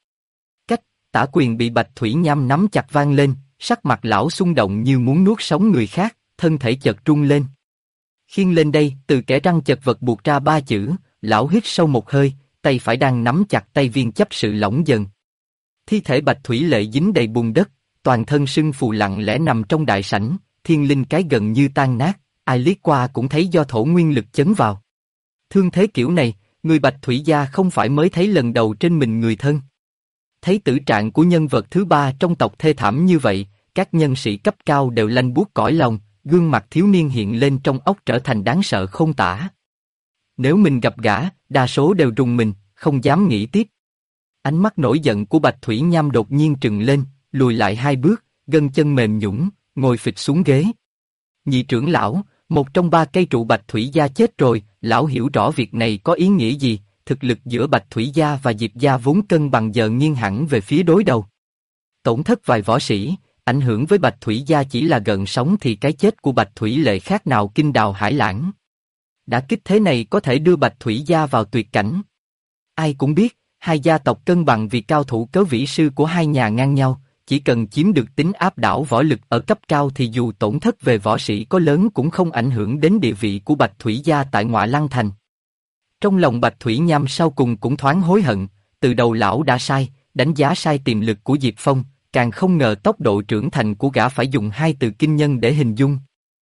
Tả quyền bị Bạch Thủy Nham nắm chặt vang lên, sắc mặt lão xung động như muốn nuốt sống người khác, thân thể chợt rung lên. Khiêng lên đây, từ kẽ răng chật vật buộc ra 3 chữ, lão hít sâu một hơi, tay phải đang nắm chặt tay viên chấp sự lỏng dần. Thi thể Bạch Thủy Lệ dính đầy bùn đất, toàn thân sưng phù lặng lẽ nằm trong đại sảnh, thiên linh cái gần như tan nát, ai liếc qua cũng thấy do thổ nguyên lực chấn vào. Thương thế kiểu này, người Bạch Thủy gia không phải mới thấy lần đầu trên mình người thân. Thấy tử trạng của nhân vật thứ 3 trong tộc thê thảm như vậy, các nhân sĩ cấp cao đều lanh buốt cõi lòng, gương mặt thiếu niên hiện lên trong óc trở thành đáng sợ không tả. Nếu mình gặp gã, đa số đều rùng mình, không dám nghĩ tiếp. Ánh mắt nổi giận của Bạch Thủy Nham đột nhiên trừng lên, lùi lại 2 bước, gân chân mềm nhũn, ngồi phịch xuống ghế. Nhị trưởng lão, một trong 3 cây trụ Bạch Thủy gia chết rồi, lão hiểu rõ việc này có ý nghĩa gì. Thực lực giữa Bạch Thủy gia và Diệp gia vốn cân bằng giờ nghiêng hẳn về phía đối đầu. Tổn thất vài võ sĩ, ảnh hưởng với Bạch Thủy gia chỉ là gợn sóng thì cái chết của Bạch Thủy Lệ khác nào kinh đào hải lãng. Đả kích thế này có thể đưa Bạch Thủy gia vào tuyệt cảnh. Ai cũng biết, hai gia tộc cân bằng vì cao thủ cớ vĩ sư của hai nhà ngang nhau, chỉ cần chiếm được tính áp đảo võ lực ở cấp cao thì dù tổn thất về võ sĩ có lớn cũng không ảnh hưởng đến địa vị của Bạch Thủy gia tại Ngọa Lăng Thành. Trong lòng Bạch Thủy Nham sau cùng cũng thoáng hối hận, từ đầu lão đã sai, đánh giá sai tiềm lực của Diệp Phong, càng không ngờ tốc độ trưởng thành của gã phải dùng 2 từ kinh nhân để hình dung.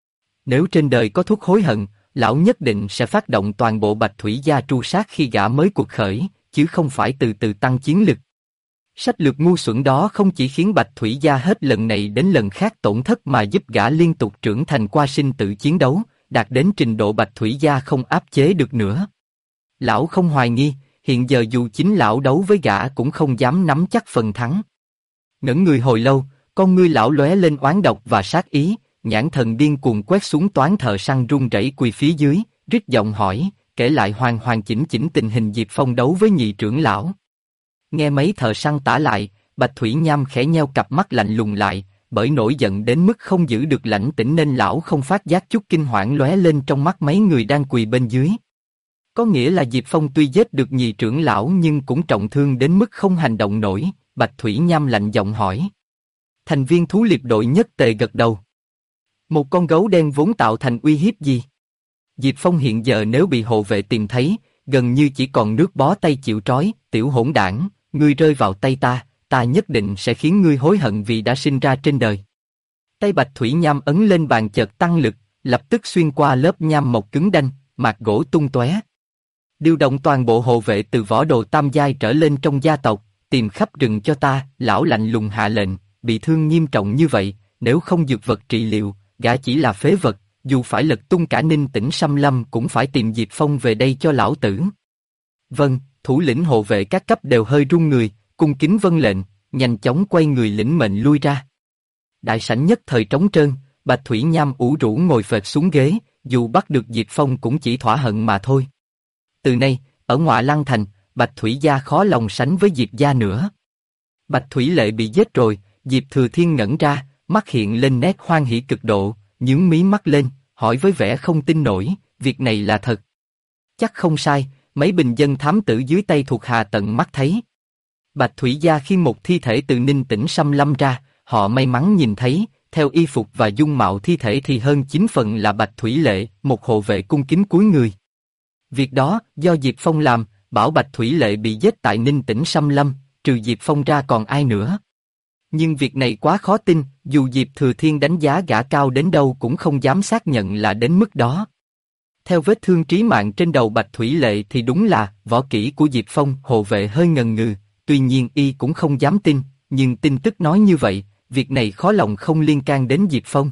Nếu trên đời có thuốc hối hận, lão nhất định sẽ phát động toàn bộ Bạch Thủy gia tru sát khi gã mới cuộc khởi, chứ không phải từ từ tăng chiến lực. Sách lược ngu xuẩn đó không chỉ khiến Bạch Thủy gia hết lần này đến lần khác tổn thất mà giúp gã liên tục trưởng thành qua sinh tử chiến đấu, đạt đến trình độ Bạch Thủy gia không áp chế được nữa. Lão không hoài nghi, hiện giờ dù chính lão đấu với gã cũng không dám nắm chắc phần thắng. Ngẩn người hồi lâu, con ngươi lão lóe lên oán độc và sát ý, nhãn thần điên cuồng quét xuống toán thợ săn run rẩy quỳ phía dưới, rít giọng hỏi, kể lại hoàn hoàn chỉnh chỉnh tình hình Diệp Phong đấu với nhị trưởng lão. Nghe mấy thợ săn tả lại, Bạch Thủy Nham khẽ nheo cặp mắt lạnh lùng lại, bởi nổi giận đến mức không giữ được lãnh tĩnh nên lão không phát giác chút kinh hoảng lóe lên trong mắt mấy người đang quỳ bên dưới. Có nghĩa là Diệp Phong tuy giết được nhị trưởng lão nhưng cũng trọng thương đến mức không hành động nổi, Bạch Thủy Nham lạnh giọng hỏi. Thành viên thú liệp đội nhất tề gật đầu. Một con gấu đen vốn tạo thành uy hiếp gì? Diệp Phong hiện giờ nếu bị hộ vệ tìm thấy, gần như chỉ còn nước bó tay chịu trói, tiểu hỗn đảng, ngươi rơi vào tay ta nhất định sẽ khiến ngươi hối hận vì đã sinh ra trên đời. Tay Bạch Thủy Nham ấn lên bàn chợt tăng lực, lập tức xuyên qua lớp nham mộc cứng đanh, mạc gỗ tung tóe. Điều động toàn bộ hộ vệ từ võ đồ tam giai trở lên trong gia tộc, tìm khắp rừng cho ta, lão lạnh lùng hạ lệnh, bị thương nghiêm trọng như vậy, nếu không dược vật trị liệu, gã chỉ là phế vật, dù phải lật tung cả Ninh Tỉnh Xâm Lâm cũng phải tìm Diệp Phong về đây cho lão tử. Vâng, thủ lĩnh hộ vệ các cấp đều hơi run người, cung kính vâng lệnh, nhanh chóng quay người lĩnh mệnh lui ra. Đại sảnh nhất thời trống trơn, Bạch Thủy Nham ủ rũ ngồi phệt xuống ghế, dù bắt được Diệp Phong cũng chỉ thỏa hận mà thôi. Từ nay, ở Ngọa Lăng Thành, Bạch Thủy gia khó lòng sánh với Diệp gia nữa. Bạch Thủy Lệ bị giết rồi, Diệp Thừa Thiên ngẩn ra, mắt hiện lên nét hoan hỉ cực độ, nhướng mí mắt lên, hỏi với vẻ không tin nổi, việc này là thật. Chắc không sai, mấy bình dân thám tử dưới tay thuộc hạ tận mắt thấy. Bạch Thủy gia khi một thi thể từ Ninh Tỉnh Xâm Lâm ra, họ may mắn nhìn thấy, theo y phục và dung mạo thi thể thì hơn 9 phần là Bạch Thủy Lệ, một hộ vệ cung kính cúi người. Việc đó, do Diệp Phong làm, bảo Bạch Thủy Lệ bị giết tại Ninh Tỉnh Xâm Lâm, trừ Diệp Phong ra còn ai nữa. Nhưng việc này quá khó tin, dù Diệp Thừa Thiên đánh giá gã cao đến đâu cũng không dám xác nhận là đến mức đó. Theo vết thương trí mạng trên đầu Bạch Thủy Lệ thì đúng là võ kỹ của Diệp Phong, hộ vệ hơi ngần ngừ, tuy nhiên y cũng không dám tin, nhưng tin tức nói như vậy, việc này khó lòng không liên can đến Diệp Phong.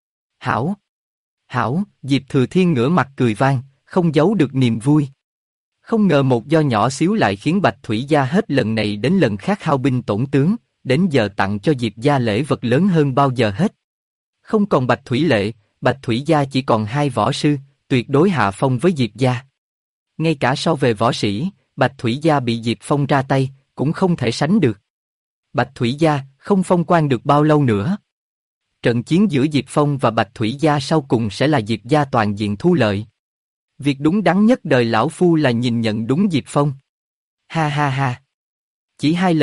Hảo! Hảo! Diệp Thừa Thiên ngửa mặt cười vang, không giấu được niềm vui. Không ngờ một do nhỏ xíu lại khiến Bạch Thủy gia hết lần này đến lần khác hao binh tổn tướng, đến giờ tặng cho Diệp gia lễ vật lớn hơn bao giờ hết. Không còn Bạch Thủy Lệ, Bạch Thủy gia chỉ còn 2 võ sư, tuyệt đối hạ phong với Diệp gia. Ngay cả so về võ sĩ, Bạch Thủy gia bị Diệp Phong ra tay, cũng không thể sánh được. Bạch Thủy gia không phong quan được bao lâu nữa. Trận chiến giữa Diệp Phong và Bạch Thủy gia sau cùng sẽ là Diệp gia toàn diện thu lợi. Việc đúng đắn nhất đời lão phu là nhìn nhận đúng Diệp Phong. Ha ha ha. Chỉ 2 lần